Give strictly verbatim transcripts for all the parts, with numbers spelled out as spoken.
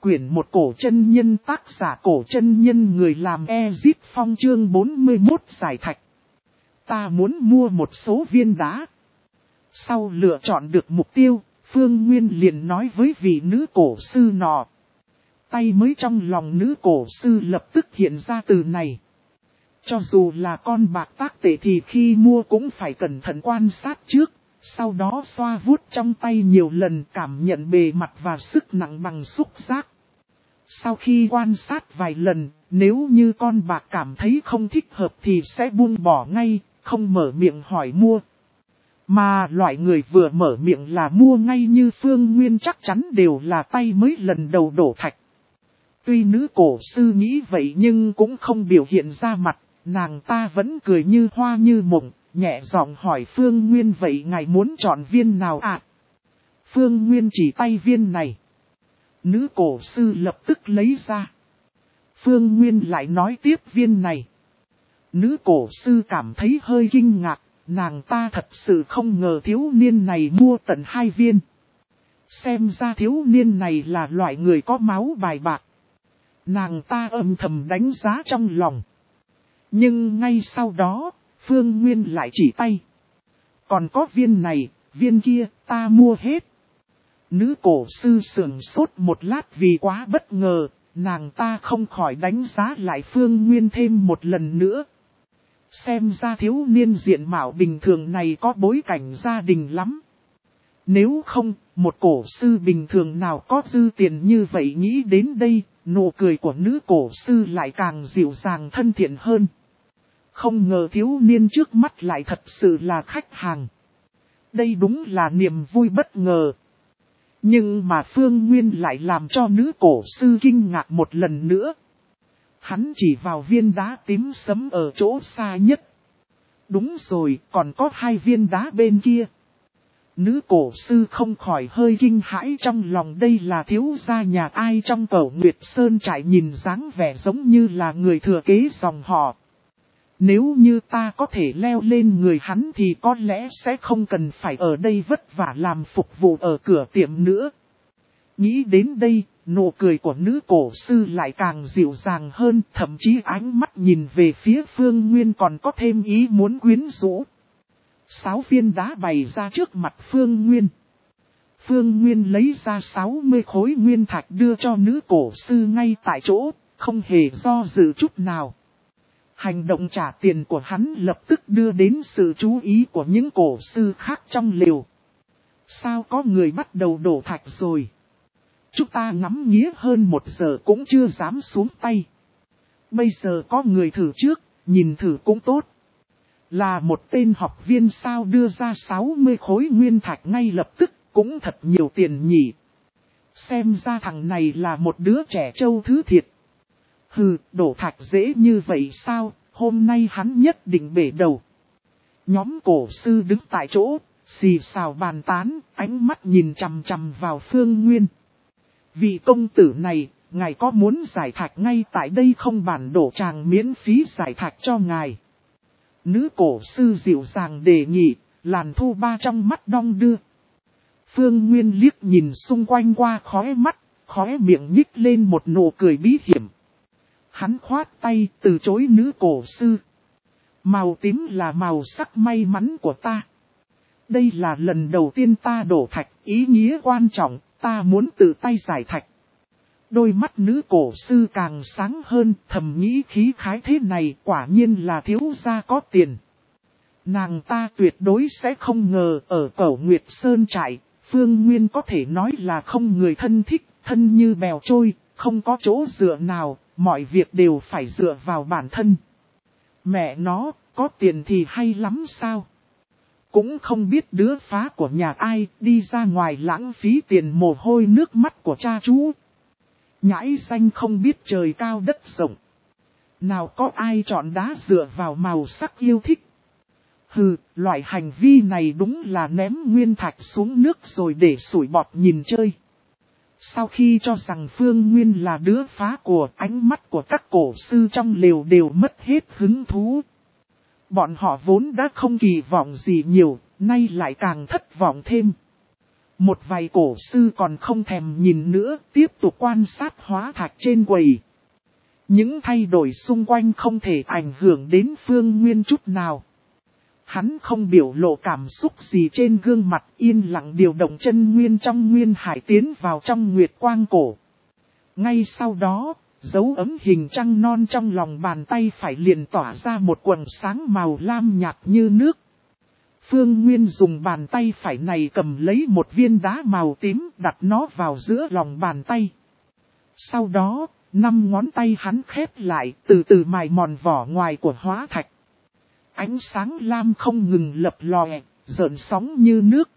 quyển một cổ chân nhân, tác giả cổ chân nhân, người làm Ezip Phong, chương bốn mươi mốt giải thạch. Ta muốn mua một số viên đá. Sau lựa chọn được mục tiêu, Phương Nguyên liền nói với vị nữ cổ sư nọ. Tay mới trong lòng nữ cổ sư lập tức hiện ra từ này. Cho dù là con bạc tác tệ thì khi mua cũng phải cẩn thận quan sát trước. Sau đó xoa vuốt trong tay nhiều lần, cảm nhận bề mặt và sức nặng bằng xúc giác. Sau khi quan sát vài lần, nếu như con bạc cảm thấy không thích hợp thì sẽ buông bỏ ngay, không mở miệng hỏi mua. Mà loại người vừa mở miệng là mua ngay như Phương Nguyên chắc chắn đều là tay mới lần đầu đổ thạch. Tuy nữ cổ sư nghĩ vậy nhưng cũng không biểu hiện ra mặt, nàng ta vẫn cười như hoa như mộng. Nhẹ giọng hỏi Phương Nguyên, vậy ngài muốn chọn viên nào ạ? À? Phương Nguyên chỉ tay viên này. Nữ cổ sư lập tức lấy ra. Phương Nguyên lại nói tiếp viên này. Nữ cổ sư cảm thấy hơi kinh ngạc, nàng ta thật sự không ngờ thiếu niên này mua tận hai viên. Xem ra thiếu niên này là loại người có máu bài bạc. Nàng ta âm thầm đánh giá trong lòng. Nhưng ngay sau đó, Phương Nguyên lại chỉ tay. Còn có viên này, viên kia, ta mua hết. Nữ cổ sư sườn sốt một lát vì quá bất ngờ, nàng ta không khỏi đánh giá lại Phương Nguyên thêm một lần nữa. Xem ra thiếu niên diện mạo bình thường này có bối cảnh gia đình lắm. Nếu không, một cổ sư bình thường nào có dư tiền như vậy. Nghĩ đến đây, nụ cười của nữ cổ sư lại càng dịu dàng thân thiện hơn. Không ngờ thiếu niên trước mắt lại thật sự là khách hàng. Đây đúng là niềm vui bất ngờ. Nhưng mà Phương Nguyên lại làm cho nữ cổ sư kinh ngạc một lần nữa. Hắn chỉ vào viên đá tím sẫm ở chỗ xa nhất. Đúng rồi, còn có hai viên đá bên kia. Nữ cổ sư không khỏi hơi kinh hãi trong lòng, đây là thiếu gia nhà ai trong Cẩu Nguyệt Sơn trại, nhìn dáng vẻ giống như là người thừa kế dòng họ. Nếu như ta có thể leo lên người hắn thì có lẽ sẽ không cần phải ở đây vất vả làm phục vụ ở cửa tiệm nữa. Nghĩ đến đây, nụ cười của nữ cổ sư lại càng dịu dàng hơn, thậm chí ánh mắt nhìn về phía Phương Nguyên còn có thêm ý muốn quyến rũ. Sáu viên đá bày ra trước mặt Phương Nguyên. Phương Nguyên lấy ra sáu mươi khối nguyên thạch đưa cho nữ cổ sư ngay tại chỗ, không hề do dự chút nào. Hành động trả tiền của hắn lập tức đưa đến sự chú ý của những cổ sư khác trong lều. Sao có người bắt đầu đổ thạch rồi? Chúng ta ngắm nghía hơn một giờ cũng chưa dám xuống tay. Bây giờ có người thử trước, nhìn thử cũng tốt. Là một tên học viên sao đưa ra sáu mươi khối nguyên thạch ngay lập tức, cũng thật nhiều tiền nhỉ. Xem ra thằng này là một đứa trẻ trâu thứ thiệt. Hừ, đổ thạch dễ như vậy sao, hôm nay hắn nhất định bể đầu. Nhóm cổ sư đứng tại chỗ, xì xào bàn tán, ánh mắt nhìn chằm chằm vào Phương Nguyên. Vị công tử này, ngài có muốn giải thạch ngay tại đây không, bản đổ tràng miễn phí giải thạch cho ngài. Nữ cổ sư dịu dàng đề nghị, làn thu ba trong mắt đong đưa. Phương Nguyên liếc nhìn xung quanh qua khóe mắt, khóe miệng nhích lên một nụ cười bí hiểm. Hắn khoát tay từ chối nữ cổ sư. Màu tím là màu sắc may mắn của ta. Đây là lần đầu tiên ta đổ thạch, ý nghĩa quan trọng, ta muốn tự tay giải thạch. Đôi mắt nữ cổ sư càng sáng hơn, thầm nghĩ khí khái thế này quả nhiên là thiếu gia có tiền. Nàng ta tuyệt đối sẽ không ngờ ở Cẩu Nguyệt Sơn trại, Phương Nguyên có thể nói là không người thân thích, thân như bèo trôi, không có chỗ dựa nào, mọi việc đều phải dựa vào bản thân. Mẹ nó, có tiền thì hay lắm sao? Cũng không biết đứa phá của nhà ai, đi ra ngoài lãng phí tiền mồ hôi nước mắt của cha chú. Nhãi xanh không biết trời cao đất rộng. Nào có ai chọn đá dựa vào màu sắc yêu thích. Hừ, loại hành vi này đúng là ném nguyên thạch xuống nước rồi để sủi bọt nhìn chơi. Sau khi cho rằng Phương Nguyên là đứa phá của, ánh mắt của các cổ sư trong lều đều mất hết hứng thú. Bọn họ vốn đã không kỳ vọng gì nhiều, nay lại càng thất vọng thêm. Một vài cổ sư còn không thèm nhìn nữa, tiếp tục quan sát hóa thạch trên quầy. Những thay đổi xung quanh không thể ảnh hưởng đến Phương Nguyên chút nào. Hắn không biểu lộ cảm xúc gì trên gương mặt, yên lặng điều động chân nguyên trong nguyên hải tiến vào trong nguyệt quang cổ. Ngay sau đó, dấu ấm hình trăng non trong lòng bàn tay phải liền tỏa ra một quầng sáng màu lam nhạt như nước. Phương Nguyên dùng bàn tay phải này cầm lấy một viên đá màu tím, đặt nó vào giữa lòng bàn tay. Sau đó, năm ngón tay hắn khép lại, từ từ mài mòn vỏ ngoài của hóa thạch. Ánh sáng lam không ngừng lập lòe, rợn sóng như nước.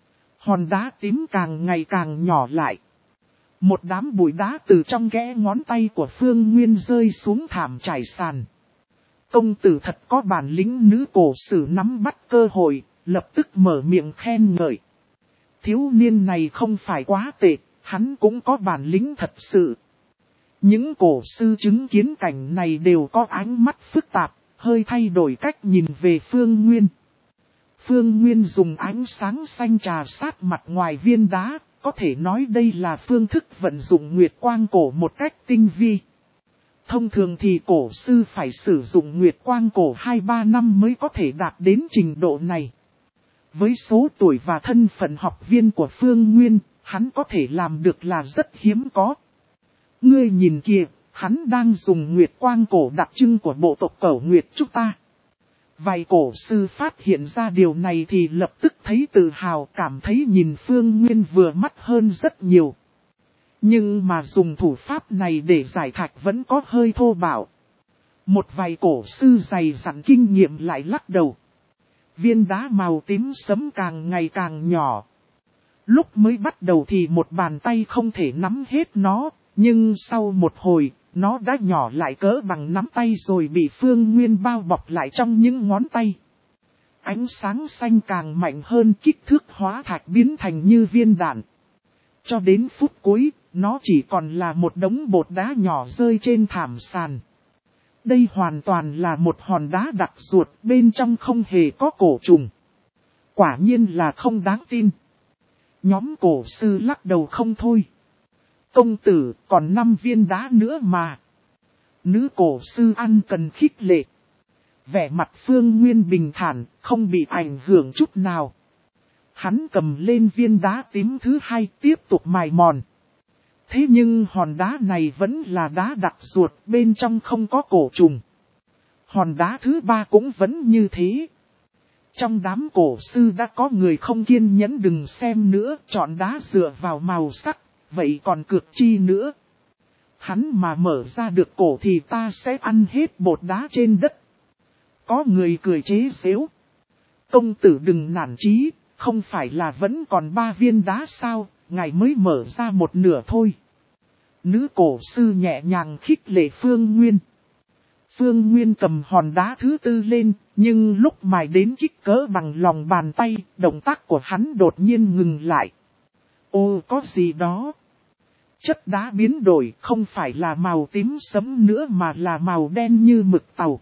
Hòn đá tím càng ngày càng nhỏ lại. Một đám bụi đá từ trong kẽ ngón tay của Phương Nguyên rơi xuống thảm trải sàn. Công tử thật có bản lĩnh, nữ cổ sử nắm bắt cơ hội, lập tức mở miệng khen ngợi. Thiếu niên này không phải quá tệ, hắn cũng có bản lĩnh thật sự. Những cổ sư chứng kiến cảnh này đều có ánh mắt phức tạp, hơi thay đổi cách nhìn về Phương Nguyên. Phương Nguyên dùng ánh sáng xanh trà sát mặt ngoài viên đá, có thể nói đây là phương thức vận dụng nguyệt quang cổ một cách tinh vi. Thông thường thì cổ sư phải sử dụng nguyệt quang cổ hai ba năm mới có thể đạt đến trình độ này. Với số tuổi và thân phận học viên của Phương Nguyên, hắn có thể làm được là rất hiếm có. Ngươi nhìn kìa, hắn đang dùng nguyệt quang cổ đặc trưng của bộ tộc Cẩu Nguyệt chúng ta. Vài cổ sư phát hiện ra điều này thì lập tức thấy tự hào, cảm thấy nhìn Phương Nguyên vừa mắt hơn rất nhiều. Nhưng mà dùng thủ pháp này để giải thạch vẫn có hơi thô bạo. Một vài cổ sư dày dặn kinh nghiệm lại lắc đầu. Viên đá màu tím sẫm càng ngày càng nhỏ. Lúc mới bắt đầu thì một bàn tay không thể nắm hết nó, nhưng sau một hồi, nó đã nhỏ lại cỡ bằng nắm tay rồi bị Phương Nguyên bao bọc lại trong những ngón tay. Ánh sáng xanh càng mạnh hơn, kích thước hóa thạch biến thành như viên đạn. Cho đến phút cuối, nó chỉ còn là một đống bột đá nhỏ rơi trên thảm sàn. Đây hoàn toàn là một hòn đá đặc ruột, bên trong không hề có cổ trùng. Quả nhiên là không đáng tin. Nhóm cổ sư lắc đầu không thôi. Công tử, còn năm viên đá nữa mà. Nữ cổ sư ăn cần khích lệ. Vẻ mặt Phương Nguyên bình thản, không bị ảnh hưởng chút nào. Hắn cầm lên viên đá tím thứ hai, tiếp tục mài mòn. Thế nhưng hòn đá này vẫn là đá đặc ruột, bên trong không có cổ trùng. Hòn đá thứ ba cũng vẫn như thế. Trong đám cổ sư đã có người không kiên nhẫn, đừng xem nữa, chọn đá dựa vào màu sắc, vậy còn cược chi nữa. Hắn mà mở ra được cổ thì ta sẽ ăn hết bột đá trên đất. Có người cười chế giễu. Công tử đừng nản chí, không phải là vẫn còn ba viên đá sao, ngài mới mở ra một nửa thôi. Nữ cổ sư nhẹ nhàng khích lệ Phương Nguyên. Phương Nguyên cầm hòn đá thứ tư lên, nhưng lúc mài đến kích cỡ bằng lòng bàn tay, động tác của hắn đột nhiên ngừng lại. Ô, có gì đó? Chất đá biến đổi, không phải là màu tím sẫm nữa mà là màu đen như mực tàu.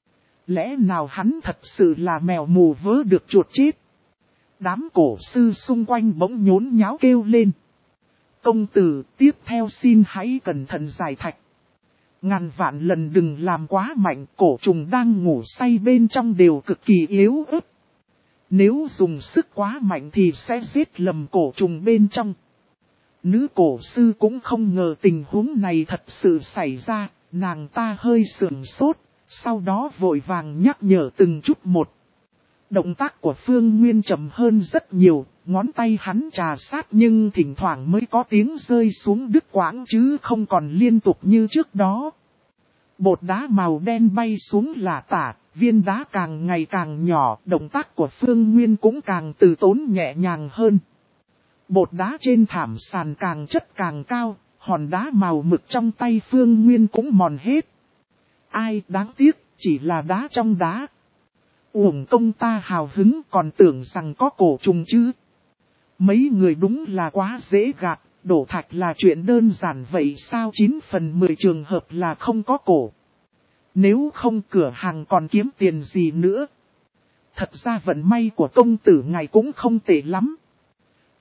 Lẽ nào hắn thật sự là mèo mù vớ được chuột chết? Đám cổ sư xung quanh bỗng nhốn nháo kêu lên. Công tử, tiếp theo xin hãy cẩn thận giải thạch. Ngàn vạn lần đừng làm quá mạnh, cổ trùng đang ngủ say bên trong đều cực kỳ yếu ớt. Nếu dùng sức quá mạnh thì sẽ giết lầm cổ trùng bên trong. Nữ cổ sư cũng không ngờ tình huống này thật sự xảy ra, nàng ta hơi sườn sốt, sau đó vội vàng nhắc nhở từng chút một. Động tác của Phương Nguyên chậm hơn rất nhiều, ngón tay hắn trà sát nhưng thỉnh thoảng mới có tiếng rơi xuống đứt quãng chứ không còn liên tục như trước đó. Bột đá màu đen bay xuống lả tả, viên đá càng ngày càng nhỏ, động tác của Phương Nguyên cũng càng từ tốn nhẹ nhàng hơn. Bột đá trên thảm sàn càng chất càng cao, hòn đá màu mực trong tay Phương Nguyên cũng mòn hết. Ai đáng tiếc, chỉ là đá trong đá. Uổng công ta hào hứng còn tưởng rằng có cổ trùng chứ. Mấy người đúng là quá dễ gạt, đổ thạch là chuyện đơn giản vậy sao chín phần mười trường hợp là không có cổ. Nếu không cửa hàng còn kiếm tiền gì nữa. Thật ra vận may của công tử ngài cũng không tệ lắm.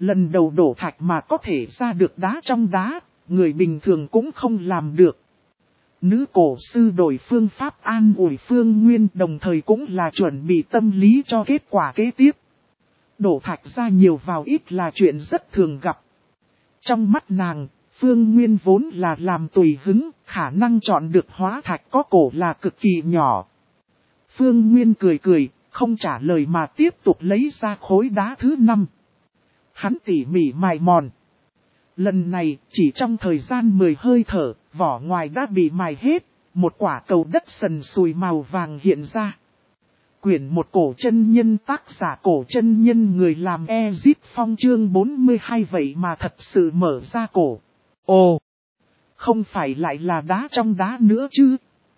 Lần đầu đổ thạch mà có thể ra được đá trong đá, người bình thường cũng không làm được. Nữ cổ sư đổi phương pháp an ủi Phương Nguyên, đồng thời cũng là chuẩn bị tâm lý cho kết quả kế tiếp. Đổ thạch ra nhiều vào ít là chuyện rất thường gặp. Trong mắt nàng, Phương Nguyên vốn là làm tùy hứng, khả năng chọn được hóa thạch có cổ là cực kỳ nhỏ. Phương Nguyên cười cười, không trả lời mà tiếp tục lấy ra khối đá thứ năm. Hắn tỉ mỉ mài mòn. Lần này, chỉ trong thời gian mười hơi thở, vỏ ngoài đã bị mài hết, một quả cầu đất sần sùi màu vàng hiện ra. Quyển một cổ chân nhân, tác giả cổ chân nhân, người làm Ezip Phong, chương bốn mươi hai, vậy mà thật sự mở ra cổ. Ồ, không phải lại là đá trong đá nữa chứ?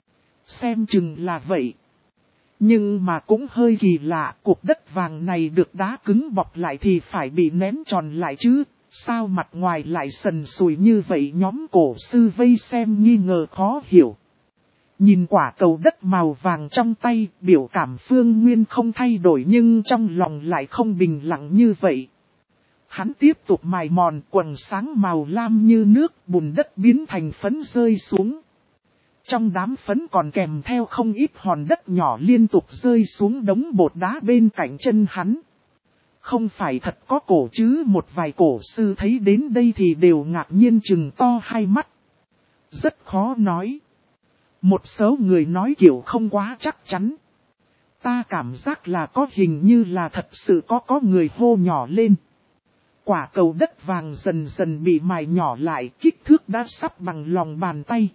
Xem chừng là vậy. Nhưng mà cũng hơi kỳ lạ, cục đất vàng này được đá cứng bọc lại thì phải bị nén tròn lại chứ, sao mặt ngoài lại sần sùi như vậy? Nhóm cổ sư vây xem nghi ngờ khó hiểu. Nhìn quả cầu đất màu vàng trong tay, biểu cảm Phương Nguyên không thay đổi nhưng trong lòng lại không bình lặng như vậy. Hắn tiếp tục mài mòn, quầng sáng màu lam như nước, bùn đất biến thành phấn rơi xuống. Trong đám phấn còn kèm theo không ít hòn đất nhỏ liên tục rơi xuống đống bột đá bên cạnh chân hắn. Không phải thật có cổ chứ? Một vài cổ sư thấy đến đây thì đều ngạc nhiên trừng to hai mắt. Rất khó nói. Một số người nói kiểu không quá chắc chắn. Ta cảm giác là có, hình như là thật sự có có người hô nhỏ lên. Quả cầu đất vàng dần dần bị mài nhỏ lại, kích thước đã sắp bằng lòng bàn tay.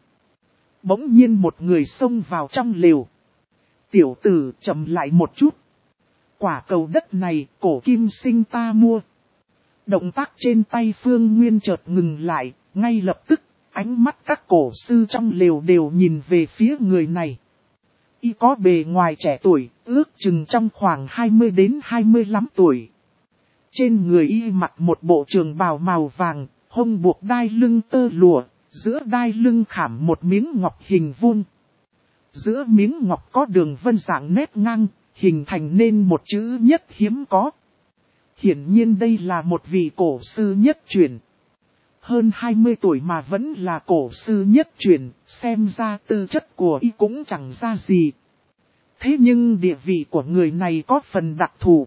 Bỗng nhiên một người xông vào trong lều. Tiểu tử, chậm lại một chút. Quả cầu đất này, cổ kim sinh ta mua. Động tác trên tay Phương Nguyên chợt ngừng lại, ngay lập tức, ánh mắt các cổ sư trong lều đều nhìn về phía người này. Y có bề ngoài trẻ tuổi, ước chừng trong khoảng hai mươi đến hai mươi lăm tuổi. Trên người y mặc một bộ trường bào màu vàng, hông buộc đai lưng tơ lụa, giữa đai lưng khảm một miếng ngọc hình vuông. Giữa miếng ngọc có đường vân dạng nét ngang, hình thành nên một chữ nhất hiếm có. Hiển nhiên đây là một vị cổ sư nhất truyền. Hơn hai mươi tuổi mà vẫn là cổ sư nhất truyền, xem ra tư chất của y cũng chẳng ra gì. Thế nhưng địa vị của người này có phần đặc thù.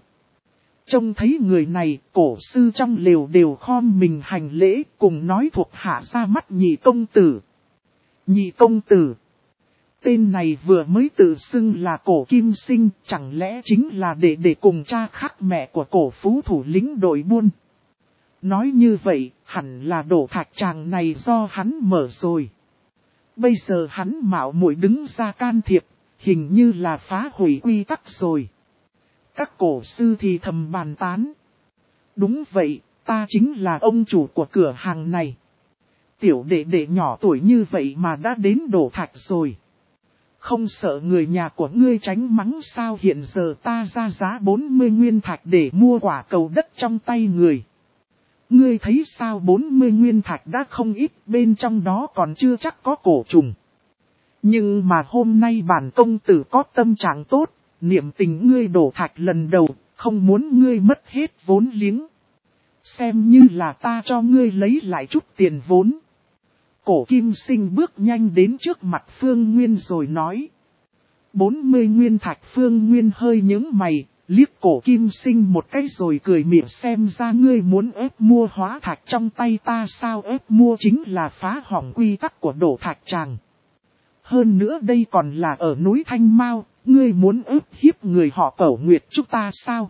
Trông thấy người này, cổ sư trong lều đều khom mình hành lễ, cùng nói thuộc hạ ra mắt Nhị công tử. Nhị công tử. Tên này vừa mới tự xưng là cổ kim sinh, chẳng lẽ chính là để để cùng cha khác mẹ của cổ phú thủ lĩnh đội buôn. Nói như vậy, hẳn là đổ thạch tràng này do hắn mở rồi. Bây giờ hắn mạo muội đứng ra can thiệp, hình như là phá hủy quy tắc rồi. Các cổ sư thì thầm bàn tán. Đúng vậy, ta chính là ông chủ của cửa hàng này. Tiểu đệ đệ nhỏ tuổi như vậy mà đã đến đổ thạch rồi. Không sợ người nhà của ngươi tránh mắng sao? Hiện giờ ta ra giá bốn mươi nguyên thạch để mua quả cầu đất trong tay người. Ngươi thấy sao? bốn mươi nguyên thạch đã không ít, bên trong đó còn chưa chắc có cổ trùng. Nhưng mà hôm nay bản công tử có tâm trạng tốt, niệm tình ngươi đổ thạch lần đầu, không muốn ngươi mất hết vốn liếng. Xem như là ta cho ngươi lấy lại chút tiền vốn. Cổ kim sinh bước nhanh đến trước mặt Phương Nguyên rồi nói. bốn mươi nguyên thạch. Phương Nguyên hơi nhướng mày, liếc cổ kim sinh một cái rồi cười mỉa, xem ra ngươi muốn ép mua hóa thạch trong tay ta sao? Ép mua chính là phá hỏng quy tắc của đổ thạch tràng. Hơn nữa đây còn là ở núi Thanh Mao, ngươi muốn ức hiếp người họ Cẩu Nguyệt chúng ta sao?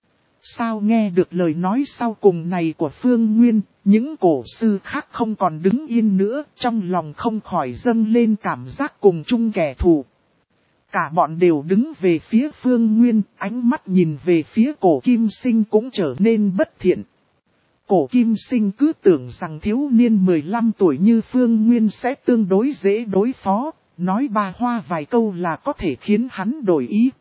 Sao? Nghe được lời nói sau cùng này của Phương Nguyên, những cổ sư khác không còn đứng yên nữa, trong lòng không khỏi dâng lên cảm giác cùng chung kẻ thù. Cả bọn đều đứng về phía Phương Nguyên, ánh mắt nhìn về phía cổ kim sinh cũng trở nên bất thiện. Cổ kim sinh cứ tưởng rằng thiếu niên mười lăm tuổi như Phương Nguyên sẽ tương đối dễ đối phó, nói ba hoa vài câu là có thể khiến hắn đổi ý.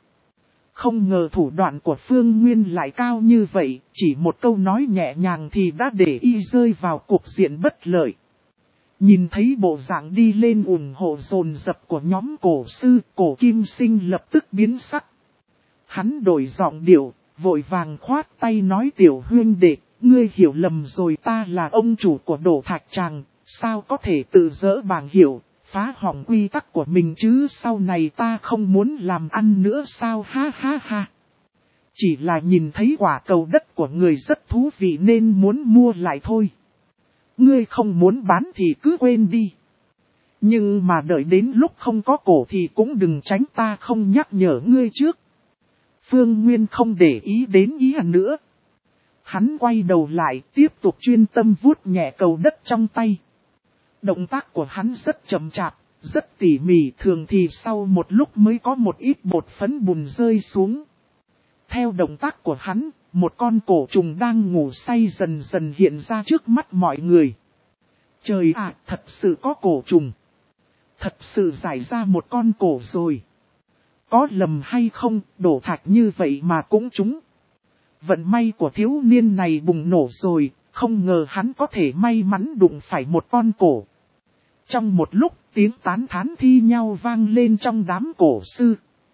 Không ngờ thủ đoạn của Phương Nguyên lại cao như vậy, chỉ một câu nói nhẹ nhàng thì đã để y rơi vào cuộc diện bất lợi. Nhìn thấy bộ dạng đi lên ủng hộ dồn dập của nhóm cổ sư, cổ kim sinh lập tức biến sắc. Hắn đổi giọng điệu, vội vàng khoát tay nói, tiểu huynh đệ, Ngươi hiểu lầm rồi, ta là ông chủ của Đổ Thạch Tràng, sao có thể tự dỡ bảng hiệu, phá hỏng quy tắc của mình chứ, sau này ta không muốn làm ăn nữa sao, ha ha ha. Chỉ là nhìn thấy quả cầu đất của người rất thú vị nên muốn mua lại thôi. Ngươi không muốn bán thì cứ quên đi. Nhưng mà đợi đến lúc không có cổ thì cũng đừng tránh ta không nhắc nhở ngươi trước. Phương Nguyên không để ý đến ý nữa. Hắn quay đầu lại tiếp tục chuyên tâm vuốt nhẹ cầu đất trong tay. Động tác của hắn rất chậm chạp, rất tỉ mỉ, thường thì sau một lúc mới có một ít bột phấn bùn rơi xuống. Theo động tác của hắn, một con cổ trùng đang ngủ say dần dần hiện ra trước mắt mọi người. Trời ạ, thật sự có cổ trùng. Thật sự giải ra một con cổ rồi. Có lầm hay không, đổ thạch như vậy mà cũng trúng. Vận may của thiếu niên này bùng nổ rồi, không ngờ hắn có thể may mắn đụng phải một con cổ. Trong một lúc, tiếng tán thán thi nhau vang lên trong đám cổ sư.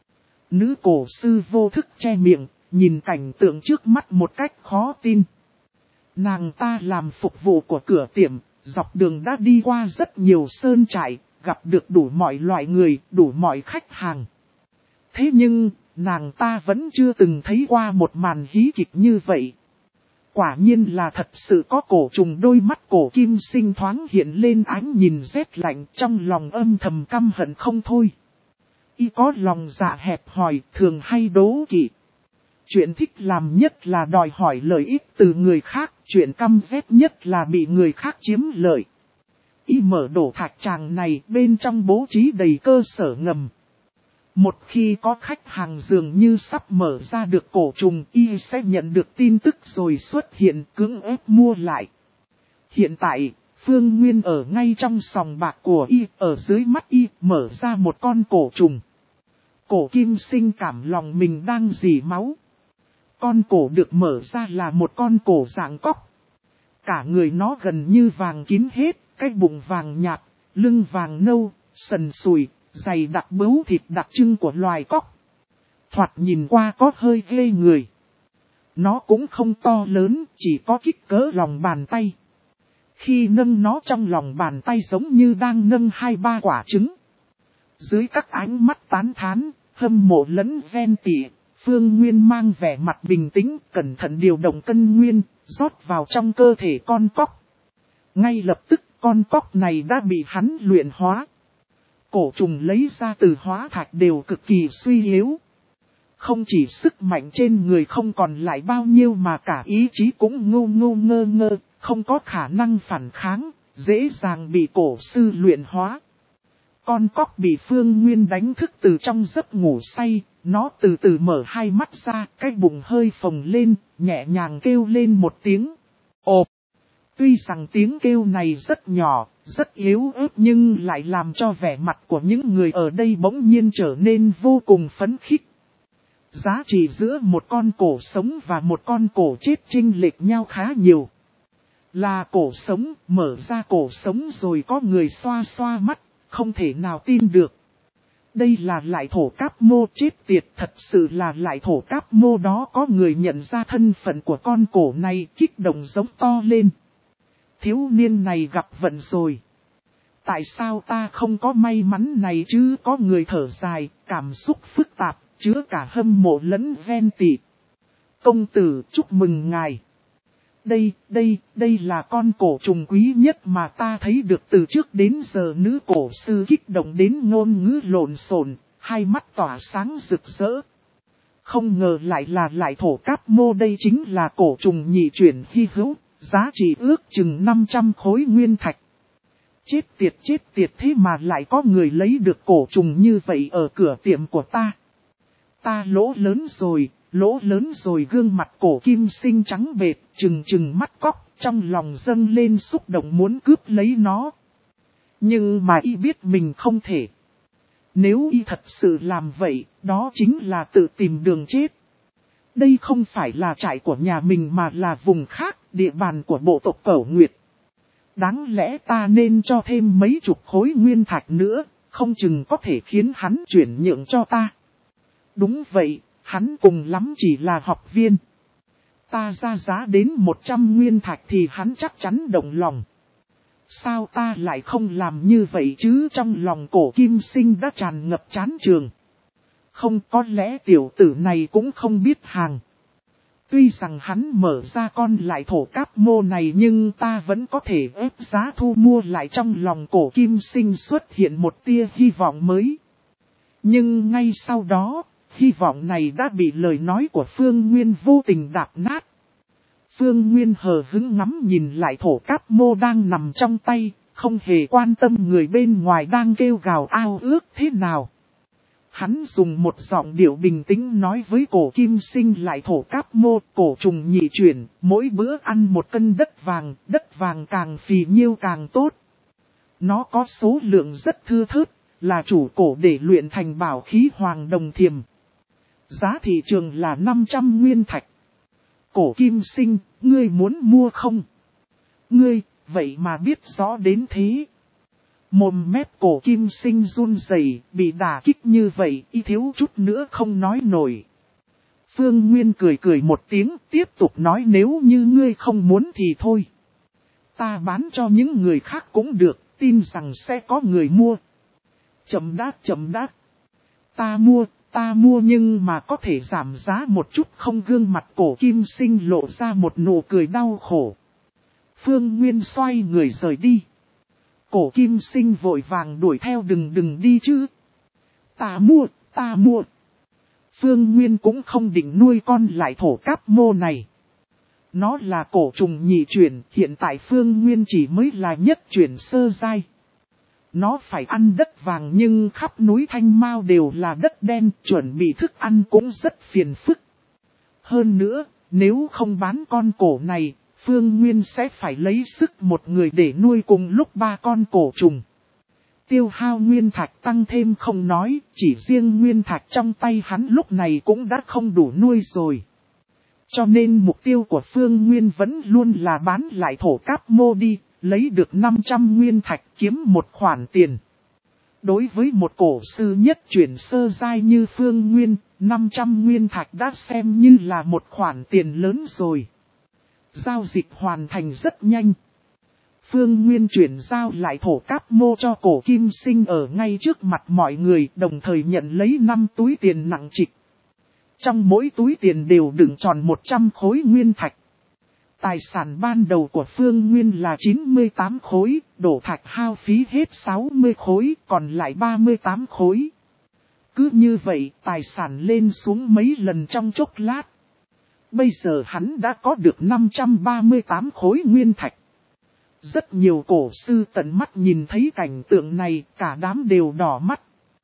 Nữ cổ sư vô thức che miệng, nhìn cảnh tượng trước mắt một cách khó tin. Nàng ta làm phục vụ của cửa tiệm, dọc đường đã đi qua rất nhiều sơn trại, gặp được đủ mọi loại người, đủ mọi khách hàng. Thế nhưng, nàng ta vẫn chưa từng thấy qua một màn hí kịch như vậy. Quả nhiên là thật sự có cổ trùng, đôi mắt cổ kim sinh thoáng hiện lên ánh nhìn rét lạnh, trong lòng âm thầm căm hận không thôi. Y có lòng dạ hẹp hòi, thường hay đố kỵ. Chuyện thích làm nhất là đòi hỏi lợi ích từ người khác, chuyện căm ghét nhất là bị người khác chiếm lợi. Y mở Đổ Thạch Tràng này, bên trong bố trí đầy cơ sở ngầm. Một khi có khách hàng dường như sắp mở ra được cổ trùng, Y sẽ nhận được tin tức rồi xuất hiện cưỡng ép mua lại. Hiện tại, Phương Nguyên ở ngay trong sòng bạc của Y, ở dưới mắt Y mở ra một con cổ trùng. Cổ kim sinh cảm lòng mình đang rỉ máu. Con cổ được mở ra là một con cổ dạng cóc. Cả người nó gần như vàng kín hết, cái bụng vàng nhạt, lưng vàng nâu, sần sùi, dày đặc bướu thịt đặc trưng của loài cóc. Thoạt nhìn qua có hơi ghê người. Nó cũng không to lớn, chỉ có kích cỡ lòng bàn tay. Khi nâng nó trong lòng bàn tay giống như đang nâng hai ba quả trứng. Dưới các ánh mắt tán thán, hâm mộ lẫn ghen tị, Phương Nguyên mang vẻ mặt bình tĩnh, cẩn thận điều động cân nguyên, rót vào trong cơ thể con cóc. Ngay lập tức con cóc này đã bị hắn luyện hóa. Cổ trùng lấy ra từ hóa thạch đều cực kỳ suy yếu. Không chỉ sức mạnh trên người không còn lại bao nhiêu mà cả ý chí cũng ngu ngu ngơ ngơ, không có khả năng phản kháng, dễ dàng bị cổ sư luyện hóa. Con cóc bị Phương Nguyên đánh thức từ trong giấc ngủ say, nó từ từ mở hai mắt ra, cái bụng hơi phồng lên, nhẹ nhàng kêu lên một tiếng. Ộp! Tuy rằng tiếng kêu này rất nhỏ, rất yếu ớt nhưng lại làm cho vẻ mặt của những người ở đây bỗng nhiên trở nên vô cùng phấn khích. Giá trị giữa một con cổ sống và một con cổ chết chênh lệch nhau khá nhiều. Là cổ sống, mở ra cổ sống rồi có người xoa xoa mắt, không thể nào tin được. Đây là lại thổ cáp mô, chết tiệt, thật sự là lại thổ cáp mô đó. Có người nhận ra thân phận của con cổ này, kích động giống to lên. Thiếu niên này gặp vận rồi. Tại sao ta không có may mắn này chứ? Có người thở dài, cảm xúc phức tạp, chứa cả hâm mộ lẫn ghen tị. Công tử, chúc mừng ngài. Đây, đây, đây là con cổ trùng quý nhất mà ta thấy được từ trước đến giờ. Nữ cổ sư kích động đến ngôn ngữ lộn xộn, hai mắt tỏa sáng rực rỡ. Không ngờ lại là lại thổ cáp mô, đây chính là cổ trùng nhị chuyển hy hữu, giá trị ước chừng năm trăm khối nguyên thạch. Chết tiệt chết tiệt, thế mà lại có người lấy được cổ trùng như vậy ở cửa tiệm của ta. Ta lỗ lớn rồi, lỗ lớn rồi. Gương mặt cổ kim sinh trắng bệt, trừng trừng mắt cóc, trong lòng dâng lên xúc động muốn cướp lấy nó. Nhưng mà y biết mình không thể. Nếu y thật sự làm vậy, đó chính là tự tìm đường chết. Đây không phải là trại của nhà mình mà là vùng khác, địa bàn của bộ tộc Cẩu Nguyệt. Đáng lẽ ta nên cho thêm mấy chục khối nguyên thạch nữa, không chừng có thể khiến hắn chuyển nhượng cho ta. Đúng vậy, hắn cùng lắm chỉ là học viên. ta ra giá đến một trăm nguyên thạch thì hắn chắc chắn động lòng. Sao ta lại không làm như vậy chứ? Trong lòng Cổ Kim Sinh đã tràn ngập chán trường. Không, có lẽ tiểu tử này cũng không biết hàng. Tuy rằng hắn mở ra con lại thổ cáp mô này nhưng ta vẫn có thể ép giá thu mua lại. Trong lòng Cổ Kim Sinh xuất hiện một tia hy vọng mới. Nhưng ngay sau đó, hy vọng này đã bị lời nói của Phương Nguyên vô tình đạp nát. Phương Nguyên hờ hững ngắm nhìn lại thổ cáp mô đang nằm trong tay, không hề quan tâm người bên ngoài đang kêu gào ao ước thế nào. Hắn dùng một giọng điệu bình tĩnh nói với Cổ Kim Sinh lại thổ cáp mô, cổ trùng nhị chuyển, mỗi bữa ăn một cân đất vàng, đất vàng càng phì nhiêu càng tốt. Nó có số lượng rất thưa thớt, là chủ cổ để luyện thành bảo khí hoàng đồng thiềm. Giá thị trường là năm trăm nguyên thạch. Cổ Kim Sinh, ngươi muốn mua không? Ngươi, vậy mà biết rõ đến thế. Mồm mép Cổ Kim Sinh run rẩy, bị đả kích như vậy, y thiếu chút nữa không nói nổi. Phương Nguyên cười cười một tiếng, tiếp tục nói nếu như ngươi không muốn thì thôi. Ta bán cho những người khác cũng được, tin rằng sẽ có người mua. Chậm đã, chậm đã. Ta mua, ta mua nhưng mà có thể giảm giá một chút không? Gương mặt Cổ Kim Sinh lộ ra một nụ cười đau khổ. Phương Nguyên xoay người rời đi. Cổ Kim Sinh vội vàng đuổi theo, đừng đừng đi chứ. Ta mua, ta mua. Phương Nguyên cũng không định nuôi con lại thổ cáp mô này. Nó là cổ trùng nhị chuyển, hiện tại Phương Nguyên chỉ mới là nhất chuyển sơ giai. Nó phải ăn đất vàng nhưng khắp núi Thanh Mao đều là đất đen, chuẩn bị thức ăn cũng rất phiền phức. Hơn nữa, nếu không bán con cổ này, Phương Nguyên sẽ phải lấy sức một người để nuôi cùng lúc ba con cổ trùng. Tiêu hao nguyên thạch tăng thêm không nói, chỉ riêng nguyên thạch trong tay hắn lúc này cũng đã không đủ nuôi rồi. Cho nên mục tiêu của Phương Nguyên vẫn luôn là bán lại thổ cáp mô đi, lấy được năm trăm nguyên thạch kiếm một khoản tiền. Đối với một cổ sư nhất chuyển sơ giai như Phương Nguyên, năm trăm nguyên thạch đã xem như là một khoản tiền lớn rồi. Giao dịch hoàn thành rất nhanh. Phương Nguyên chuyển giao lại thổ cáp mô cho Cổ Kim Sinh ở ngay trước mặt mọi người, đồng thời nhận lấy năm túi tiền nặng trịch. Trong mỗi túi tiền đều đựng tròn một trăm khối nguyên thạch. Tài sản ban đầu của Phương Nguyên là chín mươi tám khối, đổ thạch hao phí hết sáu mươi khối, còn lại ba mươi tám khối. Cứ như vậy, tài sản lên xuống mấy lần trong chốc lát. Bây giờ hắn đã có được năm trăm ba mươi tám khối nguyên thạch. Rất nhiều cổ sư tận mắt nhìn thấy cảnh tượng này, cả đám đều đỏ mắt.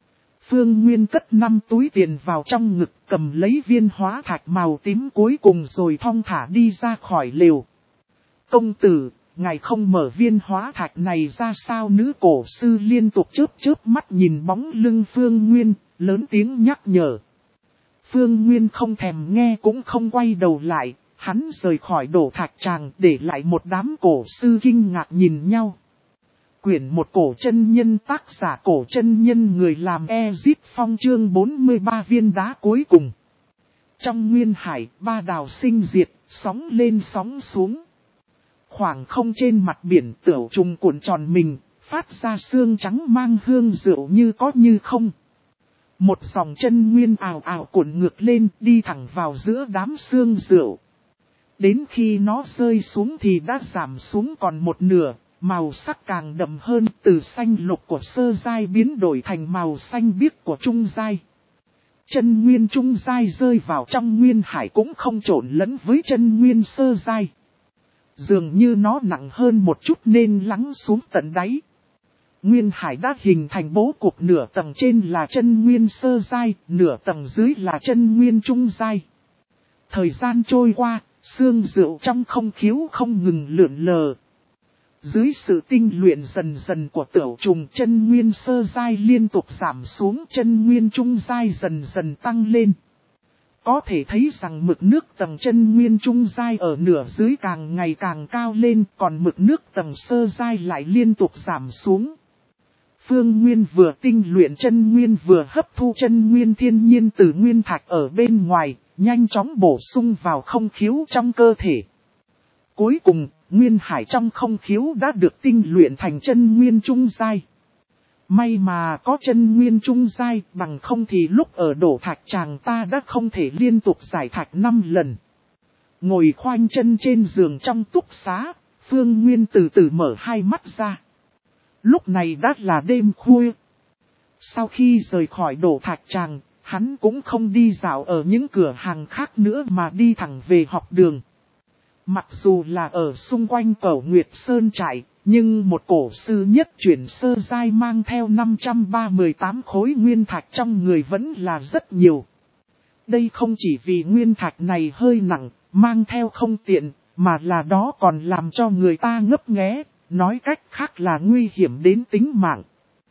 Phương Nguyên cất năm túi tiền vào trong ngực, cầm lấy viên hóa thạch màu tím cuối cùng rồi thong thả đi ra khỏi lều. Công tử, ngài không mở viên hóa thạch này ra sao? Nữ cổ sư liên tục chớp chớp mắt nhìn bóng lưng Phương Nguyên, lớn tiếng nhắc nhở. Phương Nguyên không thèm nghe cũng không quay đầu lại, hắn rời khỏi đổ thạch tràng để lại một đám cổ sư kinh ngạc nhìn nhau. Quyển một cổ chân nhân, tác giả Cổ Chân Nhân, người làm Ezip Phong, chương bốn mươi ba viên đá cuối cùng. Trong nguyên hải, ba đào sinh diệt, sóng lên sóng xuống. Khoảng không trên mặt biển, tửu trùng cuộn tròn mình, phát ra sương trắng mang hương rượu như có như không. Một dòng chân nguyên ào ào cuộn ngược lên, đi thẳng vào giữa đám sương rượu. Đến khi nó rơi xuống thì đã giảm xuống còn một nửa. Màu sắc càng đậm hơn, từ xanh lục của sơ giai biến đổi thành màu xanh biếc của trung giai. Chân nguyên trung giai rơi vào trong nguyên hải cũng không trộn lẫn với chân nguyên sơ giai. Dường như nó nặng hơn một chút nên lắng xuống tận đáy. Nguyên hải đã hình thành bố cục, nửa tầng trên là chân nguyên sơ giai, nửa tầng dưới là chân nguyên trung giai. Thời gian trôi qua, sương rượu trong không khiếu không ngừng lượn lờ. Dưới sự tinh luyện dần dần của tửu trùng, chân nguyên sơ giai liên tục giảm xuống, chân nguyên trung giai dần dần tăng lên. Có thể thấy rằng mực nước tầng chân nguyên trung giai ở nửa dưới càng ngày càng cao lên, còn mực nước tầng sơ giai lại liên tục giảm xuống. Phương Nguyên vừa tinh luyện chân nguyên vừa hấp thu chân nguyên thiên nhiên từ nguyên thạch ở bên ngoài, nhanh chóng bổ sung vào không khiếu trong cơ thể. Cuối cùng, nguyên hải trong không khiếu đã được tinh luyện thành chân nguyên trung giai. May mà có chân nguyên trung giai, bằng không thì lúc ở đổ thạch tràng ta đã không thể liên tục giải thạch năm lần. Ngồi khoanh chân trên giường trong túc xá, Phương Nguyên từ từ mở hai mắt ra. Lúc này đã là đêm khuya. Sau khi rời khỏi đổ thạch tràng, hắn cũng không đi dạo ở những cửa hàng khác nữa mà đi thẳng về học đường. Mặc dù là ở xung quanh Cẩu Nguyệt Sơn trại, nhưng một cổ sư nhất chuyển sơ giai mang theo năm trăm ba mươi tám khối nguyên thạch trong người vẫn là rất nhiều. Đây không chỉ vì nguyên thạch này hơi nặng, mang theo không tiện, mà là đó còn làm cho người ta ngấp nghé, nói cách khác là nguy hiểm đến tính mạng.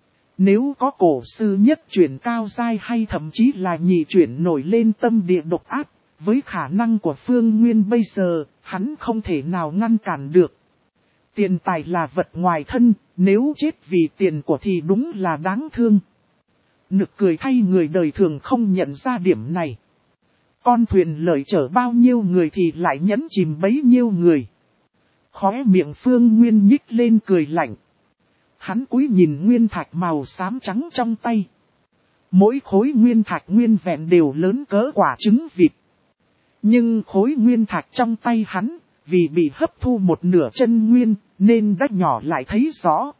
Nếu có cổ sư nhất chuyển cao giai hay thậm chí là nhị chuyển nổi lên tâm địa độc ác, với khả năng của Phương Nguyên bây giờ, hắn không thể nào ngăn cản được. Tiền tài là vật ngoài thân, nếu chết vì tiền của thì đúng là đáng thương. Nực cười thay người đời thường không nhận ra điểm này. Con thuyền lợi chở bao nhiêu người thì lại nhấn chìm bấy nhiêu người. Khóe miệng Phương Nguyên nhích lên cười lạnh. Hắn cúi nhìn nguyên thạch màu xám trắng trong tay. Mỗi khối nguyên thạch nguyên vẹn đều lớn cỡ quả trứng vịt. Nhưng khối nguyên thạch trong tay hắn, vì bị hấp thu một nửa chân nguyên, nên đã nhỏ lại thấy rõ.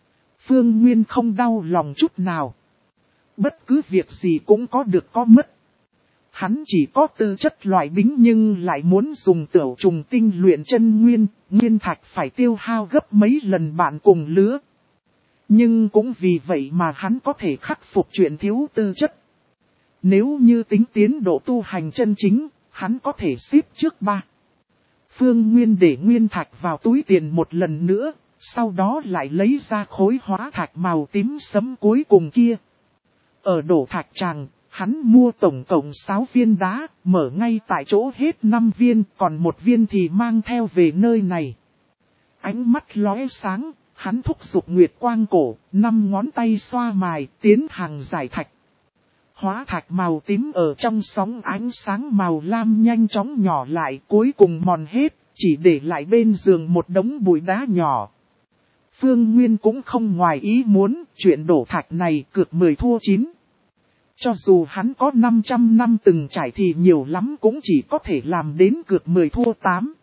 Phương Nguyên không đau lòng chút nào. Bất cứ việc gì cũng có được có mất. Hắn chỉ có tư chất loại bính nhưng lại muốn dùng tửu trùng tinh luyện chân nguyên, nguyên thạch phải tiêu hao gấp mấy lần bạn cùng lứa. Nhưng cũng vì vậy mà hắn có thể khắc phục chuyện thiếu tư chất. Nếu như tính tiến độ tu hành chân chính, hắn có thể xếp trước ba. Phương Nguyên để nguyên thạch vào túi tiền một lần nữa, sau đó lại lấy ra khối hóa thạch màu tím sẫm cuối cùng kia. Ở đổ thạch tràng, hắn mua tổng cộng sáu viên đá, mở ngay tại chỗ hết năm viên, còn một viên thì mang theo về nơi này. Ánh mắt lóe sáng, hắn thúc giục nguyệt quang cổ, năm ngón tay xoa mài, tiến hàng giải thạch. Hóa thạch màu tím ở trong sóng ánh sáng màu lam nhanh chóng nhỏ lại, cuối cùng mòn hết, chỉ để lại bên giường một đống bụi đá nhỏ. Phương Nguyên cũng không ngoài ý muốn, chuyện đổ thạch này cược mười thua chín. Cho dù hắn có năm trăm năm từng trải thì nhiều lắm cũng chỉ có thể làm đến cược mười thua tám.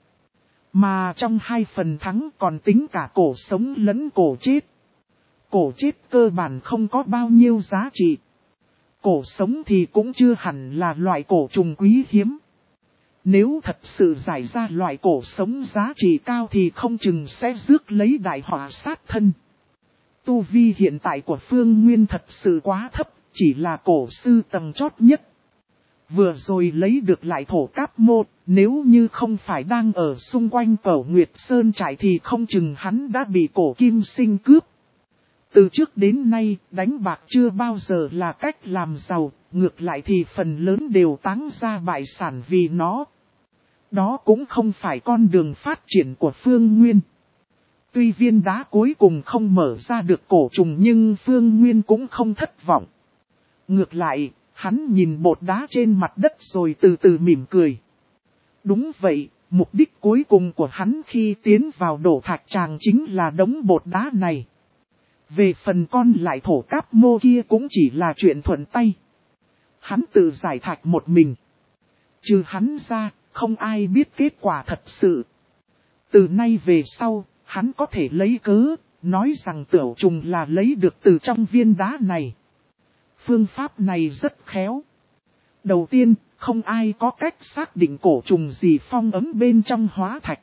Mà trong hai phần thắng còn tính cả cổ sống lẫn cổ chết. Cổ chết cơ bản không có bao nhiêu giá trị. Cổ sống thì cũng chưa hẳn là loại cổ trùng quý hiếm. Nếu thật sự giải ra loại cổ sống giá trị cao thì không chừng sẽ rước lấy đại họa sát thân. Tu vi hiện tại của Phương Nguyên thật sự quá thấp, chỉ là cổ sư tầng chót nhất. Vừa rồi lấy được lại thổ cáp mô, nếu như không phải đang ở xung quanh Cẩu Nguyệt Sơn trại thì không chừng hắn đã bị cổ kim sinh cướp. Từ trước đến nay, đánh bạc chưa bao giờ là cách làm giàu, ngược lại thì phần lớn đều táng ra bại sản vì nó. Đó cũng không phải con đường phát triển của Phương Nguyên. Tuy viên đá cuối cùng không mở ra được cổ trùng nhưng Phương Nguyên cũng không thất vọng. Ngược lại, hắn nhìn bột đá trên mặt đất rồi từ từ mỉm cười. Đúng vậy, mục đích cuối cùng của hắn khi tiến vào đổ thạch tràng chính là đống bột đá này. Về phần con lại thổ cáp mô kia cũng chỉ là chuyện thuận tay. Hắn tự giải thạch một mình. Trừ hắn ra, không ai biết kết quả thật sự. Từ nay về sau, hắn có thể lấy cớ, nói rằng tửu trùng là lấy được từ trong viên đá này. Phương pháp này rất khéo. Đầu tiên, không ai có cách xác định cổ trùng gì phong ấm bên trong hóa thạch.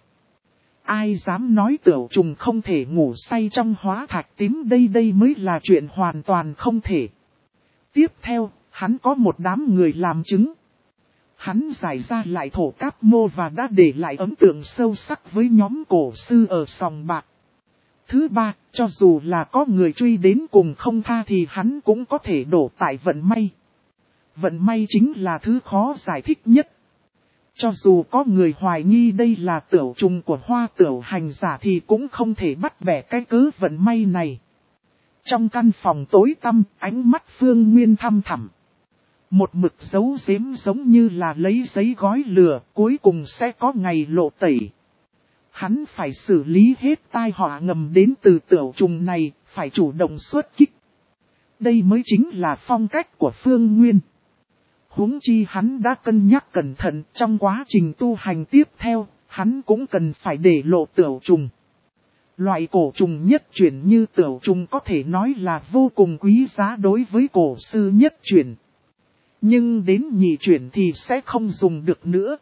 Ai dám nói tửu trùng không thể ngủ say trong hóa thạch tím, đây đây mới là chuyện hoàn toàn không thể. Tiếp theo, hắn có một đám người làm chứng. Hắn giải ra lại thổ cáp mô và đã để lại ấn tượng sâu sắc với nhóm cổ sư ở sòng bạc. Thứ ba, cho dù là có người truy đến cùng không tha thì hắn cũng có thể đổ tại vận may. Vận may chính là thứ khó giải thích nhất. Cho dù có người hoài nghi đây là tửu trùng của hoa tửu hành giả thì cũng không thể bắt bẻ cái cớ vận may này. Trong căn phòng tối tăm, ánh mắt Phương Nguyên thăm thẳm. Một mực giấu giếm giống như là lấy giấy gói lửa, cuối cùng sẽ có ngày lộ tẩy. Hắn phải xử lý hết tai họa ngầm đến từ tiểu trùng này, phải chủ động xuất kích. Đây mới chính là phong cách của Phương Nguyên. Huống chi hắn đã cân nhắc cẩn thận trong quá trình tu hành tiếp theo, hắn cũng cần phải để lộ tiểu trùng. Loại cổ trùng nhất chuyển như tiểu trùng có thể nói là vô cùng quý giá đối với cổ sư nhất chuyển. Nhưng đến nhị chuyển thì sẽ không dùng được nữa.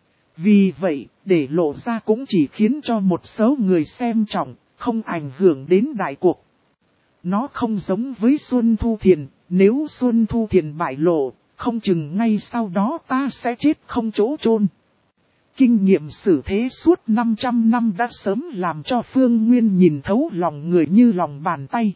Vì vậy, để lộ ra cũng chỉ khiến cho một số người xem trọng, không ảnh hưởng đến đại cuộc. Nó không giống với Xuân Thu Thiền, nếu Xuân Thu Thiền bại lộ, không chừng ngay sau đó ta sẽ chết không chỗ chôn. Kinh nghiệm xử thế suốt năm trăm năm đã sớm làm cho Phương Nguyên nhìn thấu lòng người như lòng bàn tay.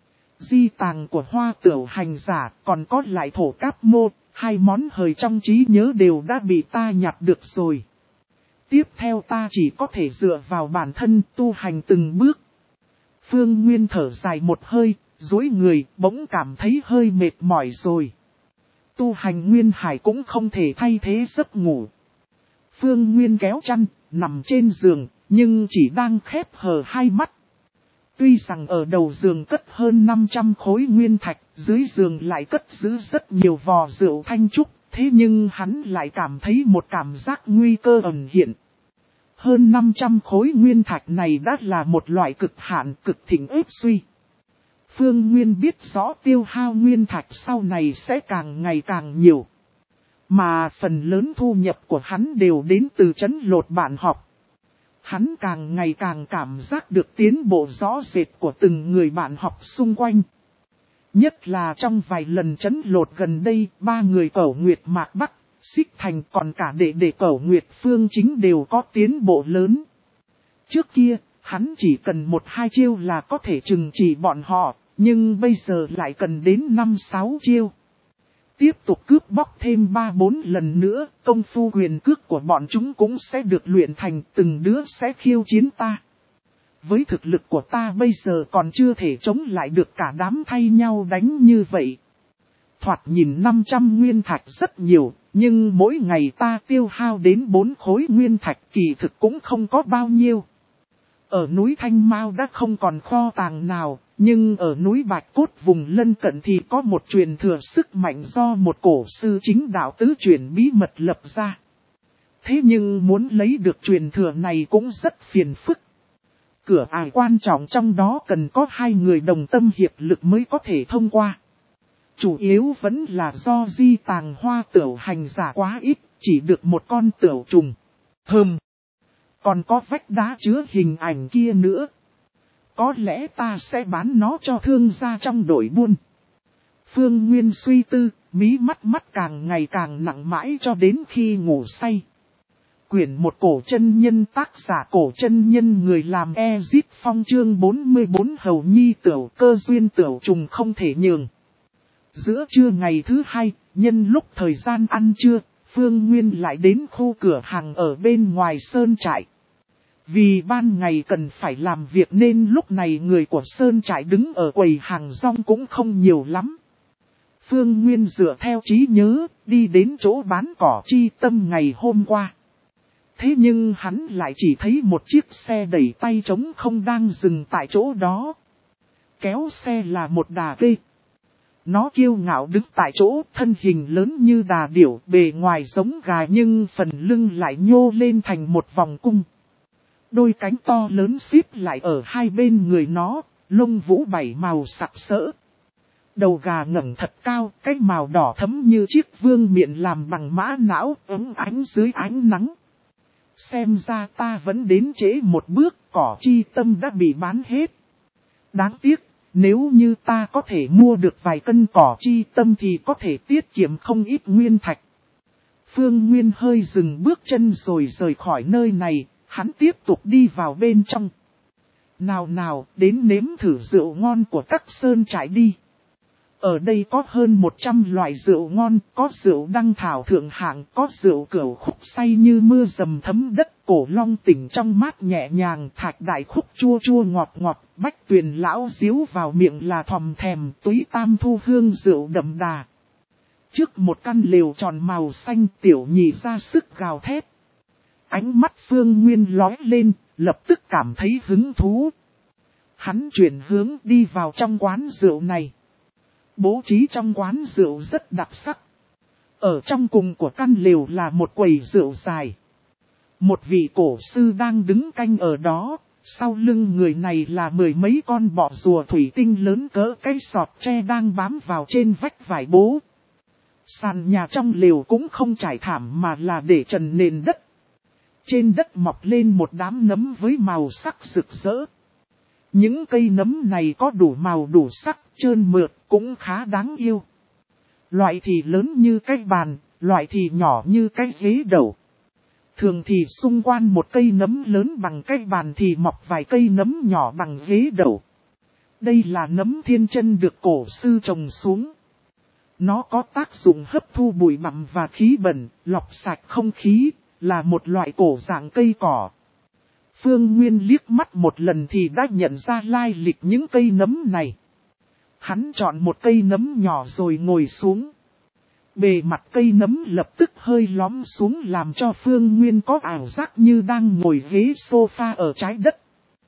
Di tàng của Hoa Tiểu Hành Giả còn có lại Thổ Cáp Mô, hai món hời trong trí nhớ đều đã bị ta nhặt được rồi. Tiếp theo ta chỉ có thể dựa vào bản thân tu hành từng bước. Phương Nguyên thở dài một hơi, duỗi người, bỗng cảm thấy hơi mệt mỏi rồi. Tu hành Nguyên Hải cũng không thể thay thế giấc ngủ. Phương Nguyên kéo chăn, nằm trên giường, nhưng chỉ đang khép hờ hai mắt. Tuy rằng ở đầu giường cất hơn năm trăm khối nguyên thạch, dưới giường lại cất giữ rất nhiều vò rượu thanh trúc, thế nhưng hắn lại cảm thấy một cảm giác nguy cơ ẩn hiện. Hơn năm trăm khối nguyên thạch này đã là một loại cực hạn cực thịnh ếp suy. Phương Nguyên biết rõ tiêu hao nguyên thạch sau này sẽ càng ngày càng nhiều. Mà phần lớn thu nhập của hắn đều đến từ trấn lột bạn học. Hắn càng ngày càng cảm giác được tiến bộ rõ rệt của từng người bạn học xung quanh. Nhất là trong vài lần trấn lột gần đây, ba người Cẩu Nguyệt Mạc Bắc, Xích Thành còn cả đệ đệ Cẩu Nguyệt Phương Chính đều có tiến bộ lớn. Trước kia, hắn chỉ cần một hai chiêu là có thể trừng trị bọn họ, nhưng bây giờ lại cần đến năm sáu chiêu. Tiếp tục cướp bóc thêm ba bốn lần nữa, công phu quyền cước của bọn chúng cũng sẽ được luyện thành, từng đứa sẽ khiêu chiến ta. Với thực lực của ta bây giờ còn chưa thể chống lại được cả đám thay nhau đánh như vậy. Thoạt nhìn năm trăm nguyên thạch rất nhiều, nhưng mỗi ngày ta tiêu hao đến bốn khối nguyên thạch kỳ thực cũng không có bao nhiêu. Ở núi Thanh Mao đã không còn kho tàng nào, nhưng ở núi Bạch Cốt vùng lân cận thì có một truyền thừa sức mạnh do một cổ sư chính đạo tứ truyền bí mật lập ra. Thế nhưng muốn lấy được truyền thừa này cũng rất phiền phức. Cửa ải quan trọng trong đó cần có hai người đồng tâm hiệp lực mới có thể thông qua. Chủ yếu vẫn là do di tàng Hoa Tiểu Hành Giả quá ít, chỉ được một con tiểu trùng. Hừm. Còn có vách đá chứa hình ảnh kia nữa. Có lẽ ta sẽ bán nó cho thương gia trong đội buôn. Phương Nguyên suy tư, mí mắt mắt càng ngày càng nặng mãi cho đến khi ngủ say. Quyển một cổ chân nhân tác giả cổ chân nhân người làm Ezit Phong chương bốn mươi bốn hầu nhi tiểu cơ duyên tiểu trùng không thể nhường. Giữa trưa ngày thứ hai, nhân lúc thời gian ăn trưa, Phương Nguyên lại đến khu cửa hàng ở bên ngoài sơn trại. Vì ban ngày cần phải làm việc nên lúc này người của sơn trại đứng ở quầy hàng rong cũng không nhiều lắm. Phương Nguyên dựa theo trí nhớ, đi đến chỗ bán cỏ chi tâm ngày hôm qua. Thế nhưng hắn lại chỉ thấy một chiếc xe đẩy tay trống không đang dừng tại chỗ đó. Kéo xe là một đà kê. Nó kiêu ngạo đứng tại chỗ, thân hình lớn như đà điểu, bề ngoài giống gà nhưng phần lưng lại nhô lên thành một vòng cung. Đôi cánh to lớn xíp lại ở hai bên người nó, lông vũ bảy màu sặc sỡ. Đầu gà ngẩng thật cao, cái màu đỏ thấm như chiếc vương miện làm bằng mã não, ấm ánh dưới ánh nắng. Xem ra ta vẫn đến trễ một bước, cỏ chi tâm đã bị bán hết. Đáng tiếc, nếu như ta có thể mua được vài cân cỏ chi tâm thì có thể tiết kiệm không ít nguyên thạch. Phương Nguyên hơi dừng bước chân rồi rời khỏi nơi này, hắn tiếp tục đi vào bên trong. Nào nào, đến nếm thử rượu ngon của các sơn trại đi. Ở đây có hơn một trăm loại rượu ngon, có rượu đăng thảo thượng hạng, có rượu cửu khúc say như mưa dầm thấm đất, cổ long tỉnh trong mát nhẹ nhàng, thạch đại khúc chua chua ngọt ngọt, bách tuyền lão díu vào miệng là thòm thèm, túy tam thu hương rượu đậm đà. Trước một căn lều tròn màu xanh, tiểu nhị ra sức gào thét. Ánh mắt Phương Nguyên lóe lên, lập tức cảm thấy hứng thú. Hắn chuyển hướng đi vào trong quán rượu này. Bố trí trong quán rượu rất đặc sắc. Ở trong cùng của căn lều là một quầy rượu dài. Một vị cổ sư đang đứng canh ở đó, sau lưng người này là mười mấy con bọ rùa thủy tinh lớn cỡ cái sọt tre đang bám vào trên vách vải bố. Sàn nhà trong lều cũng không trải thảm mà là để trần nền đất. Trên đất mọc lên một đám nấm với màu sắc rực rỡ. Những cây nấm này có đủ màu đủ sắc, trơn mượt, cũng khá đáng yêu. Loại thì lớn như cái bàn, loại thì nhỏ như cái ghế đầu. Thường thì xung quanh một cây nấm lớn bằng cái bàn thì mọc vài cây nấm nhỏ bằng ghế đầu. Đây là nấm thiên chân được cổ sư trồng xuống. Nó có tác dụng hấp thu bụi bặm và khí bẩn, lọc sạch không khí, là một loại cổ dạng cây cỏ. Phương Nguyên liếc mắt một lần thì đã nhận ra lai lịch những cây nấm này. Hắn chọn một cây nấm nhỏ rồi ngồi xuống. Bề mặt cây nấm lập tức hơi lõm xuống làm cho Phương Nguyên có ảo giác như đang ngồi ghế sofa ở trái đất.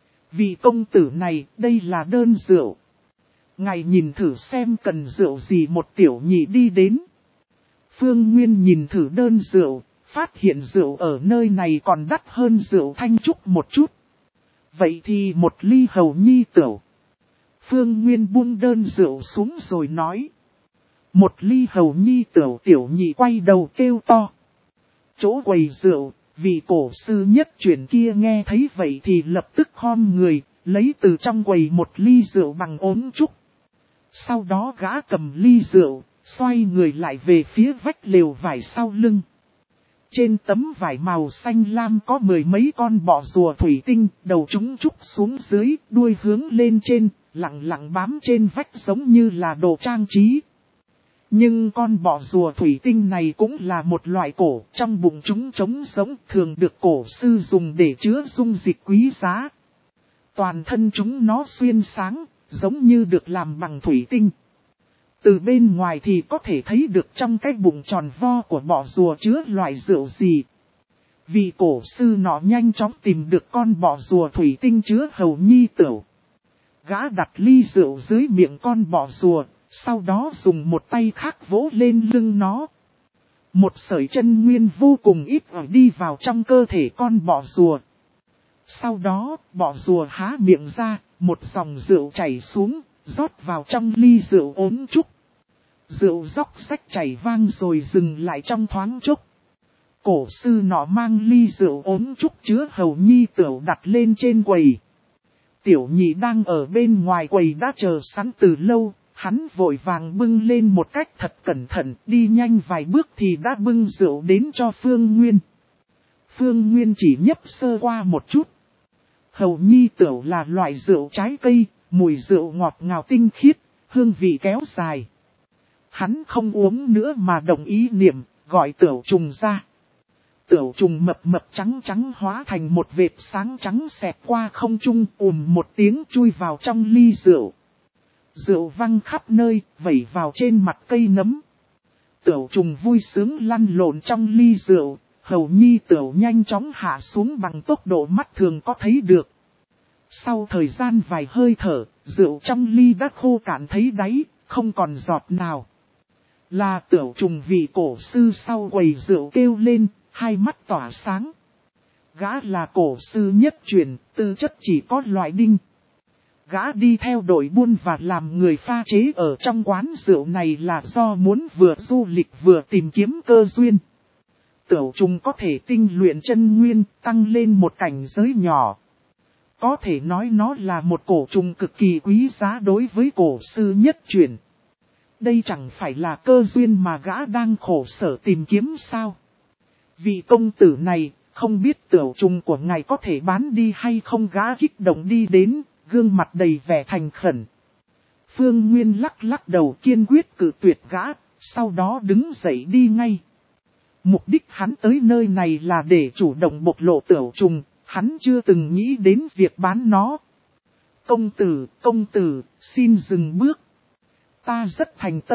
Vị công tử này, đây là đơn rượu. Ngài nhìn thử xem cần rượu gì, một tiểu nhị đi đến. Phương Nguyên nhìn thử đơn rượu, phát hiện rượu ở nơi này còn đắt hơn rượu Thanh Trúc một chút. Vậy thì một ly hầu nhi tửu. Phương Nguyên buông đơn rượu xuống rồi nói. Một ly hầu nhi tửu, tiểu nhị quay đầu kêu to. Chỗ quầy rượu, vị cổ sư nhất chuyển kia nghe thấy vậy thì lập tức khom người, lấy từ trong quầy một ly rượu bằng ốm trúc. Sau đó gã cầm ly rượu, xoay người lại về phía vách lều vải sau lưng. Trên tấm vải màu xanh lam có mười mấy con bọ rùa thủy tinh, đầu chúng trúc xuống dưới, đuôi hướng lên trên, lặng lặng bám trên vách giống như là đồ trang trí. Nhưng con bọ rùa thủy tinh này cũng là một loại cổ, trong bụng chúng trống giống, thường được cổ sư dùng để chứa dung dịch quý giá. Toàn thân chúng nó xuyên sáng, giống như được làm bằng thủy tinh. Từ bên ngoài thì có thể thấy được trong cái bụng tròn vo của bọ rùa chứa loại rượu gì. Vị cổ sư nọ nhanh chóng tìm được con bọ rùa thủy tinh chứa hầu nhi tửu. Gã đặt ly rượu dưới miệng con bọ rùa, sau đó dùng một tay khác vỗ lên lưng nó. Một sợi chân nguyên vô cùng ít ỏi đi vào trong cơ thể con bọ rùa. Sau đó, bọ rùa há miệng ra, một dòng rượu chảy xuống, rót vào trong ly rượu ốm trúc. Rượu róc rách chảy vang rồi dừng lại trong thoáng chốc. Cổ sư nọ mang ly rượu ốm trúc chứa hầu nhi tửu đặt lên trên quầy. Tiểu nhị đang ở bên ngoài quầy đã chờ sẵn từ lâu, hắn vội vàng bưng lên một cách thật cẩn thận, đi nhanh vài bước thì đã bưng rượu đến cho Phương Nguyên. Phương Nguyên chỉ nhấp sơ qua một chút. Hầu nhi tửu là loại rượu trái cây, mùi rượu ngọt ngào tinh khiết, hương vị kéo dài. Hắn không uống nữa mà đồng ý niệm, gọi tửu trùng ra. Tửu trùng mập mập trắng trắng hóa thành một vệt sáng trắng xẹt qua không trung, ùm một tiếng chui vào trong ly rượu. Rượu văng khắp nơi, vẩy vào trên mặt cây nấm. Tửu trùng vui sướng lăn lộn trong ly rượu, hầu nhi tửu nhanh chóng hạ xuống bằng tốc độ mắt thường có thấy được. Sau thời gian vài hơi thở, rượu trong ly đã khô cạn thấy đáy, không còn giọt nào. Là tửu trùng vị cổ sư sau quầy rượu kêu lên, hai mắt tỏa sáng. Gã là cổ sư nhất truyền, tư chất chỉ có loại đinh. Gã đi theo đội buôn và làm người pha chế ở trong quán rượu này là do muốn vừa du lịch vừa tìm kiếm cơ duyên. Tửu trùng có thể tinh luyện chân nguyên, tăng lên một cảnh giới nhỏ. Có thể nói nó là một cổ trùng cực kỳ quý giá đối với cổ sư nhất truyền. Đây chẳng phải là cơ duyên mà gã đang khổ sở tìm kiếm sao? Vị công tử này, không biết tửu trùng của ngài có thể bán đi hay không, gã kích động đi đến, gương mặt đầy vẻ thành khẩn. Phương Nguyên lắc lắc đầu kiên quyết cự tuyệt gã, sau đó đứng dậy đi ngay. Mục đích hắn tới nơi này là để chủ động bộc lộ tửu trùng, hắn chưa từng nghĩ đến việc bán nó. Công tử, công tử, xin dừng bước. Ta rất thành tâm,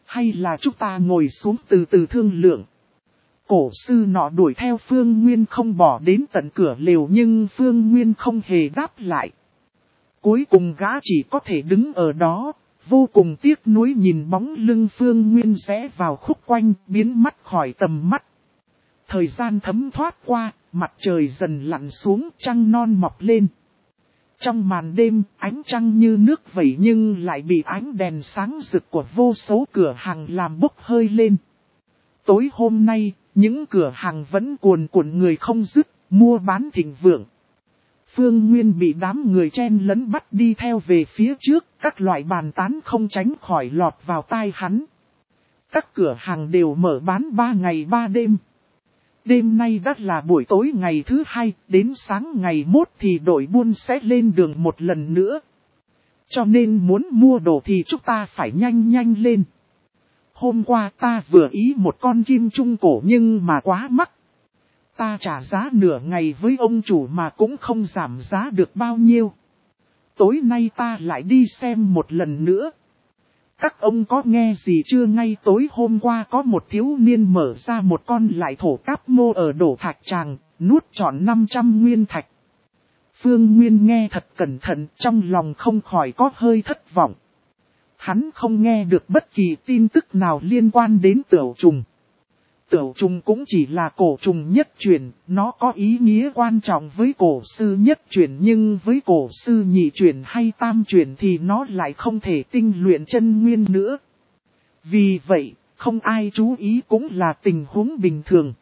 Hay là chúng ta ngồi xuống từ từ thương lượng. Cổ sư nọ đuổi theo Phương Nguyên không bỏ đến tận cửa lều nhưng Phương Nguyên không hề đáp lại. Cuối cùng gã chỉ có thể đứng ở đó, vô cùng tiếc nuối nhìn bóng lưng Phương Nguyên rẽ vào khúc quanh, biến mất khỏi tầm mắt. Thời gian thấm thoát qua, mặt trời dần lặn xuống, trăng non mọc lên. Trong màn đêm, ánh trăng như nước vẩy nhưng lại bị ánh đèn sáng rực của vô số cửa hàng làm bốc hơi lên. Tối hôm nay, những cửa hàng vẫn cuồn cuộn người không dứt, mua bán thịnh vượng. Phương Nguyên bị đám người chen lấn bắt đi theo về phía trước, các loại bàn tán không tránh khỏi lọt vào tai hắn. Các cửa hàng đều mở bán ba ngày ba đêm. Đêm nay đã là buổi tối ngày thứ hai, đến sáng ngày mốt thì đội buôn sẽ lên đường một lần nữa. Cho nên muốn mua đồ thì chúng ta phải nhanh nhanh lên. Hôm qua ta vừa ý một con kim trung cổ nhưng mà quá mắc. Ta trả giá nửa ngày với ông chủ mà cũng không giảm giá được bao nhiêu. Tối nay ta lại đi xem một lần nữa. Các ông có nghe gì chưa? Ngay tối hôm qua có một thiếu niên mở ra một con lại thổ cáp mô ở đổ thạch tràng, nuốt trọn năm trăm nguyên thạch. Phương Nguyên nghe thật cẩn thận, trong lòng không khỏi có hơi thất vọng. Hắn không nghe được bất kỳ tin tức nào liên quan đến tửu trùng. Tửu trùng cũng chỉ là cổ trùng nhất truyền, nó có ý nghĩa quan trọng với cổ sư nhất truyền nhưng với cổ sư nhị truyền hay tam truyền thì nó lại không thể tinh luyện chân nguyên nữa. Vì vậy, không ai chú ý cũng là tình huống bình thường.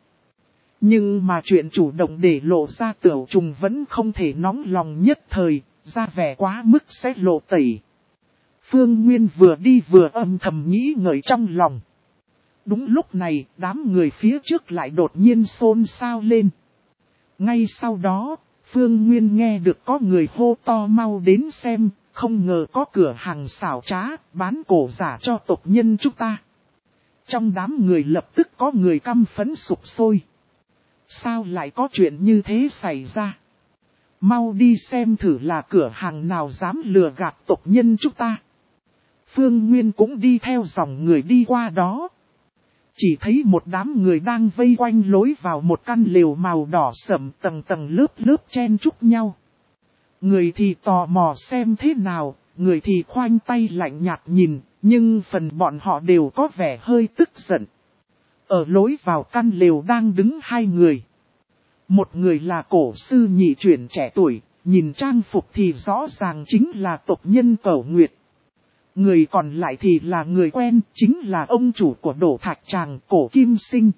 Nhưng mà chuyện chủ động để lộ ra tửu trùng vẫn không thể nóng lòng nhất thời, ra vẻ quá mức sẽ lộ tẩy. Phương Nguyên vừa đi vừa âm thầm nghĩ ngợi trong lòng. Đúng lúc này, đám người phía trước lại đột nhiên xôn xao lên. Ngay sau đó, Phương Nguyên nghe được có người hô to mau đến xem, không ngờ có cửa hàng xảo trá, bán cổ giả cho tộc nhân chúng ta. Trong đám người lập tức có người căm phẫn sục sôi. Sao lại có chuyện như thế xảy ra? Mau đi xem thử là cửa hàng nào dám lừa gạt tộc nhân chúng ta. Phương Nguyên cũng đi theo dòng người đi qua đó. Chỉ thấy một đám người đang vây quanh lối vào một căn lều màu đỏ sẫm tầng tầng lớp lớp chen chúc nhau. Người thì tò mò xem thế nào, người thì khoanh tay lạnh nhạt nhìn, nhưng phần bọn họ đều có vẻ hơi tức giận. Ở lối vào căn lều đang đứng hai người. Một người là cổ sư nhị truyền trẻ tuổi, nhìn trang phục thì rõ ràng chính là tộc nhân Cẩu Nguyệt. Người còn lại thì là người quen, chính là ông chủ của đổ thạch tràng, Cổ Kim Sinh.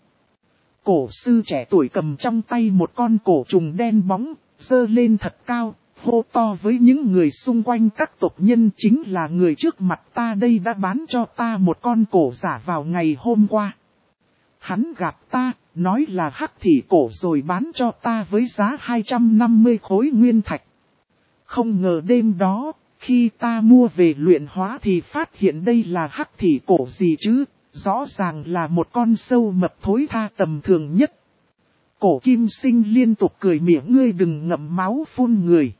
Cổ sư trẻ tuổi cầm trong tay một con cổ trùng đen bóng, giơ lên thật cao, hô to với những người xung quanh các tộc nhân, chính là người trước mặt ta đây đã bán cho ta một con cổ giả vào ngày hôm qua. Hắn gặp ta, nói là hắc thị cổ rồi bán cho ta với giá hai trăm năm mươi khối nguyên thạch. Không ngờ đêm đó, khi ta mua về luyện hóa thì phát hiện đây là hắc thị cổ gì chứ, rõ ràng là một con sâu mập thối tha tầm thường nhất. Cổ Kim Sinh liên tục cười mỉa, ngươi đừng ngậm máu phun người.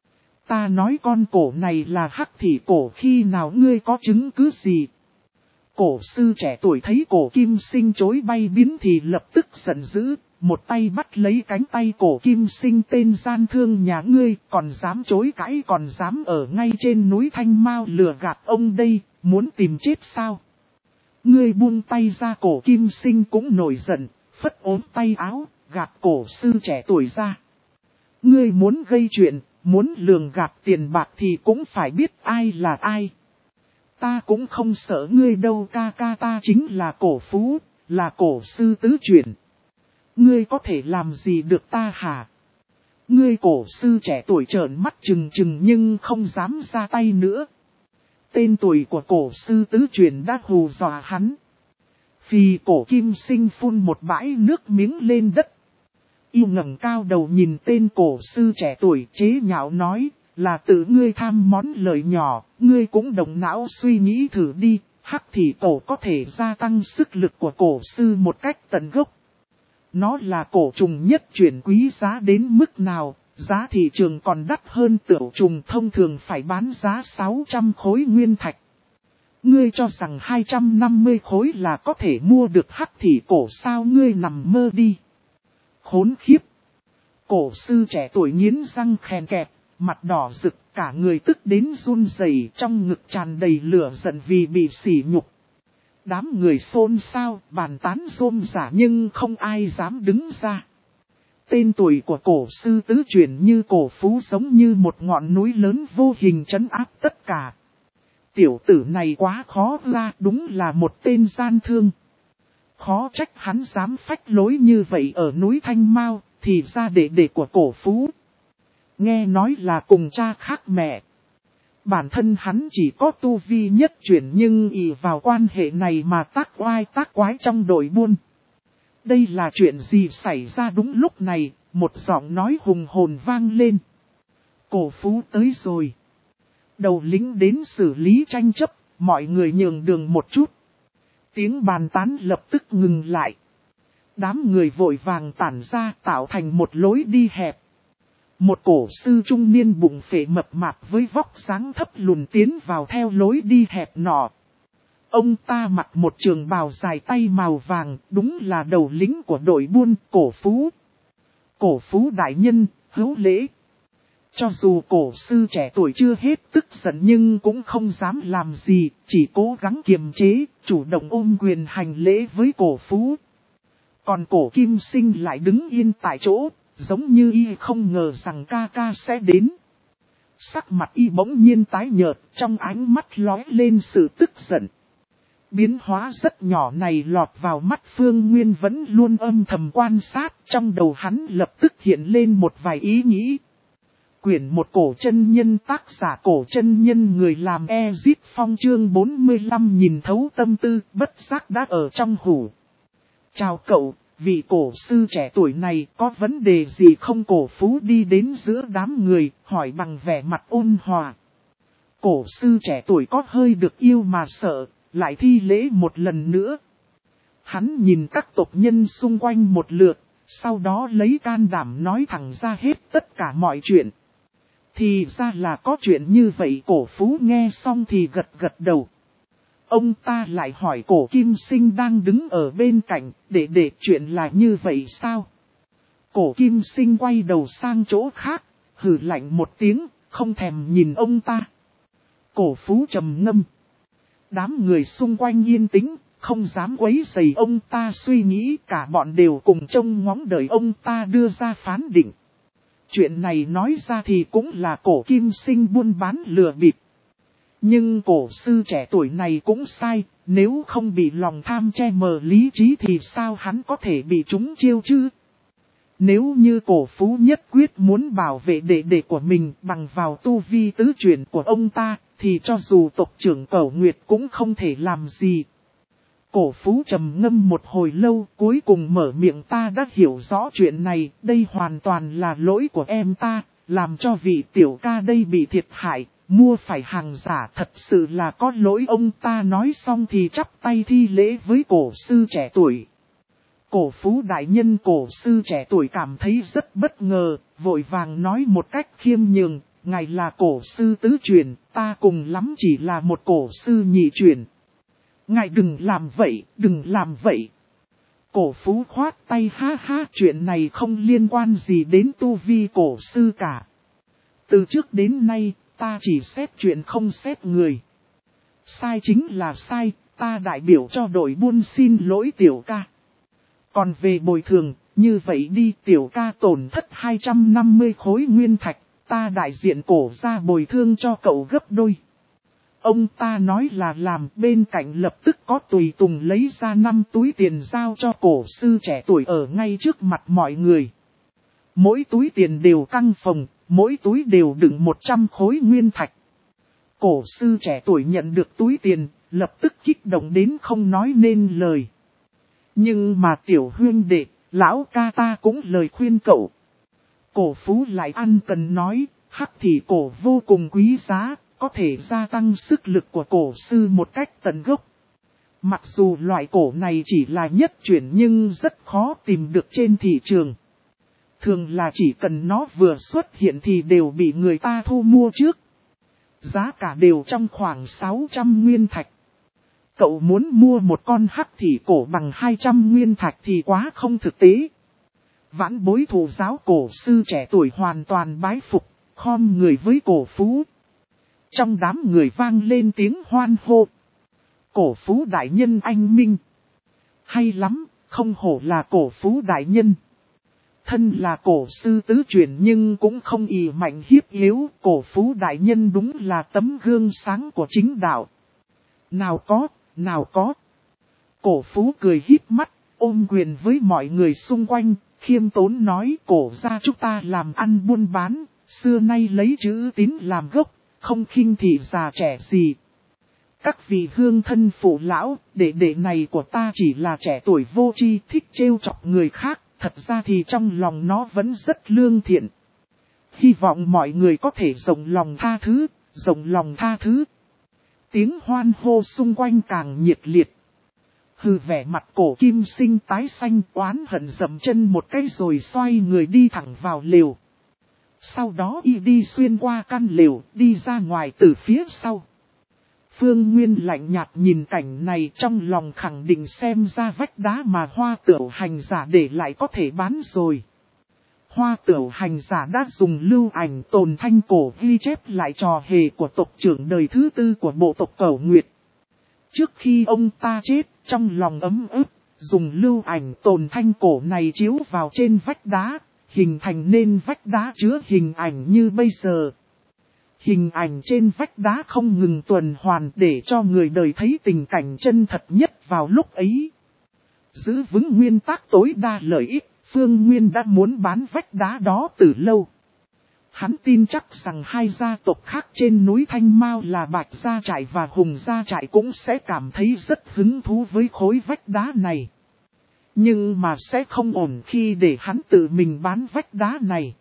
Ta nói con cổ này là hắc thị cổ, khi nào ngươi có chứng cứ gì? Cổ sư trẻ tuổi thấy Cổ Kim Sinh chối bay biến thì lập tức giận dữ, một tay bắt lấy cánh tay Cổ Kim Sinh, tên gian thương nhà ngươi, còn dám chối cãi, còn dám ở ngay trên núi Thanh Mao lừa gạt ông đây, muốn tìm chết sao? Ngươi buông tay ra. Cổ Kim Sinh cũng nổi giận, phất ốm tay áo, gạt cổ sư trẻ tuổi ra. Ngươi muốn gây chuyện, muốn lường gạt tiền bạc thì cũng phải biết ai là ai. Ta cũng không sợ ngươi đâu ca ca, ta chính là cổ phú, là cổ sư tứ truyền. Ngươi có thể làm gì được ta hả? Ngươi cổ sư trẻ tuổi trợn mắt trừng trừng nhưng không dám ra tay nữa. Tên tuổi của cổ sư tứ truyền đã hù dọa hắn. Phì Cổ Kim Sinh phun một bãi nước miếng lên đất. Yêu ngẩng cao đầu nhìn tên cổ sư trẻ tuổi chế nhạo nói, là tự ngươi tham món lợi nhỏ, ngươi cũng động não suy nghĩ thử đi, hắc thị cổ có thể gia tăng sức lực của cổ sư một cách tận gốc. Nó là cổ trùng nhất chuyển quý giá đến mức nào, giá thị trường còn đắt hơn tửu trùng thông thường phải bán giá sáu trăm khối nguyên thạch. Ngươi cho rằng hai trăm năm mươi khối là có thể mua được hắc thị cổ sao, ngươi nằm mơ đi. Khốn khiếp. Cổ sư trẻ tuổi nghiến răng khèn kẹp, mặt đỏ rực, cả người tức đến run rẩy, trong ngực tràn đầy lửa giận vì bị sỉ nhục. Đám người xôn xao, bàn tán rôm rả nhưng không ai dám đứng ra. Tên tuổi của cổ sư tứ chuyển như cổ phú giống như một ngọn núi lớn vô hình trấn áp tất cả. Tiểu tử này quá khó ra, đúng là một tên gian thương. Khó trách hắn dám phách lối như vậy ở núi Thanh Mao, thì ra đệ đệ của cổ phú. Nghe nói là cùng cha khác mẹ. Bản thân hắn chỉ có tu vi nhất chuyển nhưng ỷ vào quan hệ này mà tác oai tác quái trong đội buôn. Đây là chuyện gì xảy ra? Đúng lúc này, một giọng nói hùng hồn vang lên. Cổ phú tới rồi. Đầu lính đến xử lý tranh chấp, mọi người nhường đường một chút. Tiếng bàn tán lập tức ngừng lại. Đám người vội vàng tản ra tạo thành một lối đi hẹp. Một cổ sư trung niên bụng phệ mập mạp với vóc dáng thấp lùn tiến vào theo lối đi hẹp nọ. Ông ta mặc một trường bào dài tay màu vàng, đúng là đầu lính của đội buôn cổ phú. Cổ phú đại nhân, hữu lễ. Cho dù cổ sư trẻ tuổi chưa hết tức giận nhưng cũng không dám làm gì, chỉ cố gắng kiềm chế, chủ động ôm quyền hành lễ với cổ phú. Còn cổ kim sinh lại đứng yên tại chỗ, giống như y không ngờ rằng ca ca sẽ đến. Sắc mặt y bỗng nhiên tái nhợt, trong ánh mắt lóe lên sự tức giận. Biến hóa rất nhỏ này lọt vào mắt Phương Nguyên vẫn luôn âm thầm quan sát, trong đầu hắn lập tức hiện lên một vài ý nghĩ. Quyển một cổ chân nhân, tác giả cổ chân nhân, người làm Ezip Phong, chương bốn mươi lăm, nhìn thấu tâm tư, bất giác đã ở trong hủ. Chào cậu, vị cổ sư trẻ tuổi này có vấn đề gì không? Cổ phú đi đến giữa đám người, hỏi bằng vẻ mặt ôn hòa. Cổ sư trẻ tuổi có hơi được yêu mà sợ, lại thi lễ một lần nữa. Hắn nhìn các tộc nhân xung quanh một lượt, sau đó lấy can đảm nói thẳng ra hết tất cả mọi chuyện. Thì ra là có chuyện như vậy. Cổ phú nghe xong thì gật gật đầu. Ông ta lại hỏi cổ kim sinh đang đứng ở bên cạnh, để để chuyện là như vậy sao? Cổ kim sinh quay đầu sang chỗ khác, hừ lạnh một tiếng, không thèm nhìn ông ta. Cổ phú trầm ngâm. Đám người xung quanh yên tĩnh, không dám quấy rầy ông ta suy nghĩ, cả bọn đều cùng trông ngóng đợi ông ta đưa ra phán định. Chuyện này nói ra thì cũng là cổ kim sinh buôn bán lừa bịp. Nhưng cổ sư trẻ tuổi này cũng sai, nếu không bị lòng tham che mờ lý trí thì sao hắn có thể bị chúng chiêu chứ? Nếu như cổ phú nhất quyết muốn bảo vệ đệ đệ của mình bằng vào tu vi tứ chuyển của ông ta, thì cho dù tộc trưởng Cẩu Nguyệt cũng không thể làm gì. Cổ phú trầm ngâm một hồi lâu, cuối cùng mở miệng, ta đã hiểu rõ chuyện này, đây hoàn toàn là lỗi của em ta, làm cho vị tiểu ca đây bị thiệt hại, mua phải hàng giả, thật sự là có lỗi. Ông ta nói xong thì chắp tay thi lễ với cổ sư trẻ tuổi. Cổ phú đại nhân, cổ sư trẻ tuổi cảm thấy rất bất ngờ, vội vàng nói một cách khiêm nhường, ngài là cổ sư tứ chuyển, ta cùng lắm chỉ là một cổ sư nhị chuyển. Ngài đừng làm vậy, đừng làm vậy. Cổ phú khoát tay, ha ha, chuyện này không liên quan gì đến tu vi cổ sư cả. Từ trước đến nay, ta chỉ xét chuyện không xét người. Sai chính là sai, ta đại biểu cho đội buôn xin lỗi tiểu ca. Còn về bồi thường, như vậy đi, tiểu ca tổn thất hai trăm năm mươi khối nguyên thạch, ta đại diện cổ ra bồi thương cho cậu gấp đôi. Ông ta nói là làm, bên cạnh lập tức có tùy tùng lấy ra năm túi tiền giao cho cổ sư trẻ tuổi ở ngay trước mặt mọi người. Mỗi túi tiền đều căng phồng, mỗi túi đều đựng một trăm khối nguyên thạch. Cổ sư trẻ tuổi nhận được túi tiền, lập tức kích động đến không nói nên lời. Nhưng mà tiểu huynh đệ, lão ca ta cũng lời khuyên cậu. Cổ phú lại ăn cần nói, hắc thị cổ vô cùng quý giá, có thể gia tăng sức lực của cổ sư một cách tận gốc. Mặc dù loại cổ này chỉ là nhất chuyển nhưng rất khó tìm được trên thị trường. Thường là chỉ cần nó vừa xuất hiện thì đều bị người ta thu mua trước. Giá cả đều trong khoảng sáu trăm nguyên thạch. Cậu muốn mua một con hắc thị cổ bằng hai trăm nguyên thạch thì quá không thực tế. Vãn bối thủ giáo cổ sư trẻ tuổi hoàn toàn bái phục, khom người với cổ phú. Trong đám người vang lên tiếng hoan hô. Cổ phú đại nhân anh minh. Hay lắm, không hổ là cổ phú đại nhân. Thân là cổ sư tứ truyền nhưng cũng không ỷ mạnh hiếp yếu. Cổ phú đại nhân đúng là tấm gương sáng của chính đạo. Nào có, nào có. Cổ phú cười híp mắt, ôm quyền với mọi người xung quanh, khiêm tốn nói cổ gia chúng ta làm ăn buôn bán, xưa nay lấy chữ tín làm gốc, không khinh thị già trẻ gì. Các vị hương thân phụ lão, đệ đệ này của ta chỉ là trẻ tuổi vô tri thích trêu chọc người khác, thật ra thì trong lòng nó vẫn rất lương thiện. Hy vọng mọi người có thể rộng lòng tha thứ, rộng lòng tha thứ. Tiếng hoan hô xung quanh càng nhiệt liệt. Hừ, vẻ mặt cổ kim sinh tái xanh oán hận dậm chân một cái rồi xoay người đi thẳng vào lều. Sau đó y đi xuyên qua căn lều, đi ra ngoài từ phía sau. Phương Nguyên lạnh nhạt nhìn cảnh này, trong lòng khẳng định xem ra vách đá mà Hoa Tửu hành giả để lại có thể bán rồi. Hoa Tửu hành giả đã dùng lưu ảnh tồn thanh cổ ghi chép lại trò hề của tộc trưởng đời thứ tư của bộ tộc Cẩu Nguyệt. Trước khi ông ta chết, trong lòng ấm ức, dùng lưu ảnh tồn thanh cổ này chiếu vào trên vách đá, hình thành nên vách đá chứa hình ảnh như bây giờ. Hình ảnh trên vách đá không ngừng tuần hoàn để cho người đời thấy tình cảnh chân thật nhất vào lúc ấy. Giữ vững nguyên tắc tối đa lợi ích, Phương Nguyên đã muốn bán vách đá đó từ lâu. Hắn tin chắc rằng hai gia tộc khác trên núi Thanh Mao là Bạch Gia Trại và Hùng Gia Trại cũng sẽ cảm thấy rất hứng thú với khối vách đá này. Nhưng mà sẽ không ổn khi để hắn tự mình bán vách đá này.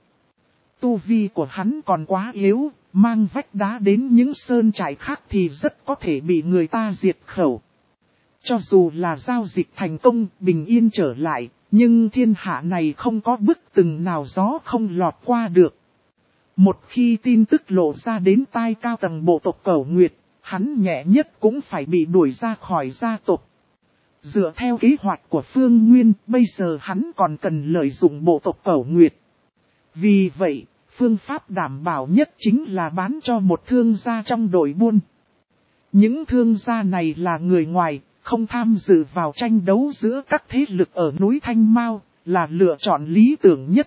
Tu vi của hắn còn quá yếu, mang vách đá đến những sơn trại khác thì rất có thể bị người ta diệt khẩu. Cho dù là giao dịch thành công, bình yên trở lại, nhưng thiên hạ này không có bức tường nào gió không lọt qua được. Một khi tin tức lộ ra đến tai cao tầng bộ tộc Cẩu Nguyệt, hắn nhẹ nhất cũng phải bị đuổi ra khỏi gia tộc. Dựa theo kế hoạch của Phương Nguyên, bây giờ hắn còn cần lợi dụng bộ tộc Cẩu Nguyệt. Vì vậy, phương pháp đảm bảo nhất chính là bán cho một thương gia trong đội buôn. Những thương gia này là người ngoài, không tham dự vào tranh đấu giữa các thế lực ở núi Thanh Mao, là lựa chọn lý tưởng nhất.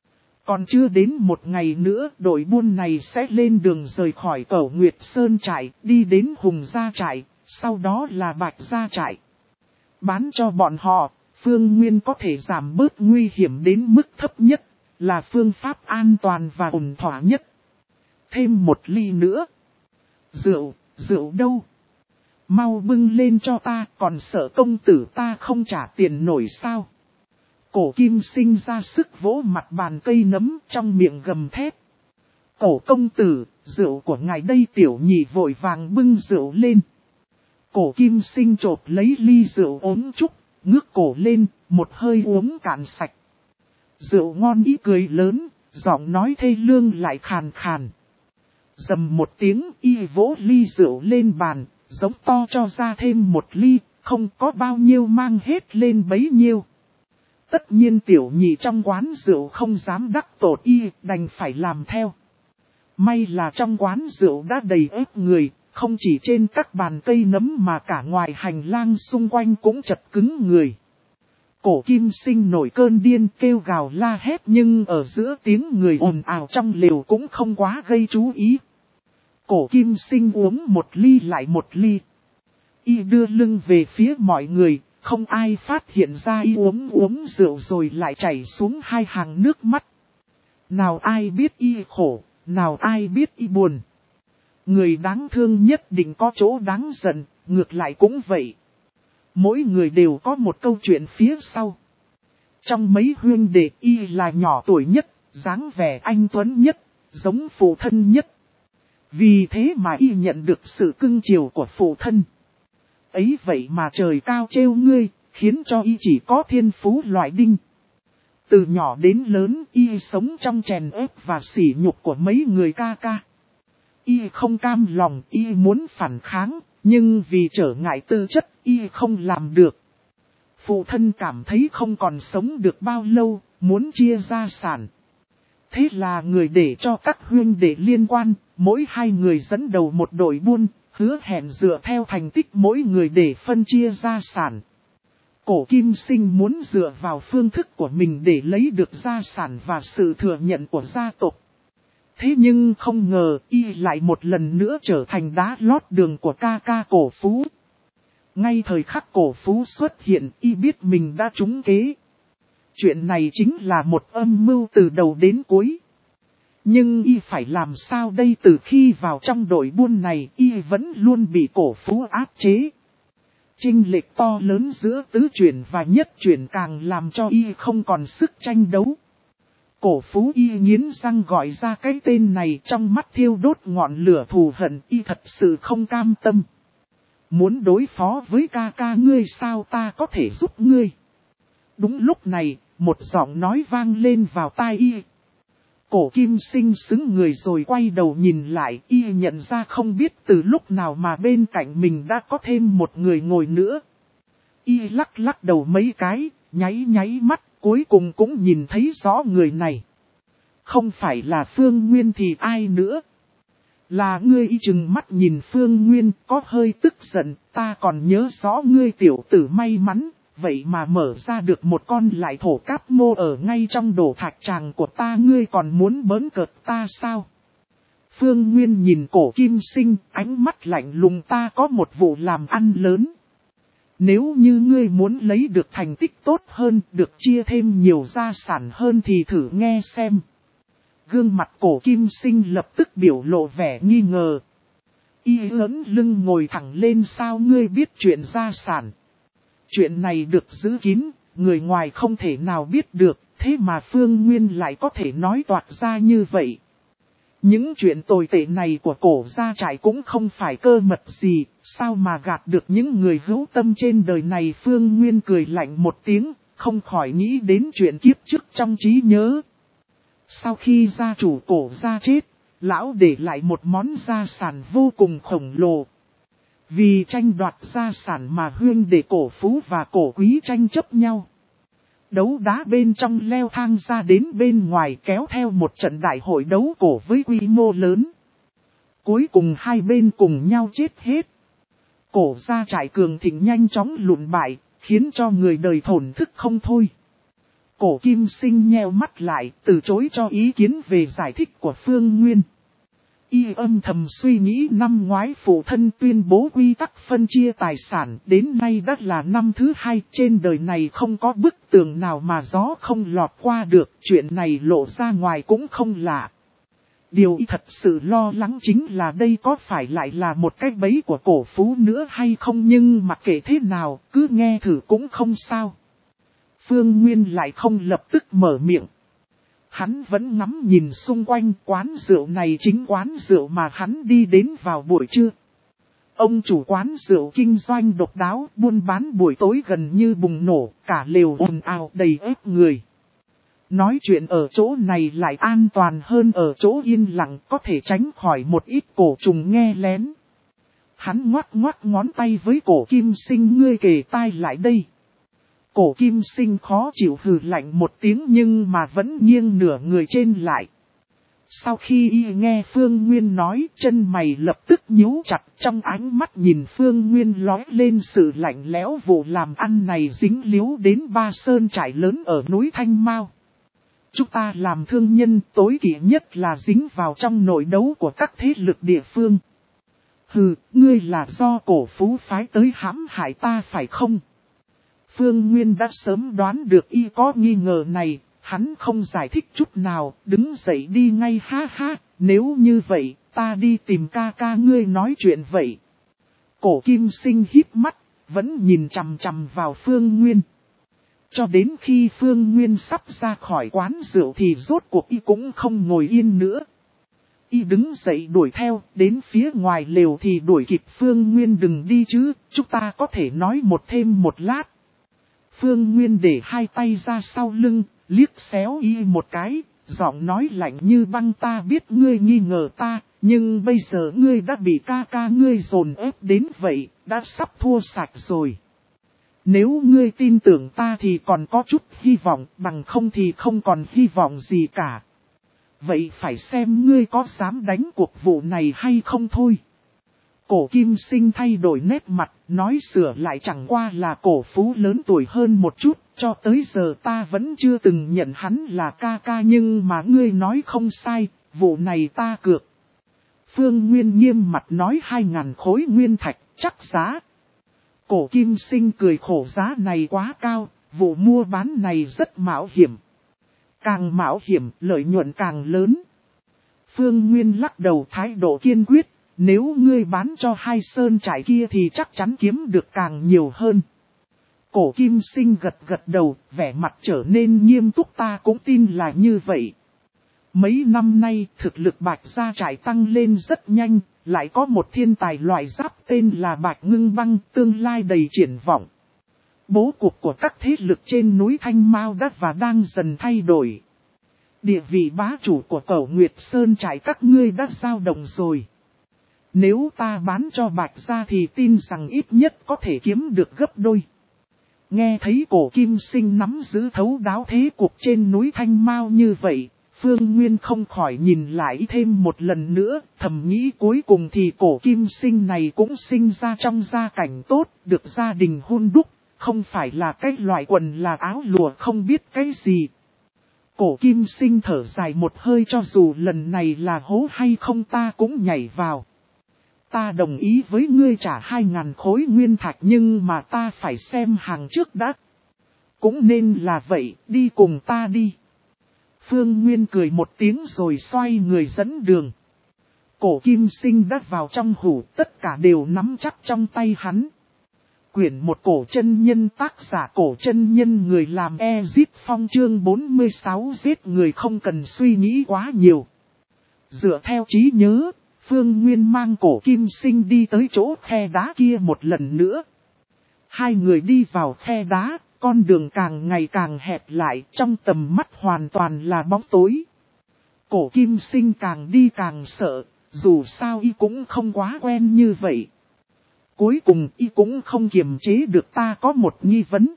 Còn chưa đến một ngày nữa, đội buôn này sẽ lên đường rời khỏi Cẩu Nguyệt Sơn Trại, đi đến Hùng Gia Trại, sau đó là Bạch Gia Trại. Bán cho bọn họ, Phương Nguyên có thể giảm bớt nguy hiểm đến mức thấp nhất, là phương pháp an toàn và ổn thỏa nhất. Thêm một ly nữa. Rượu, rượu đâu? Mau bưng lên cho ta, còn sợ công tử ta không trả tiền nổi sao? Cổ kim sinh ra sức vỗ mặt bàn cây nấm trong miệng gầm thét. Cổ công tử, rượu của ngài đây, tiểu nhị vội vàng bưng rượu lên. Cổ kim sinh chộp lấy ly rượu ốm trúc, ngước cổ lên, một hơi uống cạn sạch. Rượu ngon ý cười lớn, giọng nói thê lương lại khàn khàn. Dầm một tiếng, y vỗ ly rượu lên bàn, giống to cho ra thêm một ly, không có bao nhiêu mang hết lên bấy nhiêu. Tất nhiên tiểu nhị trong quán rượu không dám đắc tội y, đành phải làm theo. May là trong quán rượu đã đầy ép người, không chỉ trên các bàn cây nấm mà cả ngoài hành lang xung quanh cũng chật cứng người. Cổ kim sinh nổi cơn điên kêu gào la hét, nhưng ở giữa tiếng người ồn ào trong lều cũng không quá gây chú ý. Cổ kim sinh uống một ly lại một ly. Y đưa lưng về phía mọi người, không ai phát hiện ra y uống uống rượu rồi lại chảy xuống hai hàng nước mắt. Nào ai biết y khổ, nào ai biết y buồn. Người đáng thương nhất định có chỗ đáng giận, ngược lại cũng vậy. Mỗi người đều có một câu chuyện phía sau. Trong mấy huynh đệ, y là nhỏ tuổi nhất, dáng vẻ anh tuấn nhất, giống phụ thân nhất. Vì thế mà y nhận được sự cưng chiều của phụ thân. Ấy vậy mà trời cao trêu ngươi, khiến cho y chỉ có thiên phú loại đinh. Từ nhỏ đến lớn, y sống trong chèn ép và sỉ nhục của mấy người ca ca. Y không cam lòng, y muốn phản kháng, Nhưng vì trở ngại tư chất, y không làm được. Phụ thân cảm thấy không còn sống được bao lâu, muốn chia gia sản. Thế là người để cho các huynh đệ liên quan, mỗi hai người dẫn đầu một đội buôn, hứa hẹn dựa theo thành tích mỗi người để phân chia gia sản. Cổ Kim Sinh muốn dựa vào phương thức của mình để lấy được gia sản và sự thừa nhận của gia tộc. Thế nhưng không ngờ y lại một lần nữa trở thành đá lót đường của ca ca Cổ Phú. Ngay thời khắc Cổ Phú xuất hiện, y biết mình đã trúng kế. Chuyện này chính là một âm mưu từ đầu đến cuối. Nhưng y phải làm sao đây? Từ khi vào trong đội buôn này, y vẫn luôn bị Cổ Phú áp chế. Chênh lệch to lớn giữa tứ chuyển và nhất chuyển càng làm cho y không còn sức tranh đấu. Cổ Phú y nghiến răng gọi ra cái tên này, trong mắt thiêu đốt ngọn lửa thù hận, y thật sự không cam tâm. Muốn đối phó với ca ca ngươi sao, ta có thể giúp ngươi. Đúng lúc này, một giọng nói vang lên vào tai y. Cổ Kim Sinh sững người rồi quay đầu nhìn lại, y nhận ra không biết từ lúc nào mà bên cạnh mình đã có thêm một người ngồi nữa. Y lắc lắc đầu mấy cái, nháy nháy mắt, cuối cùng cũng nhìn thấy rõ người này. Không phải là Phương Nguyên thì ai nữa? Là ngươi. Y chừng mắt nhìn Phương Nguyên, có hơi tức giận, ta còn nhớ rõ ngươi tiểu tử may mắn. Vậy mà mở ra được một con lại thổ cáp mô ở ngay trong đồ thạch tràng của ta, ngươi còn muốn bỡn cợt ta sao? Phương Nguyên nhìn Cổ Kim Sinh, ánh mắt lạnh lùng, ta có một vụ làm ăn lớn. Nếu như ngươi muốn lấy được thành tích tốt hơn, được chia thêm nhiều gia sản hơn thì thử nghe xem. Gương mặt Cổ Kim Sinh lập tức biểu lộ vẻ nghi ngờ. Y ấn lưng ngồi thẳng lên, sao ngươi biết chuyện gia sản? Chuyện này được giữ kín, người ngoài không thể nào biết được, thế mà Phương Nguyên lại có thể nói toạc ra như vậy. Những chuyện tồi tệ này của Cổ gia trại cũng không phải cơ mật gì, sao mà gạt được những người hữu tâm trên đời này. Phương Nguyên cười lạnh một tiếng, không khỏi nghĩ đến chuyện kiếp trước trong trí nhớ. Sau khi gia chủ Cổ gia chết, lão để lại một món gia sản vô cùng khổng lồ. Vì tranh đoạt gia sản mà huyên đệ Cổ Phú và Cổ Quý tranh chấp nhau. Đấu đá bên trong leo thang ra đến bên ngoài, kéo theo một trận đại hội đấu cổ với quy mô lớn. Cuối cùng hai bên cùng nhau chết hết. Cổ gia trại cường thịnh nhanh chóng lụn bại, khiến cho người đời thổn thức không thôi. Cổ Kim Sinh nheo mắt lại, từ chối cho ý kiến về giải thích của Phương Nguyên. Y âm thầm suy nghĩ, năm ngoái phụ thân tuyên bố quy tắc phân chia tài sản, đến nay đã là năm thứ hai, trên đời này không có bức tường nào mà gió không lọt qua được, chuyện này lộ ra ngoài cũng không lạ. Điều y thật sự lo lắng chính là đây có phải lại là một cái bẫy của Cổ Phú nữa hay không, nhưng mặc kệ thế nào, cứ nghe thử cũng không sao. Phương Nguyên lại không lập tức mở miệng. Hắn vẫn ngắm nhìn xung quanh, quán rượu này chính quán rượu mà hắn đi đến vào buổi trưa. Ông chủ quán rượu kinh doanh độc đáo, buôn bán buổi tối gần như bùng nổ, cả lều ồn ào đầy ép người. Nói chuyện ở chỗ này lại an toàn hơn ở chỗ yên lặng, có thể tránh khỏi một ít cổ trùng nghe lén. Hắn ngoắc ngoắc ngón tay với Cổ Kim Sinh, ngươi kề tai lại đây. Cổ Kim Sinh khó chịu hừ lạnh một tiếng nhưng mà vẫn nghiêng nửa người trên lại. Sau khi y nghe Phương Nguyên nói, chân mày lập tức nhíu chặt, trong ánh mắt nhìn Phương Nguyên lóe lên sự lạnh lẽo. Vụ làm ăn này dính líu đến ba sơn trại lớn ở núi Thanh Mao. Chúng ta làm thương nhân, tối kỵ nhất là dính vào trong nội đấu của các thế lực địa phương. Hừ, ngươi là do Cổ Phú phái tới hãm hại ta phải không? Phương Nguyên đã sớm đoán được y có nghi ngờ này, hắn không giải thích chút nào, đứng dậy đi ngay, ha ha, nếu như vậy, ta đi tìm ca ca ngươi nói chuyện vậy. Cổ Kim Sinh híp mắt, vẫn nhìn chằm chằm vào Phương Nguyên. Cho đến khi Phương Nguyên sắp ra khỏi quán rượu thì rốt cuộc y cũng không ngồi yên nữa. Y đứng dậy đuổi theo, đến phía ngoài lều thì đuổi kịp Phương Nguyên, đừng đi chứ, chúng ta có thể nói một thêm một lát. Phương Nguyên để hai tay ra sau lưng, liếc xéo y một cái, giọng nói lạnh như băng, ta biết ngươi nghi ngờ ta, Nhưng bây giờ ngươi đã bị ca ca ngươi dồn ép đến vậy, đã sắp thua sạch rồi. Nếu ngươi tin tưởng ta thì còn có chút hy vọng, bằng không thì không còn hy vọng gì cả. Vậy phải xem ngươi có dám đánh cuộc vụ này hay không thôi. Cổ Kim Sinh thay đổi nét mặt, nói sửa lại chẳng qua là cổ phú lớn tuổi hơn một chút, cho tới giờ ta vẫn chưa từng nhận hắn là ca ca, nhưng mà ngươi nói không sai, vụ này ta cược. Phương Nguyên nghiêm mặt nói hai ngàn khối nguyên thạch, chắc giá. Cổ Kim Sinh cười khổ, giá này quá cao, vụ mua bán này rất mạo hiểm. Càng mạo hiểm, lợi nhuận càng lớn. Phương Nguyên lắc đầu, thái độ kiên quyết, nếu ngươi bán cho hai sơn trại kia thì chắc chắn kiếm được càng nhiều hơn. Cổ Kim Sinh gật gật đầu, vẻ mặt trở nên nghiêm túc, ta cũng tin là như vậy. Mấy năm nay, thực lực Bạch Gia trại tăng lên rất nhanh, lại có một thiên tài loại giáp tên là Bạch Ngưng Băng, tương lai đầy triển vọng. Bố cục của các thế lực trên núi Thanh Mao đã và đang dần thay đổi. Địa vị bá chủ của Cẩu Nguyệt Sơn trại các ngươi đã dao động rồi. Nếu ta bán cho Bạch Gia thì tin rằng ít nhất có thể kiếm được gấp đôi. Nghe thấy Cổ Kim Sinh nắm giữ thấu đáo thế cuộc trên núi Thanh Mao như vậy, Phương Nguyên không khỏi nhìn lại thêm một lần nữa, thầm nghĩ cuối cùng thì Cổ Kim Sinh này cũng sinh ra trong gia cảnh tốt, được gia đình hun đúc, không phải là cái loại quần là áo lụa không biết cái gì. Cổ Kim Sinh thở dài một hơi, cho dù lần này là hố hay không ta cũng nhảy vào. Ta đồng ý với ngươi trả hai ngàn khối nguyên thạch, nhưng mà ta phải xem hàng trước đã. Cũng nên là vậy, đi cùng ta đi. Phương Nguyên cười một tiếng rồi xoay người dẫn đường. Cổ Kim Sinh đã vào trong hủ, tất cả đều nắm chắc trong tay hắn. Quyển một cổ chân nhân, tác giả Cổ Chân Nhân, người làm Ezit Phong, chương bốn mươi sáu, giết người không cần suy nghĩ quá nhiều. Dựa theo trí nhớ, Phương Nguyên mang Cổ Kim Sinh đi tới chỗ khe đá kia một lần nữa. Hai người đi vào khe đá, con đường càng ngày càng hẹp lại, trong tầm mắt hoàn toàn là bóng tối. Cổ Kim Sinh càng đi càng sợ, dù sao y cũng không quá quen như vậy. Cuối cùng y cũng không kiềm chế được, ta có một nghi vấn.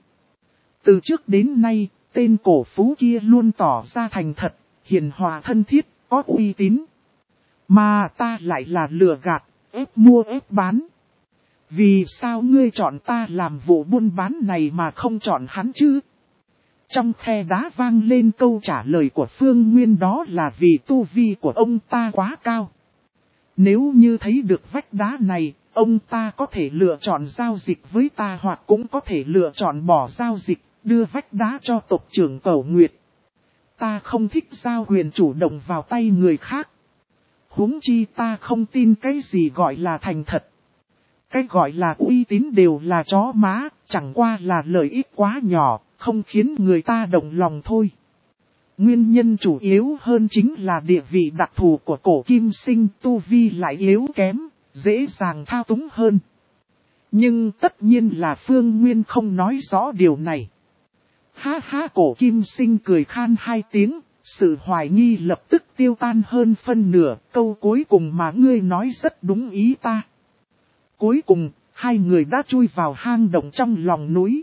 Từ trước đến nay, tên cổ phú kia luôn tỏ ra thành thật, hiền hòa thân thiết, có uy tín. Mà ta lại là lừa gạt, ép mua ép bán. Vì sao ngươi chọn ta làm vụ buôn bán này mà không chọn hắn chứ? Trong khe đá vang lên câu trả lời của Phương Nguyên, đó là vì tu vi của ông ta quá cao. Nếu như thấy được vách đá này, ông ta có thể lựa chọn giao dịch với ta, hoặc cũng có thể lựa chọn bỏ giao dịch, đưa vách đá cho tộc trưởng Cẩu Nguyệt. Ta không thích giao quyền chủ động vào tay người khác. Huống chi ta không tin cái gì gọi là thành thật. Cái gọi là uy tín đều là chó má, chẳng qua là lợi ích quá nhỏ, không khiến người ta động lòng thôi. Nguyên nhân chủ yếu hơn chính là địa vị đặc thù của Cổ Kim Sinh, tu vi lại yếu kém, dễ dàng thao túng hơn. Nhưng tất nhiên là Phương Nguyên không nói rõ điều này. Ha ha, Cổ Kim Sinh cười khan hai tiếng, sự hoài nghi lập tức tiêu tan hơn phân nửa, câu cuối cùng mà ngươi nói rất đúng ý ta. Cuối cùng, hai người đã chui vào hang động trong lòng núi.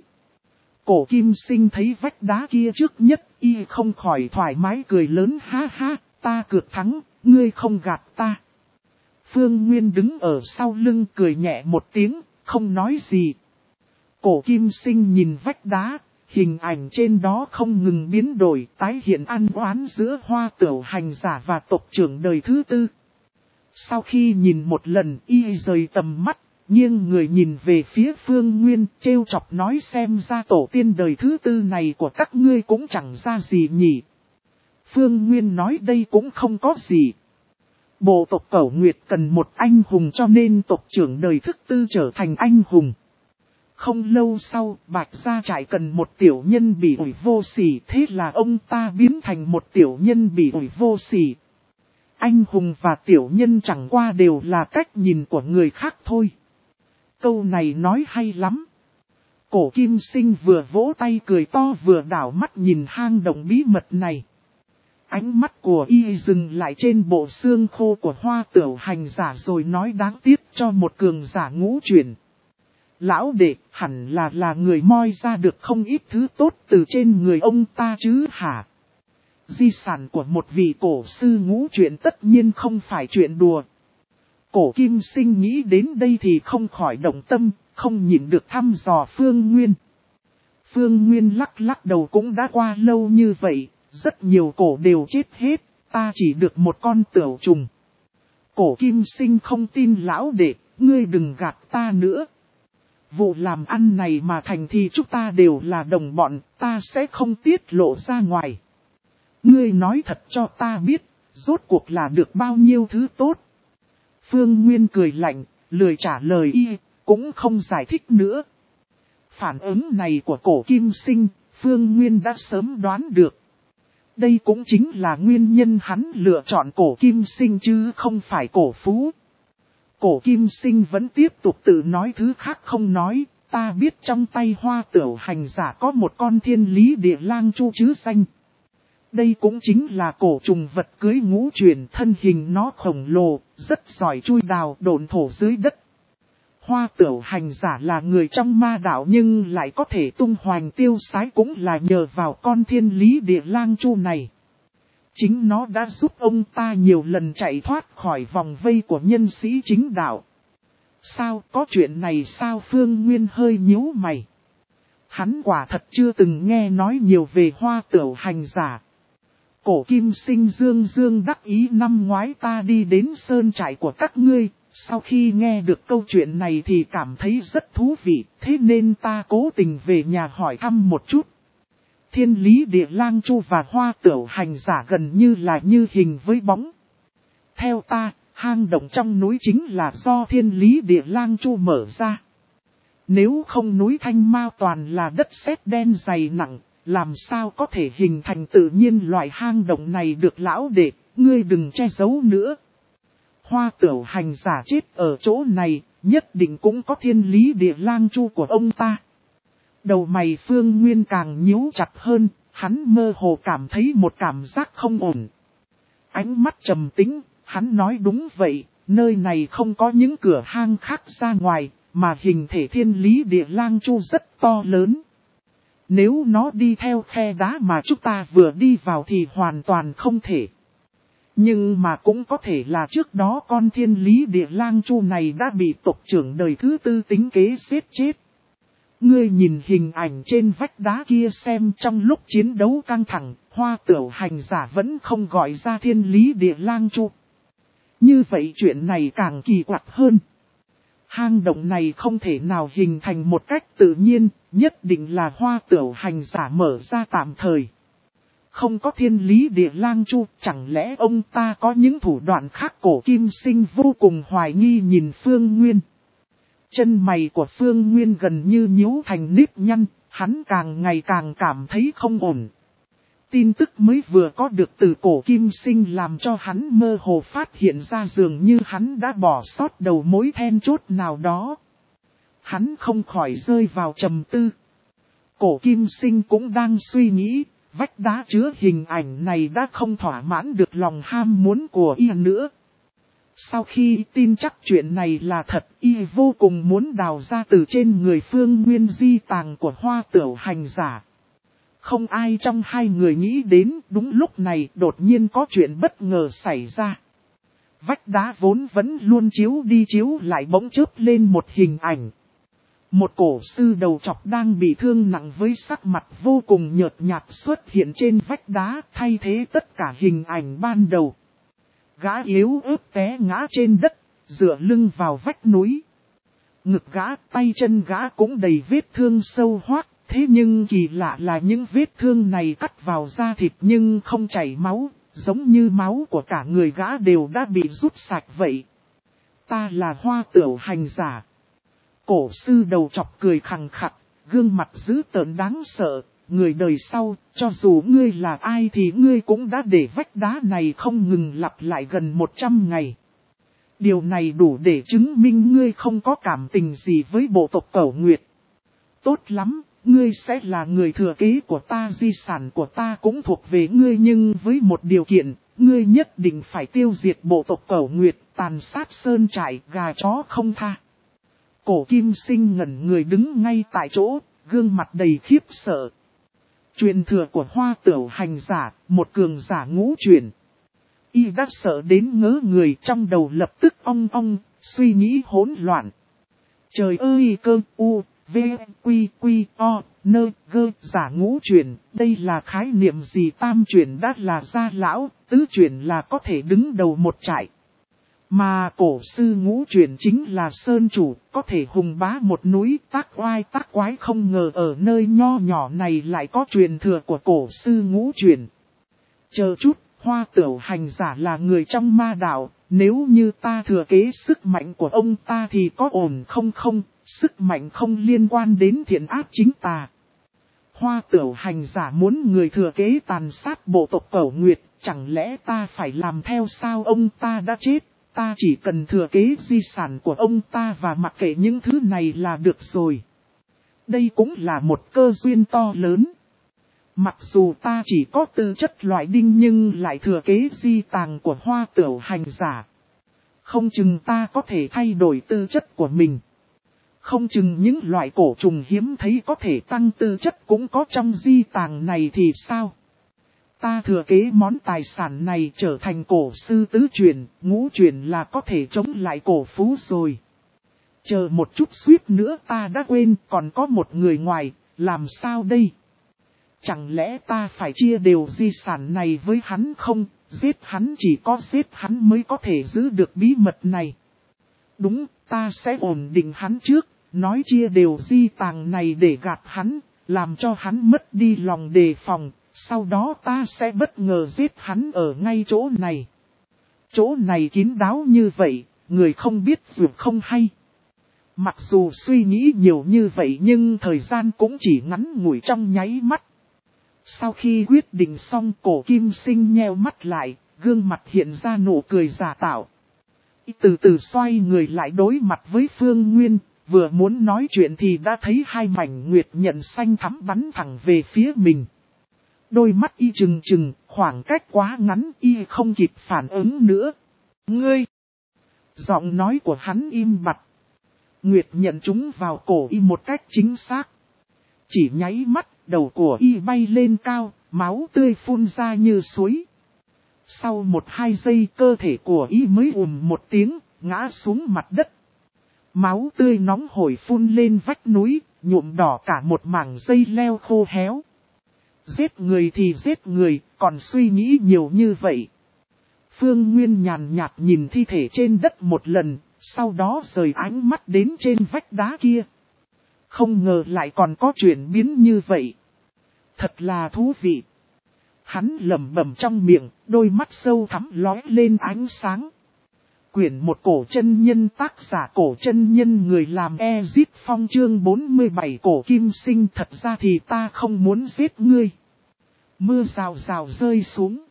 Cổ Kim Sinh thấy vách đá kia trước nhất, y không khỏi thoải mái cười lớn, ha ha, ta cược thắng, ngươi không gạt ta. Phương Nguyên đứng ở sau lưng cười nhẹ một tiếng, không nói gì. Cổ Kim Sinh nhìn vách đá, hình ảnh trên đó không ngừng biến đổi, tái hiện ăn oán giữa Hoa Tửu hành giả và tộc trưởng đời thứ tư. Sau khi nhìn một lần, y rời tầm mắt, nghiêng người nhìn về phía Phương Nguyên, trêu chọc nói, xem ra tổ tiên đời thứ tư này của các ngươi cũng chẳng ra gì nhỉ. Phương Nguyên nói, đây cũng không có gì. Bộ tộc Cẩu Nguyệt cần một anh hùng, cho nên tộc trưởng đời thứ tư trở thành anh hùng. Không lâu sau, Bạch Gia trại cần một tiểu nhân bị ủi vô sỉ, thế là ông ta biến thành một tiểu nhân bị ủi vô sỉ. Anh hùng và tiểu nhân chẳng qua đều là cách nhìn của người khác thôi. Câu này nói hay lắm. Cổ Kim Sinh vừa vỗ tay cười to vừa đảo mắt nhìn hang động bí mật này. Ánh mắt của y dừng lại trên bộ xương khô của Hoa Tửu hành giả rồi nói đáng tiếc cho một cường giả ngũ chuyển. Lão đệ hẳn là là người moi ra được không ít thứ tốt từ trên người ông ta chứ hả? Di sản của một vị cổ sư ngũ chuyển tất nhiên không phải chuyện đùa. Cổ Kim Sinh nghĩ đến đây thì không khỏi động tâm, không nhịn được thăm dò Phương Nguyên. Phương Nguyên lắc lắc đầu, cũng đã qua lâu như vậy, rất nhiều cổ đều chết hết, ta chỉ được một con tửu trùng. Cổ Kim Sinh không tin lão đệ, ngươi đừng gạt ta nữa. Vụ làm ăn này mà thành thì chúng ta đều là đồng bọn, ta sẽ không tiết lộ ra ngoài. Ngươi nói thật cho ta biết, rốt cuộc là được bao nhiêu thứ tốt. Phương Nguyên cười lạnh, lười trả lời y, cũng không giải thích nữa. Phản ứng này của cổ Kim Sinh, Phương Nguyên đã sớm đoán được. Đây cũng chính là nguyên nhân hắn lựa chọn cổ Kim Sinh chứ không phải cổ Phú. Cổ Kim Sinh vẫn tiếp tục tự nói thứ khác không nói, ta biết trong tay Hoa Tửu hành giả có một con thiên lý địa lang chu chứ danh. Đây cũng chính là cổ trùng vật cưới ngũ chuyển, thân hình nó khổng lồ, rất giỏi chui đào độn thổ dưới đất. Hoa Tửu hành giả là người trong ma đạo nhưng lại có thể tung hoành tiêu sái cũng là nhờ vào con thiên lý địa lang chu này. Chính nó đã giúp ông ta nhiều lần chạy thoát khỏi vòng vây của nhân sĩ chính đạo. Sao có chuyện này sao? Phương Nguyên hơi nhíu mày. Hắn quả thật chưa từng nghe nói nhiều về Hoa Tửu hành giả. Cổ Kim Sinh dương dương đắc ý, năm ngoái ta đi đến sơn trại của các ngươi, sau khi nghe được câu chuyện này thì cảm thấy rất thú vị, thế nên ta cố tình về nhà hỏi thăm một chút. Thiên lý địa lang chu và Hoa Tửu hành giả gần như là như hình với bóng. Theo ta, hang động trong núi chính là do thiên lý địa lang chu mở ra. Nếu không núi Thanh Mao toàn là đất sét đen dày nặng, làm sao có thể hình thành tự nhiên loại hang động này được lão đệ, ngươi đừng che giấu nữa. Hoa Tửu hành giả chết ở chỗ này, nhất định cũng có thiên lý địa lang chu của ông ta. Đầu mày Phương Nguyên càng nhíu chặt hơn, hắn mơ hồ cảm thấy một cảm giác không ổn. Ánh mắt trầm tĩnh, hắn nói đúng vậy, nơi này không có những cửa hang khác ra ngoài, mà hình thể thiên lý địa lang chu rất to lớn. Nếu nó đi theo khe đá mà chúng ta vừa đi vào thì hoàn toàn không thể. Nhưng mà cũng có thể là trước đó con thiên lý địa lang chu này đã bị tộc trưởng đời thứ tư tính kế giết chết. Ngươi nhìn hình ảnh trên vách đá kia xem, trong lúc chiến đấu căng thẳng, Hoa Tửu hành giả vẫn không gọi ra thiên lý địa lang chu. Như vậy chuyện này càng kỳ quặc hơn. Hang động này không thể nào hình thành một cách tự nhiên, nhất định là Hoa Tửu hành giả mở ra tạm thời. Không có thiên lý địa lang chu, chẳng lẽ ông ta có những thủ đoạn khác? Cổ Kim Sinh vô cùng hoài nghi nhìn Phương Nguyên. Chân mày của Phương Nguyên gần như nhíu thành nếp nhăn, hắn càng ngày càng cảm thấy không ổn. Tin tức mới vừa có được từ Cổ Kim Sinh làm cho hắn mơ hồ phát hiện ra dường như hắn đã bỏ sót đầu mối then chốt nào đó. Hắn không khỏi rơi vào trầm tư. Cổ Kim Sinh cũng đang suy nghĩ, vách đá chứa hình ảnh này đã không thỏa mãn được lòng ham muốn của y nữa. Sau khi tin chắc chuyện này là thật, y vô cùng muốn đào ra từ trên người Phương Nguyên di tàng của Hoa Tửu hành giả. Không ai trong hai người nghĩ đến, đúng lúc này đột nhiên có chuyện bất ngờ xảy ra. Vách đá vốn vẫn luôn chiếu đi chiếu lại bỗng chớp lên một hình ảnh. Một cổ sư đầu trọc đang bị thương nặng với sắc mặt vô cùng nhợt nhạt xuất hiện trên vách đá, thay thế tất cả hình ảnh ban đầu. Gã yếu ớt té ngã trên đất, dựa lưng vào vách núi. Ngực gã, tay chân gã cũng đầy vết thương sâu hoác, thế nhưng kỳ lạ là những vết thương này cắt vào da thịt nhưng không chảy máu, giống như máu của cả người gã đều đã bị rút sạch vậy. Ta là Hoa Tửu hành giả. Cổ sư đầu chọc cười khằng khặc, gương mặt dữ tợn đáng sợ. Người đời sau, cho dù ngươi là ai thì ngươi cũng đã để vách đá này không ngừng lặp lại gần một trăm ngày. Điều này đủ để chứng minh ngươi không có cảm tình gì với bộ tộc Cẩu Nguyệt. Tốt lắm, ngươi sẽ là người thừa kế của ta, di sản của ta cũng thuộc về ngươi, nhưng với một điều kiện, ngươi nhất định phải tiêu diệt bộ tộc Cẩu Nguyệt, tàn sát sơn trại, gà chó không tha. Cổ Kim Sinh ngẩn người đứng ngay tại chỗ, gương mặt đầy khiếp sợ. Truyền thừa của Hoa Tửu hành giả, một cường giả ngũ truyền. Y đã sợ đến ngớ người, trong đầu lập tức ong ong, suy nghĩ hỗn loạn. Trời ơi, cơ u, v, quy, quy, o, nơ, gơ, giả ngũ truyền, đây là khái niệm gì? Tam truyền đã là gia lão, tứ truyền là có thể đứng đầu một trại. Mà cổ sư ngũ truyền chính là sơn chủ, có thể hùng bá một núi, tác oai tác quái, không ngờ ở nơi nho nhỏ này lại có truyền thừa của cổ sư ngũ truyền. Chờ chút, Hoa Tửu hành giả là người trong ma đạo, nếu như ta thừa kế sức mạnh của ông ta thì có ổn không? Không, sức mạnh không liên quan đến thiện ác chính tà. Hoa Tửu hành giả muốn người thừa kế tàn sát bộ tộc Cẩu Nguyệt, chẳng lẽ ta phải làm theo sao? Ông ta đã chết, ta chỉ cần thừa kế di sản của ông ta và mặc kệ những thứ này là được rồi. Đây cũng là một cơ duyên to lớn. Mặc dù ta chỉ có tư chất loại đinh nhưng lại thừa kế di tàng của Hoa Tửu hành giả. Không chừng ta có thể thay đổi tư chất của mình. Không chừng những loại cổ trùng hiếm thấy có thể tăng tư chất cũng có trong di tàng này thì sao? Ta thừa kế món tài sản này trở thành cổ sư tứ truyền, ngũ truyền là có thể chống lại cổ phú rồi. Chờ một chút, suýt nữa ta đã quên, còn có một người ngoài, làm sao đây? Chẳng lẽ ta phải chia đều di sản này với hắn không? Giết hắn, chỉ có giết hắn mới có thể giữ được bí mật này. Đúng, ta sẽ ổn định hắn trước, nói chia đều di tàng này để gạt hắn, làm cho hắn mất đi lòng đề phòng, sau đó ta sẽ bất ngờ giết hắn ở ngay chỗ này. Chỗ này kín đáo như vậy, người không biết dù không hay. Mặc dù suy nghĩ nhiều như vậy nhưng thời gian cũng chỉ ngắn ngủi trong nháy mắt. Sau khi quyết định xong, Cổ Kim Sinh nheo mắt lại, gương mặt hiện ra nụ cười giả tạo. Từ từ xoay người lại đối mặt với Phương Nguyên, vừa muốn nói chuyện thì đã thấy hai mảnh nguyệt nhận xanh thắm bắn thẳng về phía mình. Đôi mắt y trừng trừng, khoảng cách quá ngắn y không kịp phản ứng nữa. Ngươi! Giọng nói của hắn im bặt. Nguyệt nhận chúng vào cổ y một cách chính xác. Chỉ nháy mắt, đầu của y bay lên cao, máu tươi phun ra như suối. Sau một hai giây cơ thể của y mới ùm một tiếng, ngã xuống mặt đất. Máu tươi nóng hổi phun lên vách núi, nhuộm đỏ cả một mảng dây leo khô héo. Giết người thì giết người, còn suy nghĩ nhiều như vậy. Phương Nguyên nhàn nhạt nhìn thi thể trên đất một lần, sau đó rời ánh mắt đến trên vách đá kia. Không ngờ lại còn có chuyển biến như vậy. Thật là thú vị. Hắn lẩm bẩm trong miệng, đôi mắt sâu thẳm lóe lên ánh sáng. Quyển một cổ chân nhân, tác giả Cổ Chân Nhân, người làm Ezit Phong, chương bốn mươi bảy. Cổ Kim Sinh, thật ra thì ta không muốn giết ngươi. Mưa rào rào rơi xuống.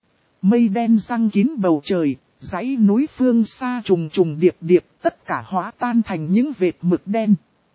Mây đen răng kín bầu trời, dãy núi phương xa trùng trùng điệp điệp, tất cả hóa tan thành những vệt mực đen.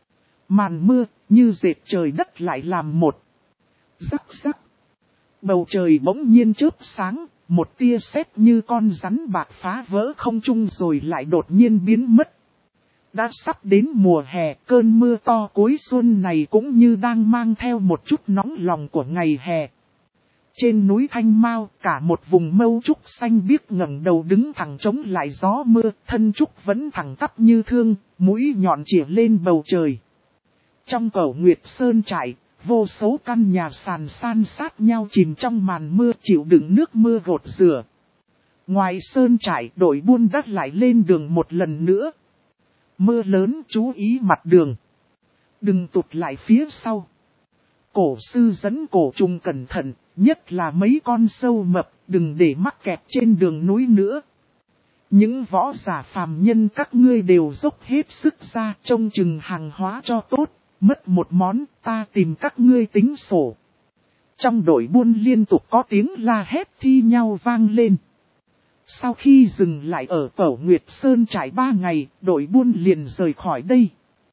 Màn mưa, như dệt trời đất lại làm một. Rắc rắc. Bầu trời bỗng nhiên chớp sáng, một tia sét như con rắn bạc phá vỡ không trung rồi lại đột nhiên biến mất. Đã sắp đến mùa hè, cơn mưa to cuối xuân này cũng như đang mang theo một chút nóng lòng của ngày hè. Trên núi Thanh Mao, cả một vùng mâu trúc xanh biếc ngẩng đầu đứng thẳng chống lại gió mưa, thân trúc vẫn thẳng tắp như thương, mũi nhọn chĩa lên bầu trời. Trong Cẩu Nguyệt Sơn trại, vô số căn nhà sàn san sát nhau chìm trong màn mưa chịu đựng nước mưa gột rửa. Ngoài sơn trại, đội buôn đắt lại lên đường một lần nữa. Mưa lớn, chú ý mặt đường. Đừng tụt lại phía sau. Cổ sư dẫn cổ trùng cẩn thận, nhất là mấy con sâu mập, đừng để mắc kẹt trên đường núi nữa. Những võ giả phàm nhân các ngươi đều dốc hết sức ra, trông chừng hàng hóa cho tốt. Mất một món, ta tìm các ngươi tính sổ. Trong đội buôn liên tục có tiếng la hét thi nhau vang lên. Sau khi dừng lại ở Cẩu Nguyệt Sơn trải ba ngày, đội buôn liền rời khỏi đây.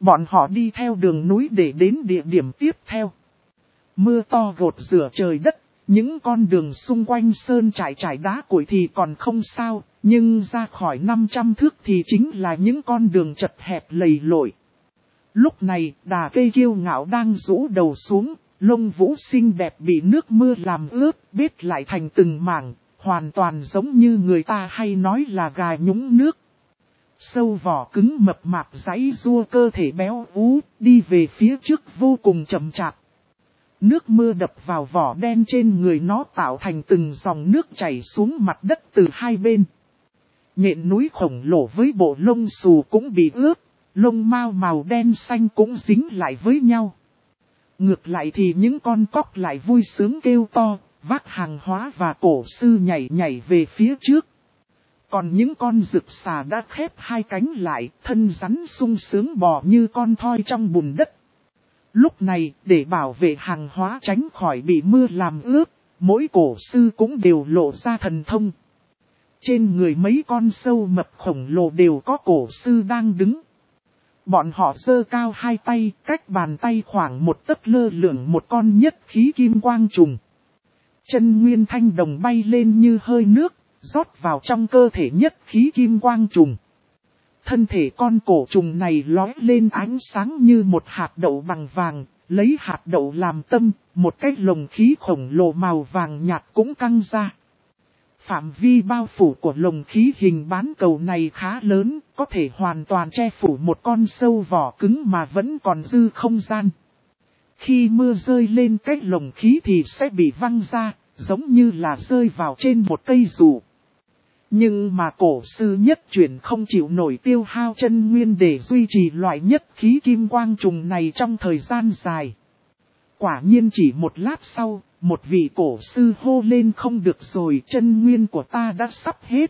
Bọn họ đi theo đường núi để đến địa điểm tiếp theo. Mưa to gột rửa trời đất, những con đường xung quanh sơn trải trải đá cuội thì còn không sao, nhưng ra khỏi năm trăm thước thì chính là những con đường chật hẹp lầy lội. Lúc này, đà cây kiêu ngạo đang rũ đầu xuống, lông vũ xinh đẹp bị nước mưa làm ướt, bết lại thành từng mảng, hoàn toàn giống như người ta hay nói là gà nhúng nước. Sâu vỏ cứng mập mạp giãy giụa cơ thể béo ú, đi về phía trước vô cùng chậm chạp. Nước mưa đập vào vỏ đen trên người nó tạo thành từng dòng nước chảy xuống mặt đất từ hai bên. Nhện núi khổng lồ với bộ lông xù cũng bị ướt, lông mao màu đen xanh cũng dính lại với nhau. Ngược lại thì những con cóc lại vui sướng kêu to, vác hàng hóa và cổ sư nhảy nhảy về phía trước. Còn những con rực xà đã khép hai cánh lại, thân rắn sung sướng bò như con thoi trong bùn đất. Lúc này, để bảo vệ hàng hóa tránh khỏi bị mưa làm ướt, mỗi cổ sư cũng đều lộ ra thần thông. Trên người mấy con sâu mập khổng lồ đều có cổ sư đang đứng. Bọn họ giơ cao hai tay, cách bàn tay khoảng một tấc lơ lửng một con nhất khí kim quang trùng. Chân nguyên thanh đồng bay lên như hơi nước, rót vào trong cơ thể nhất khí kim quang trùng. Thân thể con cổ trùng này lóe lên ánh sáng như một hạt đậu bằng vàng, lấy hạt đậu làm tâm, một cái lồng khí khổng lồ màu vàng nhạt cũng căng ra. Phạm vi bao phủ của lồng khí hình bán cầu này khá lớn, có thể hoàn toàn che phủ một con sâu vỏ cứng mà vẫn còn dư không gian. Khi mưa rơi lên cái lồng khí thì sẽ bị văng ra, giống như là rơi vào trên một cây dù. Nhưng mà cổ sư nhất chuyển không chịu nổi tiêu hao chân nguyên để duy trì loại nhất khí kim quang trùng này trong thời gian dài. Quả nhiên chỉ một lát sau, một vị cổ sư hô lên không được rồi, chân nguyên của ta đã sắp hết.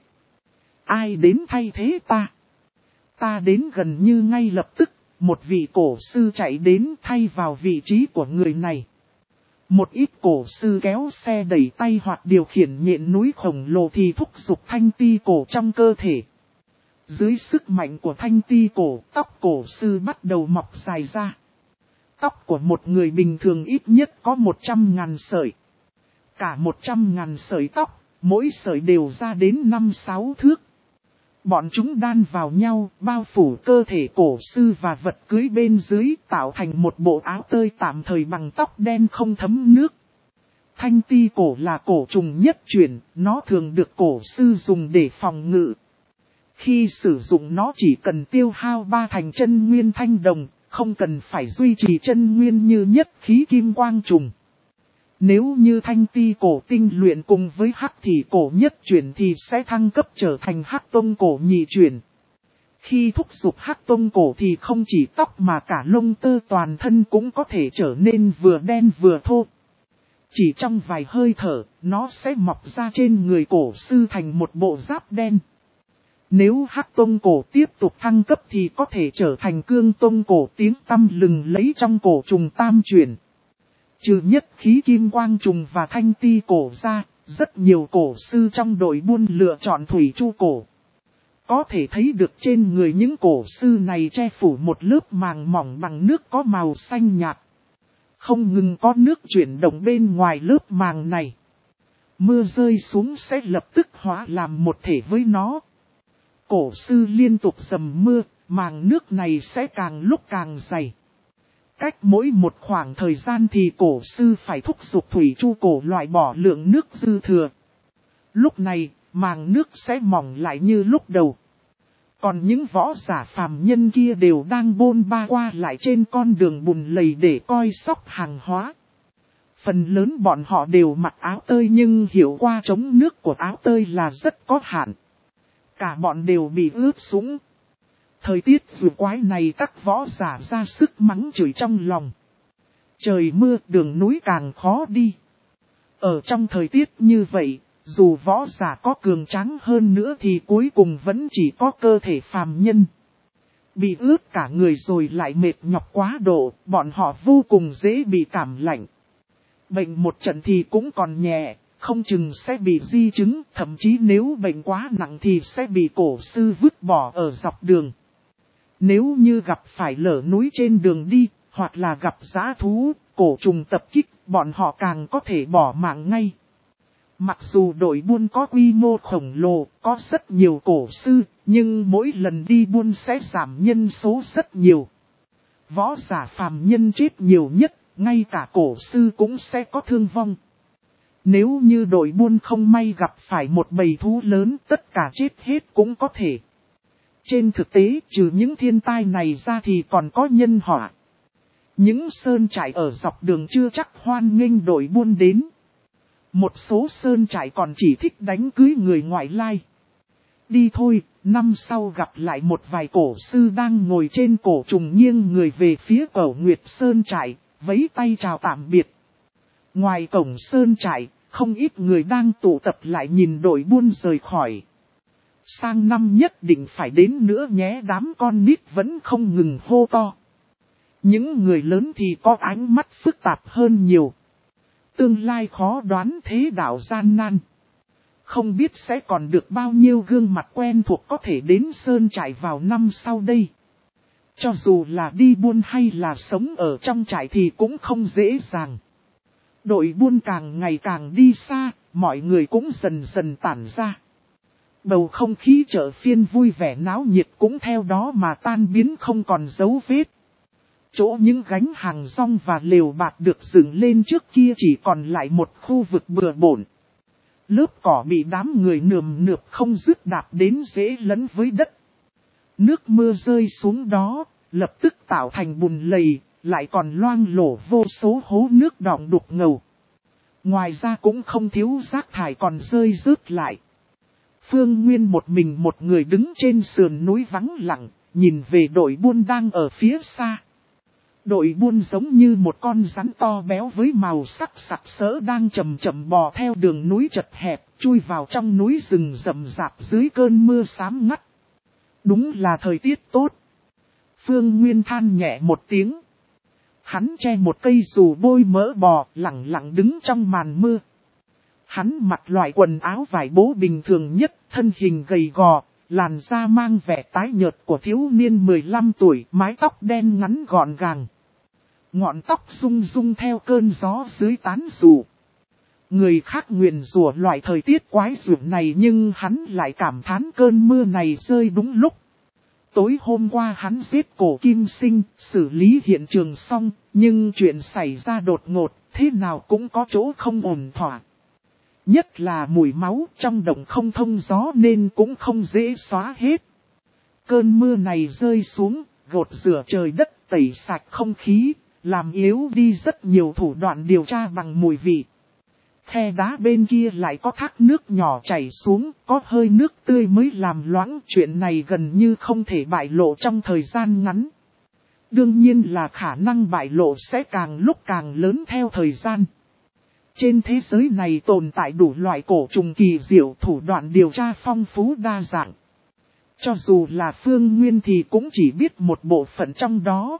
Ai đến thay thế ta? Ta đến gần như ngay lập tức, một vị cổ sư chạy đến thay vào vị trí của người này. Một ít cổ sư kéo xe đẩy tay hoặc điều khiển nhện núi khổng lồ thì thúc giục thanh ti cổ trong cơ thể. Dưới sức mạnh của thanh ti cổ, tóc cổ sư bắt đầu mọc dài ra. Tóc của một người bình thường ít nhất có một trăm ngàn sợi. Cả một trăm ngàn sợi tóc, mỗi sợi đều ra đến năm sáu thước. Bọn chúng đan vào nhau, bao phủ cơ thể cổ sư và vật cưới bên dưới, tạo thành một bộ áo tơi tạm thời bằng tóc đen không thấm nước. Thanh ti cổ là cổ trùng nhất chuyển, nó thường được cổ sư dùng để phòng ngự. Khi sử dụng nó chỉ cần tiêu hao ba thành chân nguyên thanh đồng, không cần phải duy trì chân nguyên như nhất khí kim quang trùng. Nếu như thanh ti cổ tinh luyện cùng với hắc thị cổ nhất chuyển thì sẽ thăng cấp trở thành hắc tông cổ nhị chuyển. Khi thúc giục hắc tông cổ thì không chỉ tóc mà cả lông tơ toàn thân cũng có thể trở nên vừa đen vừa thô. Chỉ trong vài hơi thở, nó sẽ mọc ra trên người cổ sư thành một bộ giáp đen. Nếu hắc tông cổ tiếp tục thăng cấp thì có thể trở thành cương tông cổ tiếng tăm lừng lấy trong cổ trùng tam chuyển. Trừ nhất khí kim quang trùng và thanh ti cổ ra, rất nhiều cổ sư trong đội buôn lựa chọn thủy chu cổ. Có thể thấy được trên người những cổ sư này che phủ một lớp màng mỏng bằng nước có màu xanh nhạt. Không ngừng có nước chuyển động bên ngoài lớp màng này. Mưa rơi xuống sẽ lập tức hóa làm một thể với nó. Cổ sư liên tục dầm mưa, màng nước này sẽ càng lúc càng dày. Cách mỗi một khoảng thời gian thì cổ sư phải thúc giục thủy chu cổ loại bỏ lượng nước dư thừa. Lúc này, màng nước sẽ mỏng lại như lúc đầu. Còn những võ giả phàm nhân kia đều đang bôn ba qua lại trên con đường bùn lầy để coi sóc hàng hóa. Phần lớn bọn họ đều mặc áo tơi nhưng hiệu quả chống nước của áo tơi là rất có hạn. Cả bọn đều bị ướt sũng. Thời tiết vừa quái này các võ giả ra sức mắng chửi trong lòng. Trời mưa đường núi càng khó đi. Ở trong thời tiết như vậy, dù võ giả có cường tráng hơn nữa thì cuối cùng vẫn chỉ có cơ thể phàm nhân. Bị ướt cả người rồi lại mệt nhọc quá độ, bọn họ vô cùng dễ bị cảm lạnh. Bệnh một trận thì cũng còn nhẹ, không chừng sẽ bị di chứng, thậm chí nếu bệnh quá nặng thì sẽ bị cổ sư vứt bỏ ở dọc đường. Nếu như gặp phải lở núi trên đường đi, hoặc là gặp dã thú, cổ trùng tập kích, bọn họ càng có thể bỏ mạng ngay. Mặc dù đội buôn có quy mô khổng lồ, có rất nhiều cổ sư, nhưng mỗi lần đi buôn sẽ giảm nhân số rất nhiều. Võ giả phàm nhân chết nhiều nhất, ngay cả cổ sư cũng sẽ có thương vong. Nếu như đội buôn không may gặp phải một bầy thú lớn, tất cả chết hết cũng có thể. Trên thực tế, trừ những thiên tai này ra thì còn có nhân họa. Những sơn trại ở dọc đường chưa chắc hoan nghênh đội buôn đến. Một số sơn trại còn chỉ thích đánh cưới người ngoại lai. Đi thôi, năm sau gặp lại một vài cổ sư đang ngồi trên cổ trùng nghiêng người về phía Cẩu Nguyệt sơn trại, vẫy tay chào tạm biệt. Ngoài cổng sơn trại, không ít người đang tụ tập lại nhìn đội buôn rời khỏi. Sang năm nhất định phải đến nữa nhé, đám con nít vẫn không ngừng hô to. Những người lớn thì có ánh mắt phức tạp hơn nhiều. Tương lai khó đoán, thế đạo gian nan. Không biết sẽ còn được bao nhiêu gương mặt quen thuộc có thể đến sơn trại vào năm sau đây. Cho dù là đi buôn hay là sống ở trong trại thì cũng không dễ dàng. Đội buôn càng ngày càng đi xa, mọi người cũng dần dần tản ra. Bầu không khí chợ phiên vui vẻ náo nhiệt cũng theo đó mà tan biến không còn dấu vết. Chỗ những gánh hàng rong và lều bạt được dựng lên trước kia chỉ còn lại một khu vực bừa bộn. Lớp cỏ bị đám người nườm nượp không dứt đạp đến dễ lẫn với đất. Nước mưa rơi xuống đó, lập tức tạo thành bùn lầy, lại còn loang lổ vô số hố nước đọng đục ngầu. Ngoài ra cũng không thiếu rác thải còn rơi rớt lại. Phương Nguyên một mình một người đứng trên sườn núi vắng lặng, nhìn về đội buôn đang ở phía xa. Đội buôn giống như một con rắn to béo với màu sắc sặc sỡ đang chậm chậm bò theo đường núi chật hẹp, chui vào trong núi rừng rậm rạp dưới cơn mưa xám ngắt. Đúng là thời tiết tốt. Phương Nguyên than nhẹ một tiếng. Hắn che một cây dù bôi mỡ bò, lặng lặng đứng trong màn mưa. Hắn mặc loại quần áo vải bố bình thường nhất, thân hình gầy gò, làn da mang vẻ tái nhợt của thiếu niên mười lăm tuổi, mái tóc đen ngắn gọn gàng. Ngọn tóc rung rung theo cơn gió dưới tán dù. Người khác nguyền rủa loại thời tiết quái dữ này nhưng hắn lại cảm thán cơn mưa này rơi đúng lúc. Tối hôm qua hắn giết cổ Kim Sinh, xử lý hiện trường xong, nhưng chuyện xảy ra đột ngột, thế nào cũng có chỗ không ổn thỏa. Nhất là mùi máu trong động không thông gió nên cũng không dễ xóa hết. Cơn mưa này rơi xuống, gột rửa trời đất, tẩy sạch không khí, làm yếu đi rất nhiều thủ đoạn điều tra bằng mùi vị. Khe đá bên kia lại có thác nước nhỏ chảy xuống, có hơi nước tươi mới làm loãng. Chuyện này gần như không thể bại lộ trong thời gian ngắn. Đương nhiên là khả năng bại lộ sẽ càng lúc càng lớn theo thời gian. Trên thế giới này tồn tại đủ loại cổ trùng kỳ diệu, thủ đoạn điều tra phong phú đa dạng. Cho dù là Phương Nguyên thì cũng chỉ biết một bộ phận trong đó.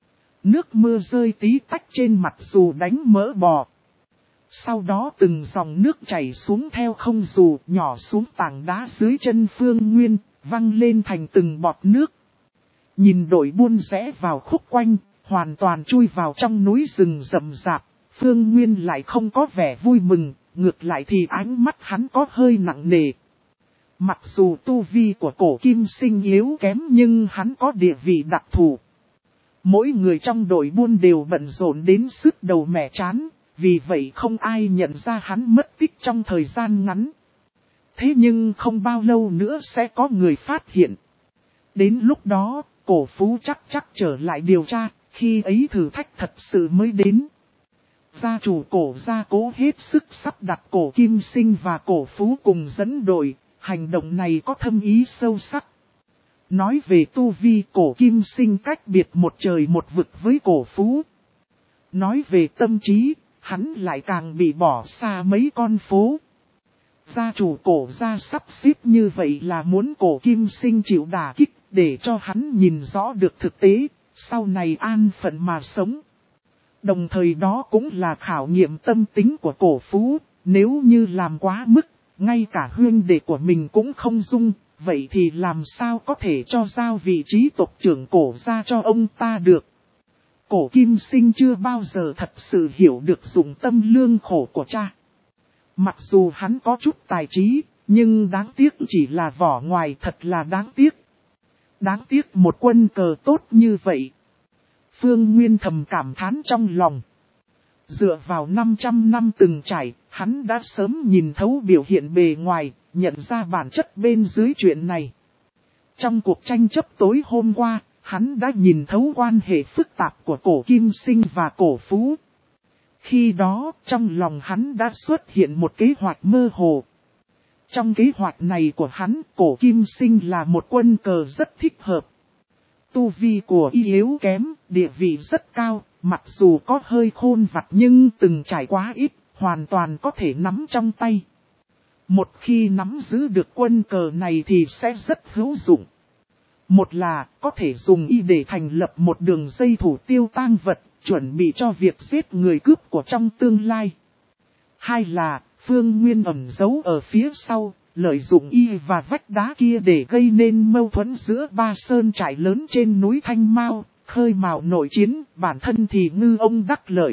Nước mưa rơi tí tách trên mặt dù đánh mỡ bò. Sau đó từng dòng nước chảy xuống theo không dù, nhỏ xuống tảng đá dưới chân Phương Nguyên, văng lên thành từng bọt nước. Nhìn đội buôn rẽ vào khúc quanh, hoàn toàn chui vào trong núi rừng rậm rạp, Phương Nguyên lại không có vẻ vui mừng, ngược lại thì ánh mắt hắn có hơi nặng nề. Mặc dù tu vi của cổ Kim Sinh yếu kém nhưng hắn có địa vị đặc thù. Mỗi người trong đội buôn đều bận rộn đến sứt đầu mẻ chán, vì vậy không ai nhận ra hắn mất tích trong thời gian ngắn. Thế nhưng không bao lâu nữa sẽ có người phát hiện. Đến lúc đó, cổ Phú chắc chắc trở lại điều tra, khi ấy thử thách thật sự mới đến. Gia chủ cổ gia cố hết sức sắp đặt cổ Kim Sinh và cổ Phú cùng dẫn đội, hành động này có thâm ý sâu sắc. Nói về tu vi, cổ Kim Sinh cách biệt một trời một vực với cổ Phú. Nói về tâm trí, hắn lại càng bị bỏ xa mấy con phố. Gia chủ cổ gia sắp xếp như vậy là muốn cổ Kim Sinh chịu đả kích, để cho hắn nhìn rõ được thực tế, sau này an phận mà sống. Đồng thời đó cũng là khảo nghiệm tâm tính của cổ Phú, nếu như làm quá mức, ngay cả huynh đệ của mình cũng không dung, vậy thì làm sao có thể cho giao vị trí tộc trưởng cổ ra cho ông ta được. Cổ Kim Sinh chưa bao giờ thật sự hiểu được dụng tâm lương khổ của cha. Mặc dù hắn có chút tài trí, nhưng đáng tiếc chỉ là vỏ ngoài, thật là đáng tiếc. Đáng tiếc một quân cờ tốt như vậy. Phương Nguyên thầm cảm thán trong lòng. Dựa vào năm trăm năm từng trải, hắn đã sớm nhìn thấu biểu hiện bề ngoài, nhận ra bản chất bên dưới chuyện này. Trong cuộc tranh chấp tối hôm qua, hắn đã nhìn thấu quan hệ phức tạp của cổ Kim Sinh và cổ Phú. Khi đó, trong lòng hắn đã xuất hiện một kế hoạch mơ hồ. Trong kế hoạch này của hắn, cổ Kim Sinh là một quân cờ rất thích hợp. Tu vi của y yếu kém, địa vị rất cao, mặc dù có hơi khôn vặt nhưng từng trải quá ít, hoàn toàn có thể nắm trong tay. Một khi nắm giữ được quân cờ này thì sẽ rất hữu dụng. Một là có thể dùng y để thành lập một đường dây thủ tiêu tang vật, chuẩn bị cho việc giết người cướp của trong tương lai. Hai là Phương Nguyên ẩn giấu ở phía sau, lợi dụng y và vách đá kia để gây nên mâu thuẫn giữa ba sơn trại lớn trên núi Thanh Mao, khơi mào nội chiến, bản thân thì ngư ông đắc lợi.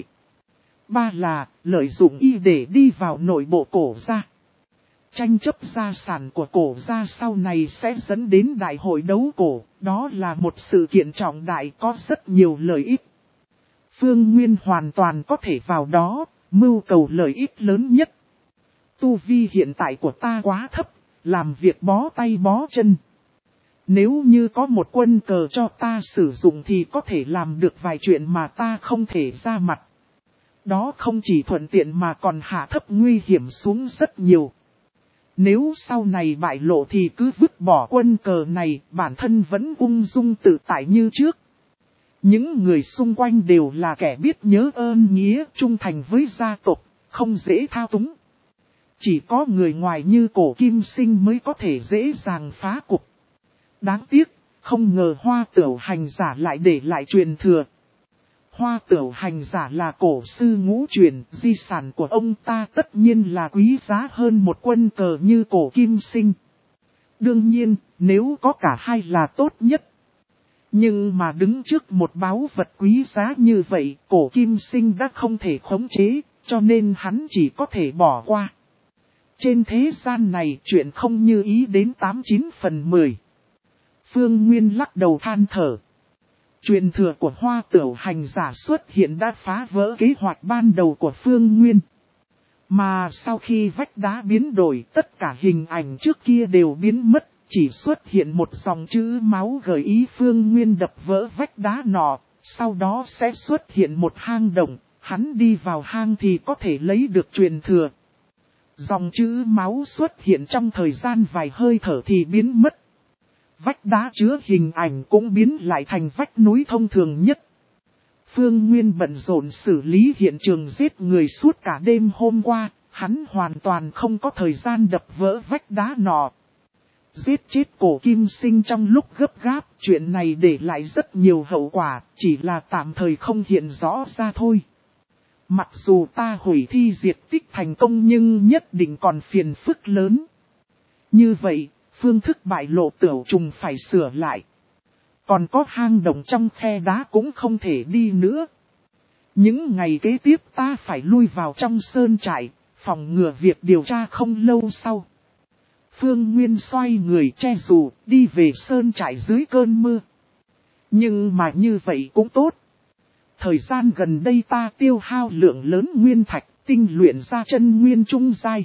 Ba là lợi dụng y để đi vào nội bộ cổ gia. Tranh chấp gia sản của cổ gia sau này sẽ dẫn đến đại hội đấu cổ, đó là một sự kiện trọng đại có rất nhiều lợi ích. Phương Nguyên hoàn toàn có thể vào đó, mưu cầu lợi ích lớn nhất. Tu vi hiện tại của ta quá thấp, làm việc bó tay bó chân. Nếu như có một quân cờ cho ta sử dụng thì có thể làm được vài chuyện mà ta không thể ra mặt. Đó không chỉ thuận tiện mà còn hạ thấp nguy hiểm xuống rất nhiều. Nếu sau này bại lộ thì cứ vứt bỏ quân cờ này, bản thân vẫn ung dung tự tại như trước. Những người xung quanh đều là kẻ biết nhớ ơn nghĩa, trung thành với gia tộc, không dễ thao túng. Chỉ có người ngoài như cổ Kim Sinh mới có thể dễ dàng phá cục. Đáng tiếc, không ngờ Hoa Tửu Hành Giả lại để lại truyền thừa. Hoa Tửu Hành Giả là cổ sư ngũ truyền, di sản của ông ta tất nhiên là quý giá hơn một quân cờ như cổ Kim Sinh. Đương nhiên, nếu có cả hai là tốt nhất. Nhưng mà đứng trước một báu vật quý giá như vậy, cổ Kim Sinh đã không thể khống chế, cho nên hắn chỉ có thể bỏ qua. Trên thế gian này chuyện không như ý đến tám chín phần mười. Phương Nguyên lắc đầu than thở. Truyền thừa của Hoa Tửu Hành Giả xuất hiện đã phá vỡ kế hoạch ban đầu của Phương Nguyên. Mà sau khi vách đá biến đổi, tất cả hình ảnh trước kia đều biến mất, chỉ xuất hiện một dòng chữ máu gợi ý Phương Nguyên đập vỡ vách đá nọ, sau đó sẽ xuất hiện một hang động, hắn đi vào hang thì có thể lấy được truyền thừa. Dòng chữ máu xuất hiện trong thời gian vài hơi thở thì biến mất. Vách đá chứa hình ảnh cũng biến lại thành vách núi thông thường nhất. Phương Nguyên bận rộn xử lý hiện trường giết người suốt cả đêm hôm qua, hắn hoàn toàn không có thời gian đập vỡ vách đá nọ. Giết chết cổ Kim Sinh trong lúc gấp gáp, chuyện này để lại rất nhiều hậu quả, chỉ là tạm thời không hiện rõ ra thôi. Mặc dù ta hủy thi diệt tích thành công nhưng nhất định còn phiền phức lớn. Như vậy, phương thức bại lộ tửu trùng phải sửa lại. Còn có hang động trong khe đá cũng không thể đi nữa. Những ngày kế tiếp ta phải lui vào trong sơn trại, phòng ngừa việc điều tra không lâu sau. Phương Nguyên xoay người che dù, đi về sơn trại dưới cơn mưa. Nhưng mà như vậy cũng tốt. Thời gian gần đây ta tiêu hao lượng lớn nguyên thạch, tinh luyện ra chân nguyên trung giai.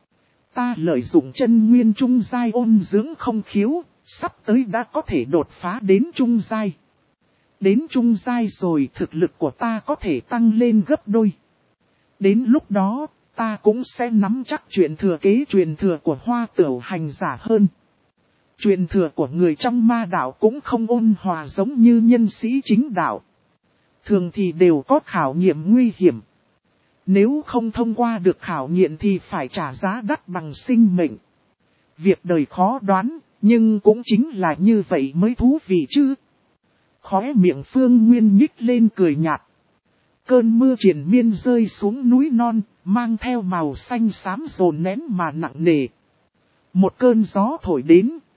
Ta lợi dụng chân nguyên trung giai ôn dưỡng không khiếu, sắp tới đã có thể đột phá đến trung giai. Đến trung giai rồi thực lực của ta có thể tăng lên gấp đôi. Đến lúc đó, ta cũng sẽ nắm chắc chuyện thừa kế truyền thừa của Hoa Tửu Hành Giả hơn. Truyền thừa của người trong ma đạo cũng không ôn hòa giống như nhân sĩ chính đạo. Thường thì đều có khảo nghiệm nguy hiểm. Nếu không thông qua được khảo nghiệm thì phải trả giá đắt bằng sinh mệnh. Việc đời khó đoán, nhưng cũng chính là như vậy mới thú vị chứ. Khóe miệng Phương Nguyên nhích lên cười nhạt. Cơn mưa triền miên rơi xuống núi non, mang theo màu xanh xám dồn nén mà nặng nề. Một cơn gió thổi đến,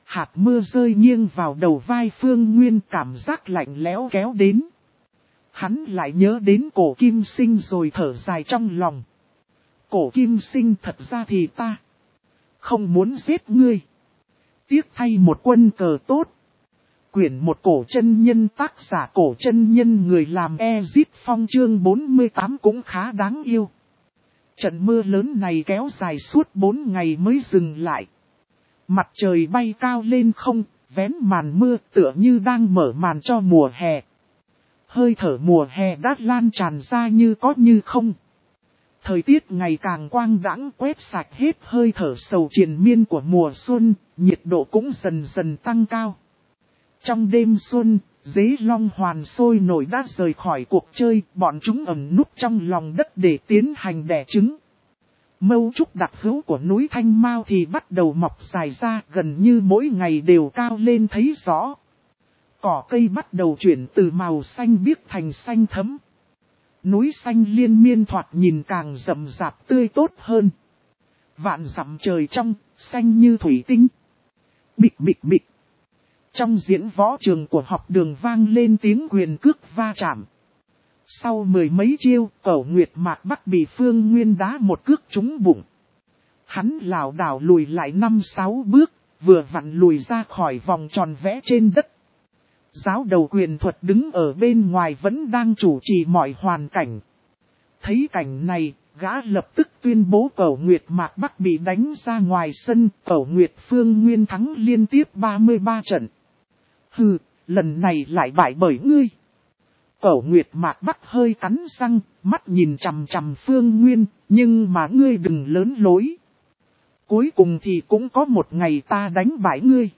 Hạt mưa rơi nghiêng vào đầu vai Phương Nguyên, cảm giác lạnh lẽo kéo đến. Hắn lại nhớ đến Cổ Kim Sinh rồi thở dài trong lòng. Cổ Kim Sinh, thật ra thì ta không muốn giết ngươi. Tiếc thay một quân cờ tốt. Quyển một Cổ chân nhân, tác giả Cổ chân nhân, người làm Ezit Phong, chương bốn mươi tám cũng khá đáng yêu. Trận mưa lớn này kéo dài suốt bốn ngày mới dừng lại. Mặt trời bay cao lên không, vén màn mưa tựa như đang mở màn cho mùa hè. Hơi thở mùa hè đã lan tràn ra như có như không. Thời tiết ngày càng quang đãng, quét sạch hết hơi thở sầu triền miên của mùa xuân, nhiệt độ cũng dần dần tăng cao. Trong đêm xuân, dế long hoàn sôi nổi đã rời khỏi cuộc chơi, bọn chúng ẩn núp trong lòng đất để tiến hành đẻ trứng. Mâu trúc đặc hữu của núi Thanh Mao thì bắt đầu mọc dài ra, gần như mỗi ngày đều cao lên thấy rõ. Cỏ cây bắt đầu chuyển từ màu xanh biếc thành xanh thẫm. Núi xanh liên miên thoạt nhìn càng rậm rạp tươi tốt hơn. Vạn dặm trời trong, xanh như thủy tinh. Bịch bịch bịch. Trong diễn võ trường của học đường vang lên tiếng quyền cước va chạm. Sau mười mấy chiêu, Cẩu Nguyệt Mạc Bắc bị Phương Nguyên đá một cước trúng bụng. Hắn lảo đảo lùi lại năm sáu bước, vừa vặn lùi ra khỏi vòng tròn vẽ trên đất. Giáo đầu quyền thuật đứng ở bên ngoài vẫn đang chủ trì mọi hoàn cảnh. Thấy cảnh này, gã lập tức tuyên bố Cẩu Nguyệt Mạc Bắc bị đánh ra ngoài sân, Cẩu Nguyệt Phương Nguyên thắng liên tiếp ba mươi ba trận. Hừ, lần này lại bại bởi ngươi. Cẩu Nguyệt Mạc Bắc hơi cắn răng, mắt nhìn chằm chằm Phương Nguyên, nhưng mà ngươi đừng lớn lối. Cuối cùng thì cũng có một ngày ta đánh bại ngươi.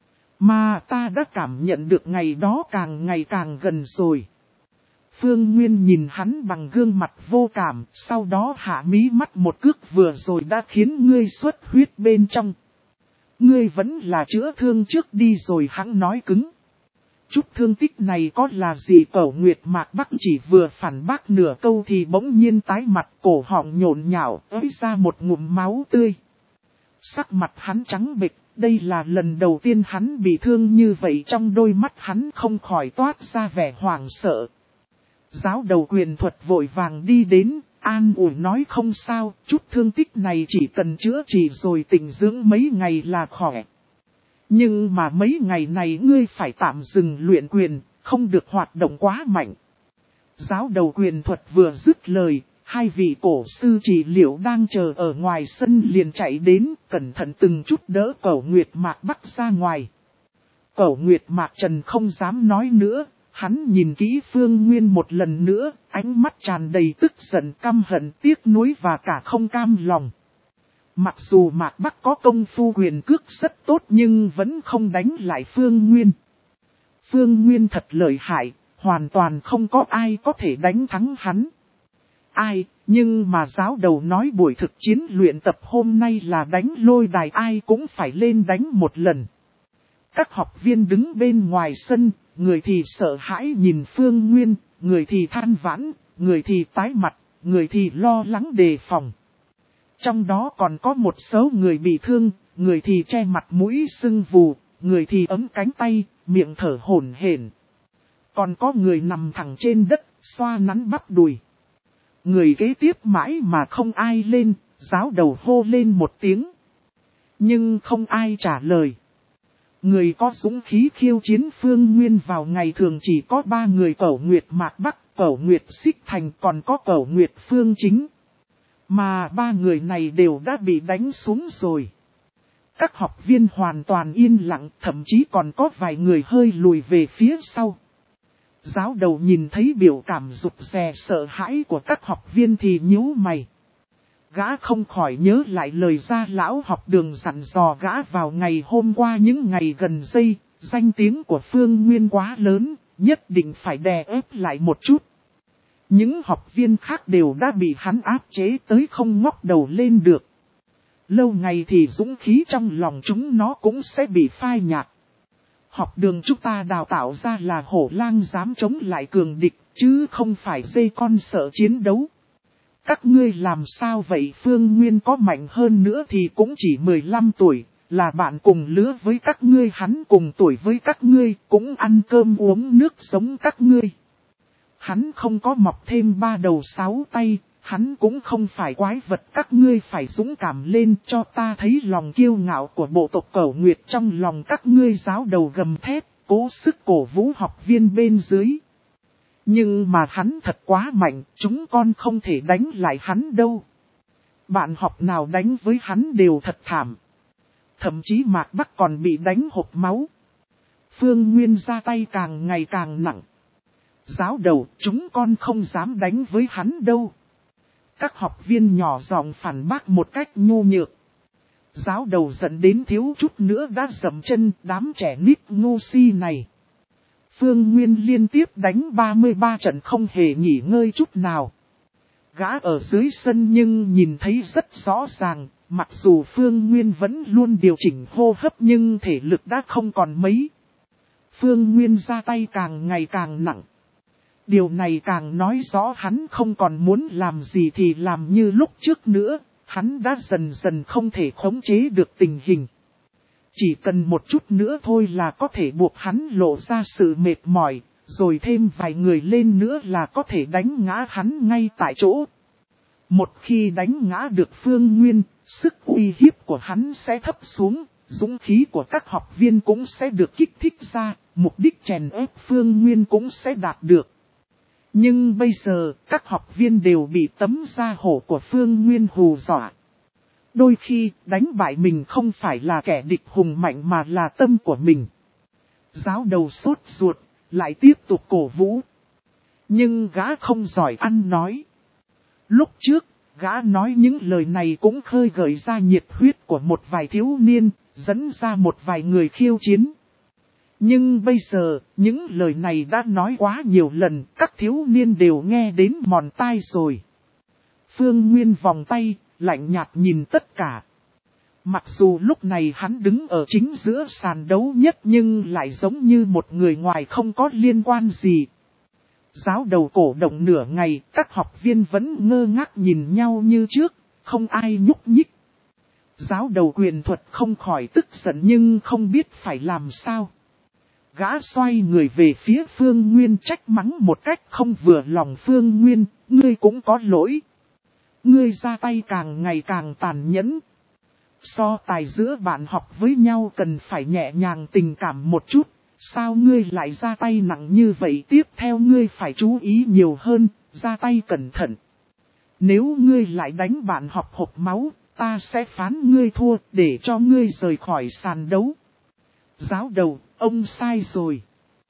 Mà ta đã cảm nhận được ngày đó càng ngày càng gần rồi. Phương Nguyên nhìn hắn bằng gương mặt vô cảm, sau đó hạ mí mắt một cước vừa rồi đã khiến ngươi xuất huyết bên trong. Ngươi vẫn là chữa thương trước đi rồi, hắn nói cứng. Chút thương tích này có là gì? Cẩu Nguyệt Mạc Bắc chỉ vừa phản bác nửa câu thì bỗng nhiên tái mặt, cổ họng nhộn nhạo, ới ra một ngụm máu tươi. Sắc mặt hắn trắng bệch, đây là lần đầu tiên hắn bị thương như vậy, trong đôi mắt hắn không khỏi toát ra vẻ hoảng sợ. Giáo đầu quyền thuật vội vàng đi đến, an ủi nói không sao, chút thương tích này chỉ cần chữa trị rồi tĩnh dưỡng mấy ngày là khỏe. Nhưng mà mấy ngày này ngươi phải tạm dừng luyện quyền, không được hoạt động quá mạnh. Giáo đầu quyền thuật vừa dứt lời, hai vị cổ sư trị liệu đang chờ ở ngoài sân liền chạy đến, cẩn thận từng chút đỡ Cẩu Nguyệt Mạc Bắc ra ngoài. Cẩu Nguyệt Mạc Trần không dám nói nữa, hắn nhìn kỹ Phương Nguyên một lần nữa, ánh mắt tràn đầy tức giận, căm hận, tiếc nuối và cả không cam lòng. Mặc dù Mạc Bắc có công phu quyền cước rất tốt nhưng vẫn không đánh lại Phương Nguyên. Phương Nguyên thật lợi hại, hoàn toàn không có ai có thể đánh thắng hắn. Ai, nhưng mà giáo đầu nói buổi thực chiến luyện tập hôm nay là đánh lôi đài, ai cũng phải lên đánh một lần. Các học viên đứng bên ngoài sân, người thì sợ hãi nhìn Phương Nguyên, người thì than vãn, người thì tái mặt, người thì lo lắng đề phòng. Trong đó còn có một số người bị thương, người thì che mặt mũi sưng vù, người thì ấm cánh tay, miệng thở hổn hển. Còn có người nằm thẳng trên đất, xoa nắn bắp đùi. Người kế tiếp mãi mà không ai lên, giáo đầu hô lên một tiếng. Nhưng không ai trả lời. Người có dũng khí khiêu chiến Phương Nguyên vào ngày thường chỉ có ba người: Cẩu Nguyệt Mạc Bắc, Cẩu Nguyệt Xích Thành, còn có Cẩu Nguyệt Phương Chính. Mà ba người này đều đã bị đánh xuống rồi. Các học viên hoàn toàn yên lặng, thậm chí còn có vài người hơi lùi về phía sau. Giáo đầu nhìn thấy biểu cảm rụt rè sợ hãi của các học viên thì nhíu mày. Gã không khỏi nhớ lại lời gia lão học đường dặn dò gã vào ngày hôm qua, những ngày gần đây, danh tiếng của Phương Nguyên quá lớn, nhất định phải đè ép lại một chút. Những học viên khác đều đã bị hắn áp chế tới không ngóc đầu lên được. Lâu ngày thì dũng khí trong lòng chúng nó cũng sẽ bị phai nhạt. Học đường chúng ta đào tạo ra là hổ lang dám chống lại cường địch, chứ không phải dê con sợ chiến đấu. Các ngươi làm sao vậy? Phương Nguyên có mạnh hơn nữa thì cũng chỉ mười lăm tuổi, là bạn cùng lứa với các ngươi, hắn cùng tuổi với các ngươi, cũng ăn cơm uống nước giống các ngươi. Hắn không có mọc thêm ba đầu sáu tay, hắn cũng không phải quái vật, các ngươi phải dũng cảm lên, cho ta thấy lòng kiêu ngạo của bộ tộc Cẩu Nguyệt trong lòng các ngươi. Giáo đầu gầm thét, cố sức cổ vũ học viên bên dưới. Nhưng mà hắn thật quá mạnh, chúng con không thể đánh lại hắn đâu. Bạn học nào đánh với hắn đều thật thảm. Thậm chí Mạc Bắc còn bị đánh hộc máu. Phương Nguyên ra tay càng ngày càng nặng. Giáo đầu, chúng con không dám đánh với hắn đâu. Các học viên nhỏ giọng phản bác một cách nhu nhược. Giáo đầu giận đến thiếu chút nữa đã dậm chân, đám trẻ nít ngu si này. Phương Nguyên liên tiếp đánh ba mươi ba trận không hề nghỉ ngơi chút nào. Gã ở dưới sân nhưng nhìn thấy rất rõ ràng, mặc dù Phương Nguyên vẫn luôn điều chỉnh hô hấp nhưng thể lực đã không còn mấy. Phương Nguyên ra tay càng ngày càng nặng. Điều này càng nói rõ hắn không còn muốn làm gì thì làm như lúc trước nữa, hắn đã dần dần không thể khống chế được tình hình. Chỉ cần một chút nữa thôi là có thể buộc hắn lộ ra sự mệt mỏi, rồi thêm vài người lên nữa là có thể đánh ngã hắn ngay tại chỗ. Một khi đánh ngã được Phương Nguyên, sức uy hiếp của hắn sẽ thấp xuống, dũng khí của các học viên cũng sẽ được kích thích ra, mục đích chèn ép Phương Nguyên cũng sẽ đạt được. Nhưng bây giờ, các học viên đều bị tấm da hổ của Phương Nguyên hù dọa. Đôi khi, đánh bại mình không phải là kẻ địch hùng mạnh mà là tâm của mình. Giáo đầu sốt ruột, lại tiếp tục cổ vũ. Nhưng gã không giỏi ăn nói. Lúc trước, gã nói những lời này cũng khơi gợi ra nhiệt huyết của một vài thiếu niên, dẫn ra một vài người khiêu chiến. Nhưng bây giờ, những lời này đã nói quá nhiều lần, các thiếu niên đều nghe đến mòn tai rồi. Phương Nguyên vòng tay, lạnh nhạt nhìn tất cả. Mặc dù lúc này hắn đứng ở chính giữa sàn đấu nhất nhưng lại giống như một người ngoài không có liên quan gì. Giáo đầu cổ động nửa ngày, các học viên vẫn ngơ ngác nhìn nhau như trước, không ai nhúc nhích. Giáo đầu quyền thuật không khỏi tức giận nhưng không biết phải làm sao. Gã xoay người về phía Phương Nguyên trách mắng một cách không vừa lòng. Phương Nguyên, ngươi cũng có lỗi. Ngươi ra tay càng ngày càng tàn nhẫn. So tài giữa bạn học với nhau cần phải nhẹ nhàng tình cảm một chút. Sao ngươi lại ra tay nặng như vậy? Tiếp theo ngươi phải chú ý nhiều hơn, ra tay cẩn thận. Nếu ngươi lại đánh bạn học hộc máu, ta sẽ phán ngươi thua để cho ngươi rời khỏi sàn đấu. Giáo đầu, ông sai rồi.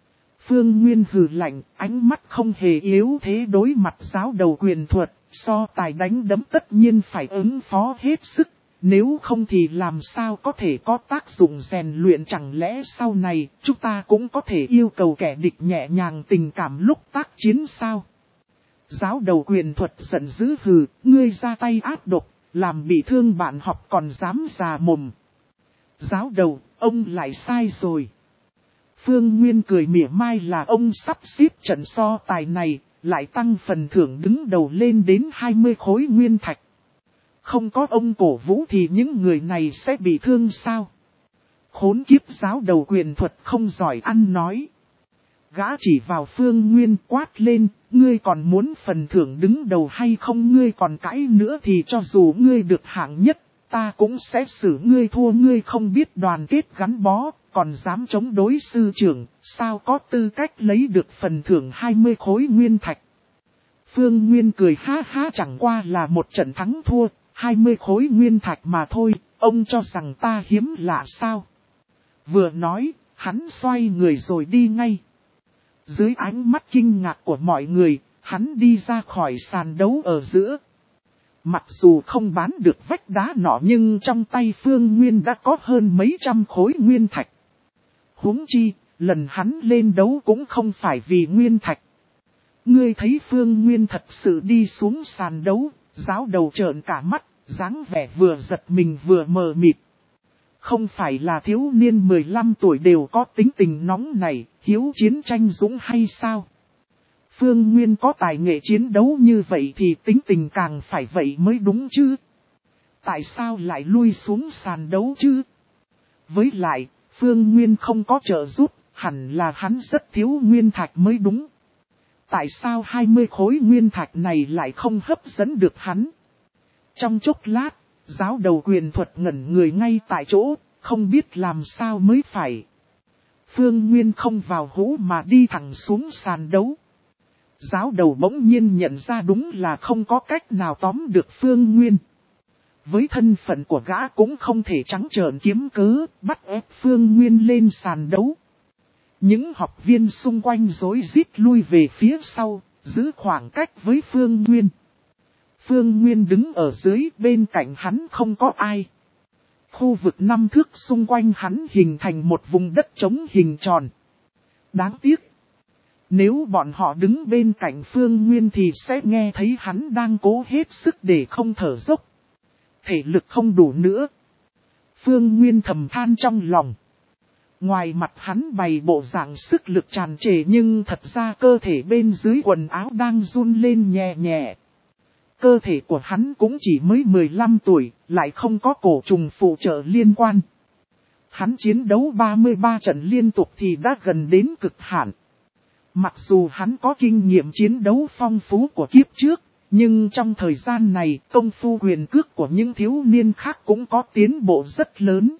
Phương Nguyên hừ lạnh, ánh mắt không hề yếu thế đối mặt giáo đầu quyền thuật, so tài đánh đấm tất nhiên phải ứng phó hết sức, nếu không thì làm sao có thể có tác dụng rèn luyện. Chẳng lẽ sau này chúng ta cũng có thể yêu cầu kẻ địch nhẹ nhàng tình cảm lúc tác chiến sao? Giáo đầu quyền thuật giận dữ hừ, ngươi ra tay ác độc, làm bị thương bạn học còn dám già mồm. Giáo đầu, ông lại sai rồi. Phương Nguyên cười mỉa mai là ông sắp xếp trận so tài này, lại tăng phần thưởng đứng đầu lên đến hai mươi khối nguyên thạch. Không có ông cổ vũ thì những người này sẽ bị thương sao? Khốn kiếp, giáo đầu quyền thuật không giỏi ăn nói. Gã chỉ vào Phương Nguyên quát lên, ngươi còn muốn phần thưởng đứng đầu hay không? Ngươi còn cãi nữa thì cho dù ngươi được hạng nhất, ta cũng sẽ xử ngươi thua. Ngươi không biết đoàn kết gắn bó, còn dám chống đối sư trưởng, sao có tư cách lấy được phần thưởng hai mươi khối nguyên thạch? Phương Nguyên cười ha ha, chẳng qua là một trận thắng thua, hai mươi khối nguyên thạch mà thôi, ông cho rằng ta hiếm lạ sao? Vừa nói, hắn xoay người rồi đi ngay. Dưới ánh mắt kinh ngạc của mọi người, hắn đi ra khỏi sàn đấu ở giữa. Mặc dù không bán được vách đá nọ nhưng trong tay Phương Nguyên đã có hơn mấy trăm khối nguyên thạch. Huống chi, lần hắn lên đấu cũng không phải vì nguyên thạch. Ngươi thấy Phương Nguyên thật sự đi xuống sàn đấu, giáo đầu trợn cả mắt, dáng vẻ vừa giật mình vừa mờ mịt. Không phải là thiếu niên mười lăm tuổi đều có tính tình nóng này, hiếu chiến tranh dũng hay sao? Phương Nguyên có tài nghệ chiến đấu như vậy thì tính tình càng phải vậy mới đúng chứ. Tại sao lại lui xuống sàn đấu chứ? Với lại, Phương Nguyên không có trợ giúp, hẳn là hắn rất thiếu nguyên thạch mới đúng. Tại sao hai mươi khối nguyên thạch này lại không hấp dẫn được hắn? Trong chốc lát, giáo đầu quyền thuật ngẩn người ngay tại chỗ, không biết làm sao mới phải. Phương Nguyên không vào hũ mà đi thẳng xuống sàn đấu. Giáo đầu bỗng nhiên nhận ra đúng là không có cách nào tóm được Phương Nguyên. Với thân phận của gã cũng không thể trắng trợn kiếm cớ, bắt ép Phương Nguyên lên sàn đấu. Những học viên xung quanh rối rít lui về phía sau, giữ khoảng cách với Phương Nguyên. Phương Nguyên đứng ở dưới, bên cạnh hắn không có ai. Khu vực năm thước xung quanh hắn hình thành một vùng đất trống hình tròn. Đáng tiếc, nếu bọn họ đứng bên cạnh Phương Nguyên thì sẽ nghe thấy hắn đang cố hết sức để không thở dốc. Thể lực không đủ nữa. Phương Nguyên thầm than trong lòng. Ngoài mặt hắn bày bộ dạng sức lực tràn trề nhưng thật ra cơ thể bên dưới quần áo đang run lên nhẹ nhẹ. Cơ thể của hắn cũng chỉ mới mười lăm tuổi, lại không có cổ trùng phụ trợ liên quan. Hắn chiến đấu ba mươi ba trận liên tục thì đã gần đến cực hạn. Mặc dù hắn có kinh nghiệm chiến đấu phong phú của kiếp trước, nhưng trong thời gian này công phu quyền cước của những thiếu niên khác cũng có tiến bộ rất lớn.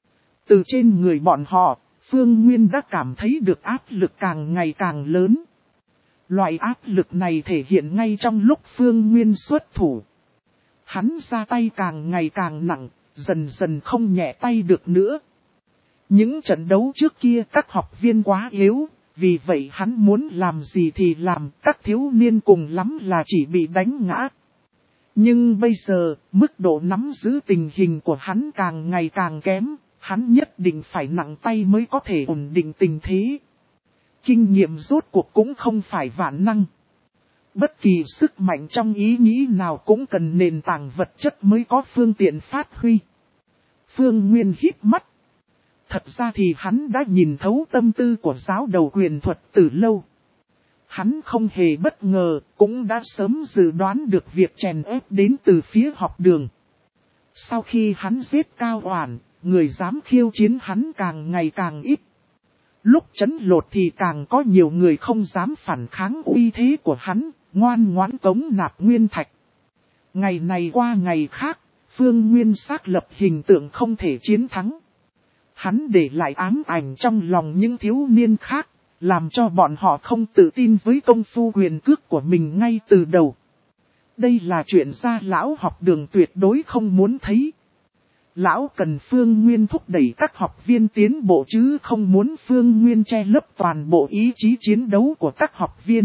Từ trên người bọn họ, Phương Nguyên đã cảm thấy được áp lực càng ngày càng lớn. Loại áp lực này thể hiện ngay trong lúc Phương Nguyên xuất thủ. Hắn ra tay càng ngày càng nặng, dần dần không nhẹ tay được nữa. Những trận đấu trước kia các học viên quá yếu, vì vậy hắn muốn làm gì thì làm, các thiếu niên cùng lắm là chỉ bị đánh ngã. Nhưng bây giờ, mức độ nắm giữ tình hình của hắn càng ngày càng kém, hắn nhất định phải nặng tay mới có thể ổn định tình thế. Kinh nghiệm rốt cuộc cũng không phải vạn năng. Bất kỳ sức mạnh trong ý nghĩ nào cũng cần nền tảng vật chất mới có phương tiện phát huy. Phương Nguyên híp mắt. Thật ra thì hắn đã nhìn thấu tâm tư của giáo đầu quyền thuật từ lâu. Hắn không hề bất ngờ, cũng đã sớm dự đoán được việc chèn ép đến từ phía học đường. Sau khi hắn giết Cao Oản, người dám khiêu chiến hắn càng ngày càng ít. Lúc trấn lột thì càng có nhiều người không dám phản kháng uy thế của hắn, ngoan ngoãn cống nạp nguyên thạch. Ngày này qua ngày khác, Phương Nguyên xác lập hình tượng không thể chiến thắng. Hắn để lại ám ảnh trong lòng những thiếu niên khác, làm cho bọn họ không tự tin với công phu quyền cước của mình ngay từ đầu. Đây là chuyện gia lão học đường tuyệt đối không muốn thấy. Lão cần Phương Nguyên thúc đẩy các học viên tiến bộ chứ không muốn Phương Nguyên che lấp toàn bộ ý chí chiến đấu của các học viên.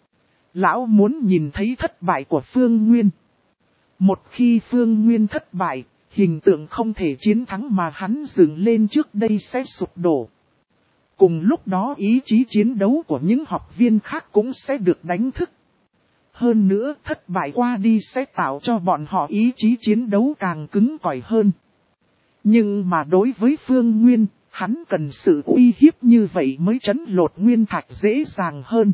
Lão muốn nhìn thấy thất bại của Phương Nguyên. Một khi Phương Nguyên thất bại, hình tượng không thể chiến thắng mà hắn dựng lên trước đây sẽ sụp đổ. Cùng lúc đó ý chí chiến đấu của những học viên khác cũng sẽ được đánh thức. Hơn nữa thất bại qua đi sẽ tạo cho bọn họ ý chí chiến đấu càng cứng cỏi hơn. Nhưng mà đối với Phương Nguyên, hắn cần sự uy hiếp như vậy mới trấn lột nguyên thạch dễ dàng hơn.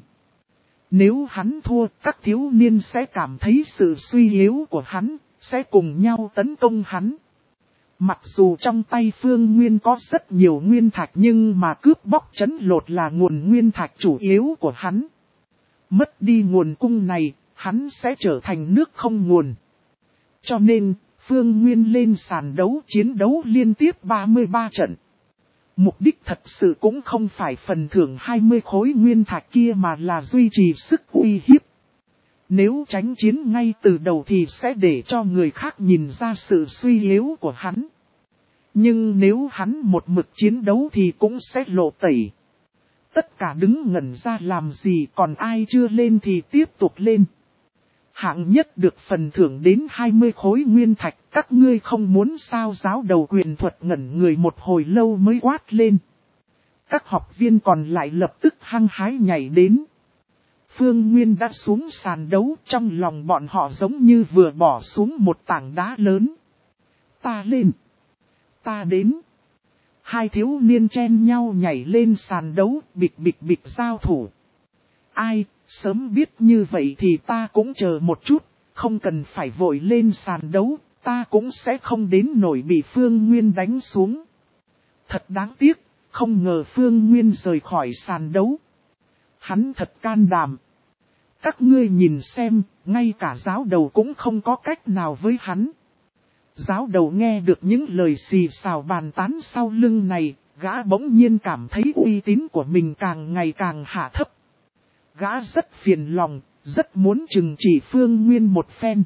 Nếu hắn thua, các thiếu niên sẽ cảm thấy sự suy yếu của hắn, sẽ cùng nhau tấn công hắn. Mặc dù trong tay Phương Nguyên có rất nhiều nguyên thạch nhưng mà cướp bóc trấn lột là nguồn nguyên thạch chủ yếu của hắn. Mất đi nguồn cung này, hắn sẽ trở thành nước không nguồn. Cho nên, Phương Nguyên lên sàn đấu chiến đấu liên tiếp ba mươi ba trận. Mục đích thật sự cũng không phải phần thưởng hai mươi khối nguyên thạch kia mà là duy trì sức uy hiếp. Nếu tránh chiến ngay từ đầu thì sẽ để cho người khác nhìn ra sự suy yếu của hắn. Nhưng nếu hắn một mực chiến đấu thì cũng sẽ lộ tẩy. Tất cả đứng ngẩn ra làm gì, còn ai chưa lên thì tiếp tục lên. Hạng nhất được phần thưởng đến hai mươi khối nguyên thạch, các ngươi không muốn sao? Giáo đầu quyền thuật ngẩn người một hồi lâu mới quát lên. Các học viên còn lại lập tức hăng hái nhảy đến. Phương Nguyên đã xuống sàn đấu, trong lòng bọn họ giống như vừa bỏ xuống một tảng đá lớn. Ta lên! Ta đến! Hai thiếu niên chen nhau nhảy lên sàn đấu, bịch bịch bịch giao thủ. Ai, sớm biết như vậy thì ta cũng chờ một chút, không cần phải vội lên sàn đấu, ta cũng sẽ không đến nổi bị Phương Nguyên đánh xuống. Thật đáng tiếc, không ngờ Phương Nguyên rời khỏi sàn đấu. Hắn thật can đảm. Các ngươi nhìn xem, ngay cả giáo đầu cũng không có cách nào với hắn. Giáo đầu nghe được những lời xì xào bàn tán sau lưng này, gã bỗng nhiên cảm thấy uy tín của mình càng ngày càng hạ thấp. Gã rất phiền lòng, rất muốn trừng trị Phương Nguyên một phen.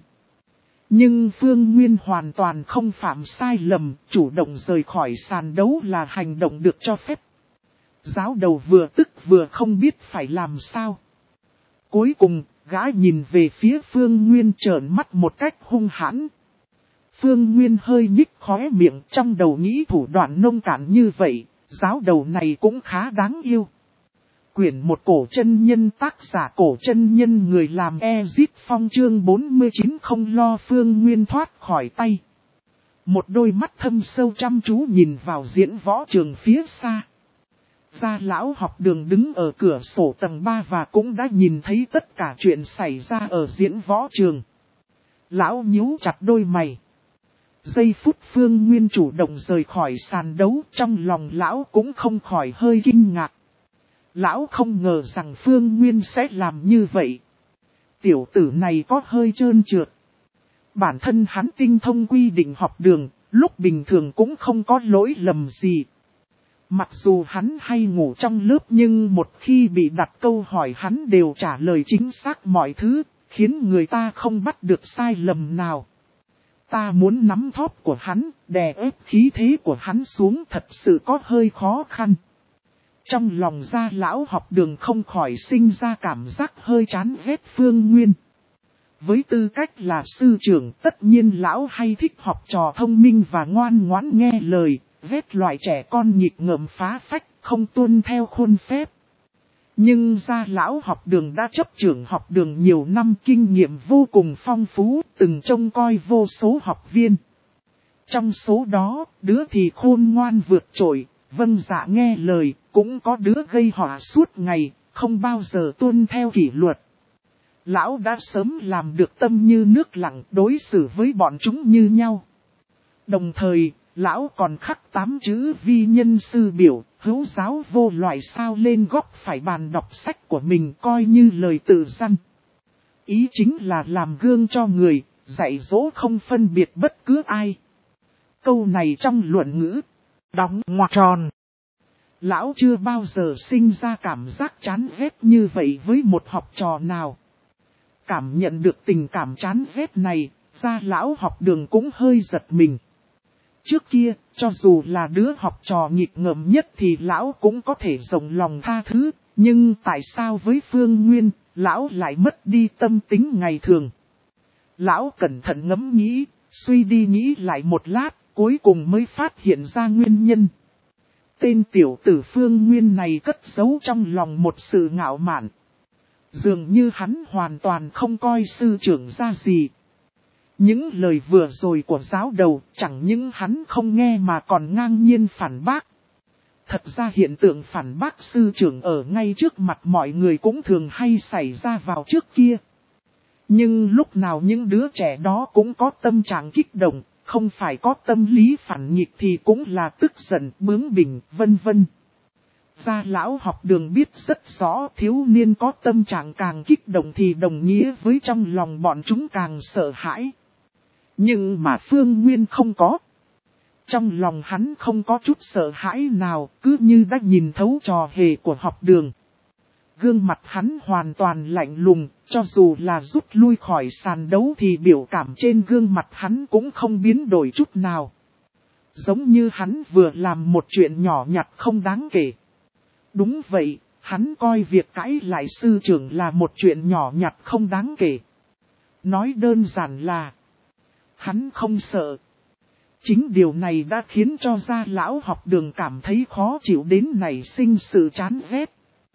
Nhưng Phương Nguyên hoàn toàn không phạm sai lầm, chủ động rời khỏi sàn đấu là hành động được cho phép. Giáo đầu vừa tức vừa không biết phải làm sao. Cuối cùng, gã nhìn về phía Phương Nguyên trợn mắt một cách hung hãn. Phương Nguyên hơi nhích khóe miệng, trong đầu nghĩ thủ đoạn nông cạn như vậy, giáo đầu này cũng khá đáng yêu. Quyển một cổ chân nhân, tác giả cổ chân nhân, người làm Ezit Phong, chương bốn mươi chín, không lo Phương Nguyên thoát khỏi tay. Một đôi mắt thâm sâu chăm chú nhìn vào diễn võ trường phía xa. Gia lão học đường đứng ở cửa sổ tầng ba và cũng đã nhìn thấy tất cả chuyện xảy ra ở diễn võ trường. Lão nhíu chặt đôi mày. Giây phút Phương Nguyên chủ động rời khỏi sàn đấu, trong lòng lão cũng không khỏi hơi kinh ngạc. Lão không ngờ rằng Phương Nguyên sẽ làm như vậy. Tiểu tử này có hơi trơn trượt. Bản thân hắn tinh thông quy định học đường, lúc bình thường cũng không có lỗi lầm gì. Mặc dù hắn hay ngủ trong lớp nhưng một khi bị đặt câu hỏi hắn đều trả lời chính xác mọi thứ, khiến người ta không bắt được sai lầm nào. Ta muốn nắm thóp của hắn, đè ép khí thế của hắn xuống thật sự có hơi khó khăn. Trong lòng Gia lão học đường không khỏi sinh ra cảm giác hơi chán ghét Phương Nguyên. Với tư cách là sư trưởng, tất nhiên lão hay thích học trò thông minh và ngoan ngoãn nghe lời, ghét loại trẻ con nghịch ngợm phá phách, không tuân theo khuôn phép. Nhưng Gia lão học đường đã chấp trưởng học đường nhiều năm, kinh nghiệm vô cùng phong phú, từng trông coi vô số học viên. Trong số đó, đứa thì khôn ngoan vượt trội, vâng dạ nghe lời, cũng có đứa gây họa suốt ngày, không bao giờ tuân theo kỷ luật. Lão đã sớm làm được tâm như nước lặng, đối xử với bọn chúng như nhau. Đồng thời, lão còn khắc tám chữ vi nhân sư biểu, hữu giáo vô loại sao lên góc phải bàn đọc sách của mình, coi như lời tự răn. Ý chính là làm gương cho người, dạy dỗ không phân biệt bất cứ ai. Câu này trong luận ngữ, đóng ngoặc tròn. Lão chưa bao giờ sinh ra cảm giác chán ghét như vậy với một học trò nào. Cảm nhận được tình cảm chán ghét này, Gia lão học đường cũng hơi giật mình. Trước kia, cho dù là đứa học trò nghịch ngợm nhất thì lão cũng có thể rộng lòng tha thứ, nhưng tại sao với Phương Nguyên, lão lại mất đi tâm tính ngày thường? Lão cẩn thận ngẫm nghĩ, suy đi nghĩ lại một lát, cuối cùng mới phát hiện ra nguyên nhân. Tên tiểu tử Phương Nguyên này cất giấu trong lòng một sự ngạo mạn. Dường như hắn hoàn toàn không coi sư trưởng ra gì. Những lời vừa rồi của giáo đầu chẳng những hắn không nghe mà còn ngang nhiên phản bác. Thật ra hiện tượng phản bác sư trưởng ở ngay trước mặt mọi người cũng thường hay xảy ra vào trước kia. Nhưng lúc nào những đứa trẻ đó cũng có tâm trạng kích động, không phải có tâm lý phản nghịch thì cũng là tức giận, bướng bỉnh, vân vân. Gia lão học đường biết rất rõ thiếu niên có tâm trạng càng kích động thì đồng nghĩa với trong lòng bọn chúng càng sợ hãi. Nhưng mà Phương Nguyên không có. Trong lòng hắn không có chút sợ hãi nào, cứ như đã nhìn thấu trò hề của học đường. Gương mặt hắn hoàn toàn lạnh lùng, cho dù là rút lui khỏi sàn đấu thì biểu cảm trên gương mặt hắn cũng không biến đổi chút nào. Giống như hắn vừa làm một chuyện nhỏ nhặt không đáng kể. Đúng vậy, hắn coi việc cãi lại sư trưởng là một chuyện nhỏ nhặt không đáng kể. Nói đơn giản là, hắn không sợ. Chính điều này đã khiến cho Gia lão học đường cảm thấy khó chịu đến nảy sinh sự chán ghét.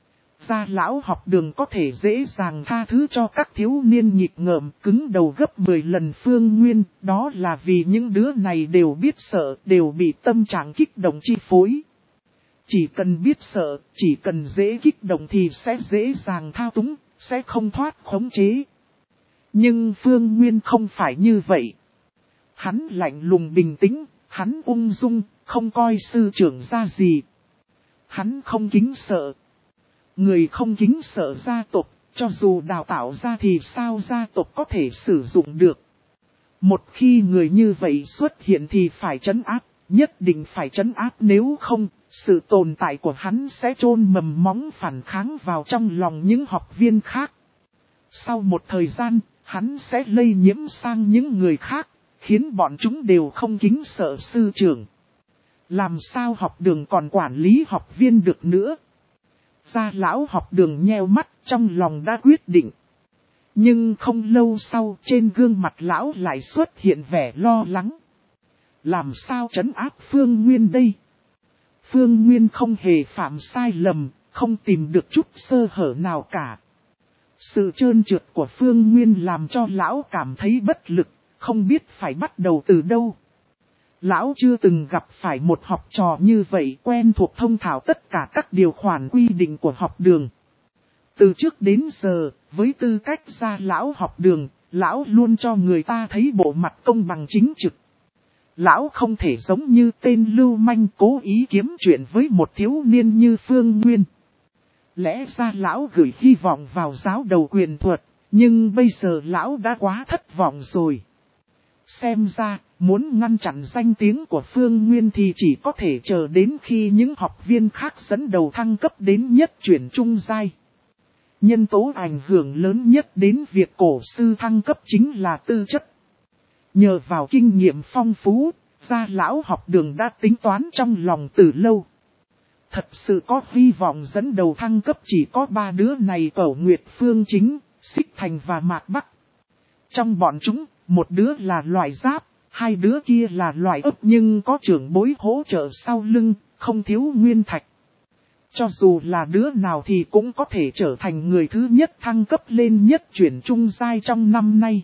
Gia lão học đường có thể dễ dàng tha thứ cho các thiếu niên nghịch ngợm cứng đầu gấp mười lần Phương Nguyên, đó là vì những đứa này đều biết sợ, đều bị tâm trạng kích động chi phối. Chỉ cần biết sợ, chỉ cần dễ kích động thì sẽ dễ dàng thao túng, sẽ không thoát khống chế. Nhưng Phương Nguyên không phải như vậy. Hắn lạnh lùng bình tĩnh, hắn ung dung, không coi sư trưởng ra gì. Hắn không kính sợ. Người không kính sợ gia tộc, cho dù đào tạo ra thì sao gia tộc có thể sử dụng được. Một khi người như vậy xuất hiện thì phải trấn áp, nhất định phải trấn áp, nếu không, sự tồn tại của hắn sẽ chôn mầm móng phản kháng vào trong lòng những học viên khác. Sau một thời gian, hắn sẽ lây nhiễm sang những người khác, khiến bọn chúng đều không kính sợ sư trưởng. Làm sao học đường còn quản lý học viên được nữa? Gia lão học đường nheo mắt, trong lòng đã quyết định. Nhưng không lâu sau, trên gương mặt lão lại xuất hiện vẻ lo lắng. Làm sao trấn áp Phương Nguyên đây? Phương Nguyên không hề phạm sai lầm, không tìm được chút sơ hở nào cả. Sự trơn trượt của Phương Nguyên làm cho lão cảm thấy bất lực, không biết phải bắt đầu từ đâu. Lão chưa từng gặp phải một học trò như vậy, quen thuộc thông thạo tất cả các điều khoản quy định của học đường. Từ trước đến giờ, với tư cách gia lão học đường, lão luôn cho người ta thấy bộ mặt công bằng chính trực. Lão không thể giống như tên lưu manh cố ý kiếm chuyện với một thiếu niên như Phương Nguyên. Lẽ ra lão gửi hy vọng vào giáo đầu quyền thuật, nhưng bây giờ lão đã quá thất vọng rồi. Xem ra, muốn ngăn chặn danh tiếng của Phương Nguyên thì chỉ có thể chờ đến khi những học viên khác dẫn đầu thăng cấp đến nhất chuyển trung giai. Nhân tố ảnh hưởng lớn nhất đến việc cổ sư thăng cấp chính là tư chất. Nhờ vào kinh nghiệm phong phú, gia lão học đường đã tính toán trong lòng từ lâu. Thật sự có hy vọng dẫn đầu thăng cấp chỉ có ba đứa này: Cẩu Nguyệt, Phương Chính, Xích Thành và Mạc Bắc. Trong bọn chúng, một đứa là loại giáp, hai đứa kia là loại ấp nhưng có trưởng bối hỗ trợ sau lưng, không thiếu nguyên thạch. Cho dù là đứa nào thì cũng có thể trở thành người thứ nhất thăng cấp lên nhất chuyển trung giai trong năm nay.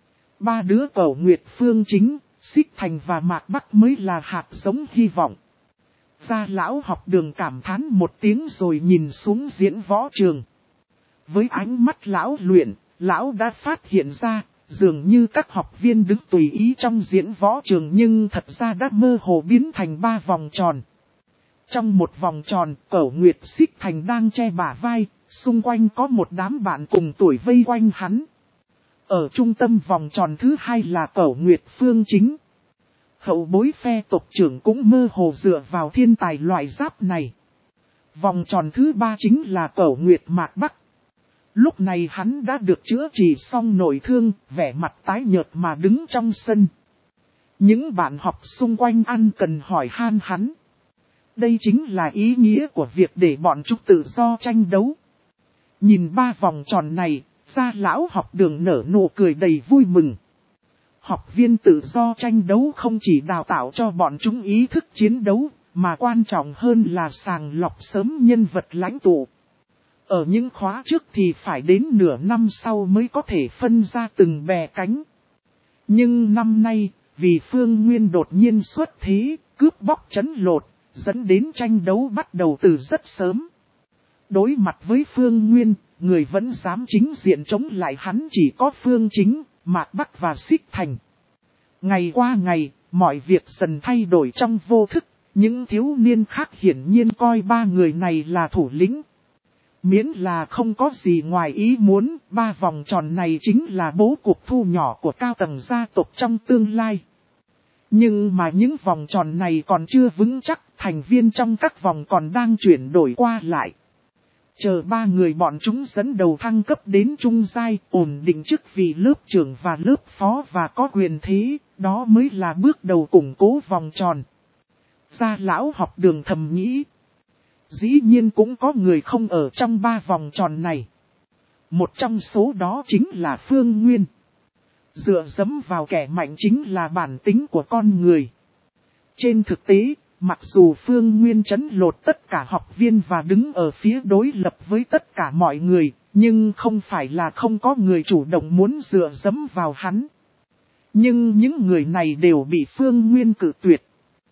Ba đứa Cẩu Nguyệt, Phương Chính, Xích Thành và Mạc Bắc mới là hạt giống hy vọng. Gia lão học đường cảm thán một tiếng rồi nhìn xuống diễn võ trường. Với ánh mắt lão luyện, lão đã phát hiện ra, dường như các học viên đứng tùy ý trong diễn võ trường nhưng thật ra đã mơ hồ biến thành ba vòng tròn. Trong một vòng tròn, Cẩu Nguyệt, Xích Thành đang che bả vai, xung quanh có một đám bạn cùng tuổi vây quanh hắn. Ở trung tâm vòng tròn thứ hai là Cẩu Nguyệt, Phương Chính. Hậu bối phe tộc trưởng cũng mơ hồ dựa vào thiên tài loại giáp này. Vòng tròn thứ ba chính là Cẩu Nguyệt, Mạc Bắc. Lúc này hắn đã được chữa trị xong nội thương, vẻ mặt tái nhợt mà đứng trong sân. Những bạn học xung quanh ăn cần hỏi han hắn. Đây chính là ý nghĩa của việc để bọn chúng tự do tranh đấu. Nhìn ba vòng tròn này, gia lão học đường nở nụ cười đầy vui mừng. Học viên tự do tranh đấu không chỉ đào tạo cho bọn chúng ý thức chiến đấu, mà quan trọng hơn là sàng lọc sớm nhân vật lãnh tụ. Ở những khóa trước thì phải đến nửa năm sau mới có thể phân ra từng bè cánh. Nhưng năm nay, vì Phương Nguyên đột nhiên xuất thế, cướp bóc trấn lột, dẫn đến tranh đấu bắt đầu từ rất sớm. Đối mặt với Phương Nguyên, người vẫn dám chính diện chống lại hắn chỉ có Phương Chính, Mạc Bắc và Xích Thành. Ngày qua ngày, mọi việc dần thay đổi trong vô thức, những thiếu niên khác hiển nhiên coi ba người này là thủ lĩnh. Miễn là không có gì ngoài ý muốn, ba vòng tròn này chính là bố cục thu nhỏ của cao tầng gia tộc trong tương lai. Nhưng mà những vòng tròn này còn chưa vững chắc, thành viên trong các vòng còn đang chuyển đổi qua lại. Chờ ba người bọn chúng dẫn đầu thăng cấp đến trung giai, ổn định chức vị lớp trưởng và lớp phó và có quyền thế, đó mới là bước đầu củng cố vòng tròn. Gia lão học đường thầm nghĩ. Dĩ nhiên cũng có người không ở trong ba vòng tròn này. Một trong số đó chính là Phương Nguyên. Dựa dẫm vào kẻ mạnh chính là bản tính của con người. Trên thực tế, mặc dù Phương Nguyên trấn lột tất cả học viên và đứng ở phía đối lập với tất cả mọi người, nhưng không phải là không có người chủ động muốn dựa dẫm vào hắn. Nhưng những người này đều bị Phương Nguyên cự tuyệt.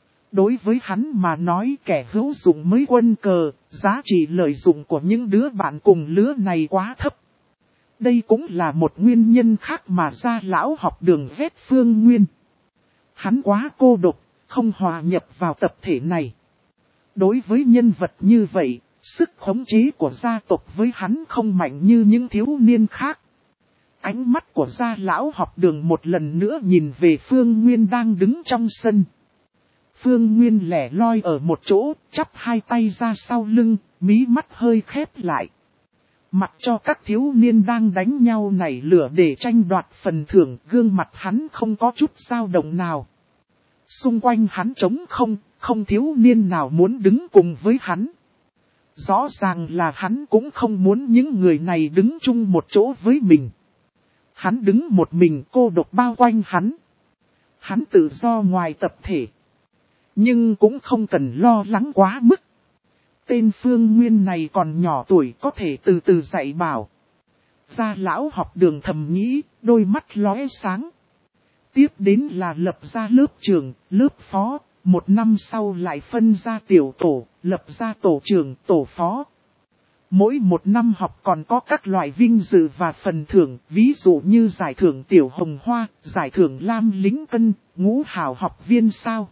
Đối với hắn mà nói kẻ hữu dụng mới quân cờ, giá trị lợi dụng của những đứa bạn cùng lứa này quá thấp. Đây cũng là một nguyên nhân khác mà gia lão học đường ghét Phương Nguyên. Hắn quá cô độc, không hòa nhập vào tập thể này. Đối với nhân vật như vậy, sức khống chế của gia tộc với hắn không mạnh như những thiếu niên khác. Ánh mắt của gia lão học đường một lần nữa nhìn về Phương Nguyên đang đứng trong sân. Phương Nguyên lẻ loi ở một chỗ, chắp hai tay ra sau lưng, mí mắt hơi khép lại. Mặc cho các thiếu niên đang đánh nhau nảy lửa để tranh đoạt phần thưởng, gương mặt hắn không có chút dao động nào. Xung quanh hắn trống không, không thiếu niên nào muốn đứng cùng với hắn. Rõ ràng là hắn cũng không muốn những người này đứng chung một chỗ với mình. Hắn đứng một mình cô độc bao quanh hắn. Hắn tự do ngoài tập thể. Nhưng cũng không cần lo lắng quá mức. Tên Phương Nguyên này còn nhỏ tuổi có thể từ từ dạy bảo. Gia lão học đường thầm nghĩ, đôi mắt lóe sáng. Tiếp đến là lập ra lớp trưởng, lớp phó, một năm sau lại phân ra tiểu tổ, lập ra tổ trưởng, tổ phó. Mỗi một năm học còn có các loại vinh dự và phần thưởng, ví dụ như giải thưởng tiểu hồng hoa, giải thưởng lam lính cân, ngũ hào học viên sao.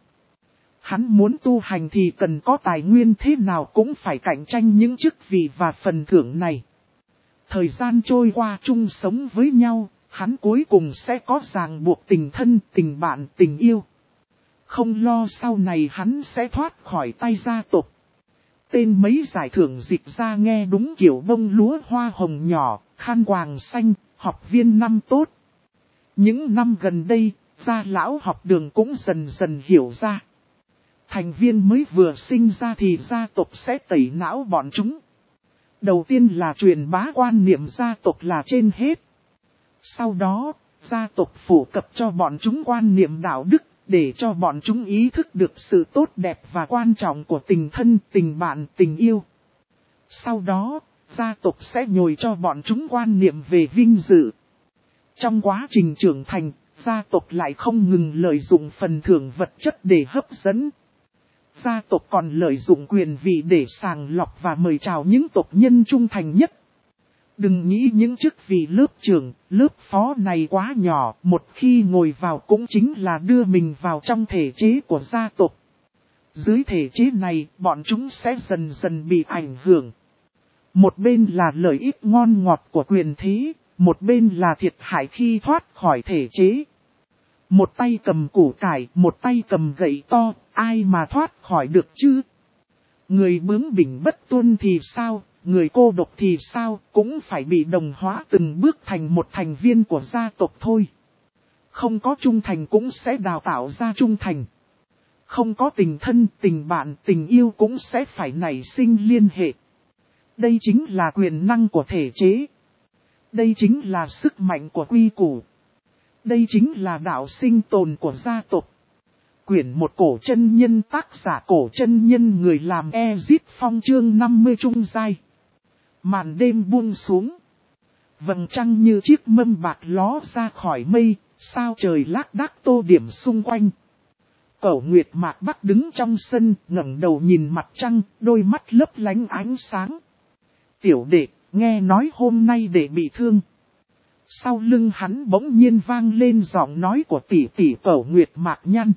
Hắn muốn tu hành thì cần có tài nguyên thế nào cũng phải cạnh tranh những chức vị và phần thưởng này. Thời gian trôi qua chung sống với nhau, hắn cuối cùng sẽ có ràng buộc tình thân, tình bạn, tình yêu. Không lo sau này hắn sẽ thoát khỏi tay gia tộc. Tên mấy giải thưởng dịch ra nghe đúng kiểu bông lúa hoa hồng nhỏ, khăn quàng xanh, học viên năm tốt. Những năm gần đây, gia lão học đường cũng dần dần hiểu ra. Thành viên mới vừa sinh ra thì gia tộc sẽ tẩy não bọn chúng. Đầu tiên là truyền bá quan niệm gia tộc là trên hết. Sau đó, gia tộc phổ cập cho bọn chúng quan niệm đạo đức, để cho bọn chúng ý thức được sự tốt đẹp và quan trọng của tình thân, tình bạn, tình yêu. Sau đó, gia tộc sẽ nhồi cho bọn chúng quan niệm về vinh dự. Trong quá trình trưởng thành, gia tộc lại không ngừng lợi dụng phần thưởng vật chất để hấp dẫn. Gia tộc còn lợi dụng quyền vị để sàng lọc và mời chào những tộc nhân trung thành nhất. Đừng nghĩ những chức vị lớp trưởng, lớp phó này quá nhỏ, một khi ngồi vào cũng chính là đưa mình vào trong thể chế của gia tộc. Dưới thể chế này, bọn chúng sẽ dần dần bị ảnh hưởng. Một bên là lợi ích ngon ngọt của quyền thế, một bên là thiệt hại khi thoát khỏi thể chế. Một tay cầm củ cải, một tay cầm gậy to, ai mà thoát khỏi được chứ? Người bướng bỉnh bất tuân thì sao, người cô độc thì sao, cũng phải bị đồng hóa từng bước thành một thành viên của gia tộc thôi. Không có trung thành cũng sẽ đào tạo ra trung thành. Không có tình thân, tình bạn, tình yêu cũng sẽ phải nảy sinh liên hệ. Đây chính là quyền năng của thể chế. Đây chính là sức mạnh của quy củ. Đây chính là đạo sinh tồn của gia tộc. Quyển một cổ chân nhân, tác giả cổ chân nhân, người làm Ezit Phong, chương năm mươi trung giai. Màn đêm buông xuống. Vầng trăng như chiếc mâm bạc ló ra khỏi mây, sao trời lác đác tô điểm xung quanh. Cẩu Nguyệt Mạc Bắc đứng trong sân, ngẩng đầu nhìn mặt trăng, đôi mắt lấp lánh ánh sáng. Tiểu đệ, nghe nói hôm nay đệ bị thương. Sau lưng hắn bỗng nhiên vang lên giọng nói của tỷ tỷ Cẩu Nguyệt Mạc Nhăn.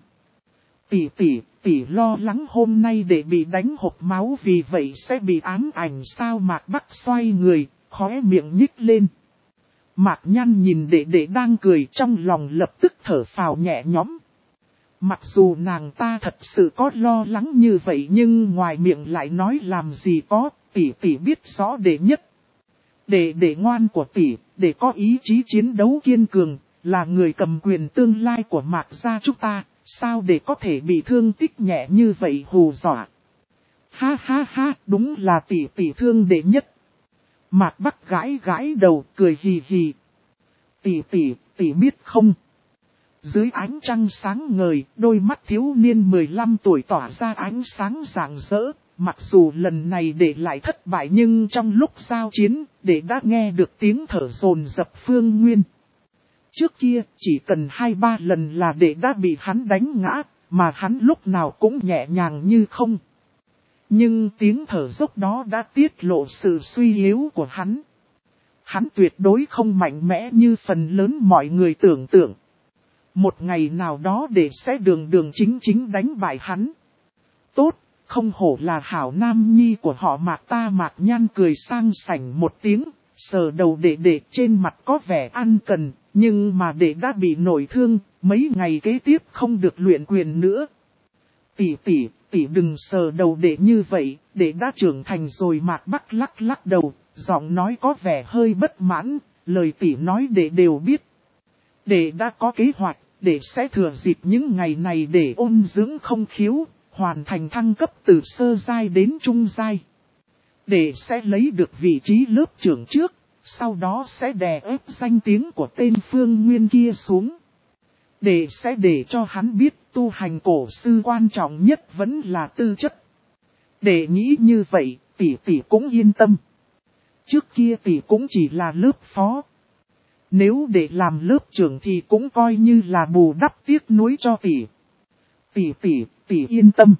Tỷ tỷ, tỷ lo lắng hôm nay đệ bị đánh hộc máu vì vậy sẽ bị ám ảnh sao? Mạc Bắc xoay người, khóe miệng nhích lên. Mạc Nhăn nhìn đệ đệ đang cười, trong lòng lập tức thở phào nhẹ nhõm. Mặc dù nàng ta thật sự có lo lắng như vậy nhưng ngoài miệng lại nói làm gì có, tỷ tỷ biết rõ đệ nhất. Đệ đệ ngoan của tỷ, đệ có ý chí chiến đấu kiên cường, là người cầm quyền tương lai của Mạc gia chúng ta, sao đệ có thể bị thương tích nhẹ như vậy hù dọa. Ha ha ha, đúng là tỷ tỷ thương đệ nhất. Mạc Bắc gãi gãi đầu, cười hì hì. Tỷ tỷ, tỷ biết không? Dưới ánh trăng sáng ngời, đôi mắt thiếu niên mười lăm tuổi tỏa ra ánh sáng rạng rỡ. Mặc dù lần này đệ lại thất bại nhưng trong lúc giao chiến, đệ đã nghe được tiếng thở dồn dập Phương Nguyên. Trước kia, chỉ cần hai ba lần là đệ đã bị hắn đánh ngã, mà hắn lúc nào cũng nhẹ nhàng như không. Nhưng tiếng thở dốc đó đã tiết lộ sự suy yếu của hắn. Hắn tuyệt đối không mạnh mẽ như phần lớn mọi người tưởng tượng. Một ngày nào đó để sẽ đường đường chính chính đánh bại hắn. Tốt, không hổ là hảo nam nhi của họ Mạc. Ta Mạc Nhan cười sang sảnh một tiếng, sờ đầu đệ đệ trên mặt có vẻ ăn cần, nhưng mà đệ đã bị nổi thương, mấy ngày kế tiếp không được luyện quyền nữa. Tỷ tỷ, tỷ đừng sờ đầu đệ như vậy, đệ đã trưởng thành rồi. Mạc Bắc lắc lắc đầu, giọng nói có vẻ hơi bất mãn, lời tỷ nói đệ đều biết. Đệ đã có kế hoạch, đệ sẽ thừa dịp những ngày này để ôn dưỡng không khiếu, hoàn thành thăng cấp từ sơ giai đến trung giai. Đệ sẽ lấy được vị trí lớp trưởng trước, sau đó sẽ đè ép danh tiếng của tên Phương Nguyên kia xuống. Đệ sẽ để cho hắn biết tu hành cổ sư quan trọng nhất vẫn là tư chất. Đệ nghĩ như vậy, tỷ tỷ cũng yên tâm. Trước kia tỷ cũng chỉ là lớp phó. Nếu để làm lớp trưởng thì cũng coi như là bù đắp tiếc nuối cho tỷ. Tỷ tỷ, tỷ yên tâm.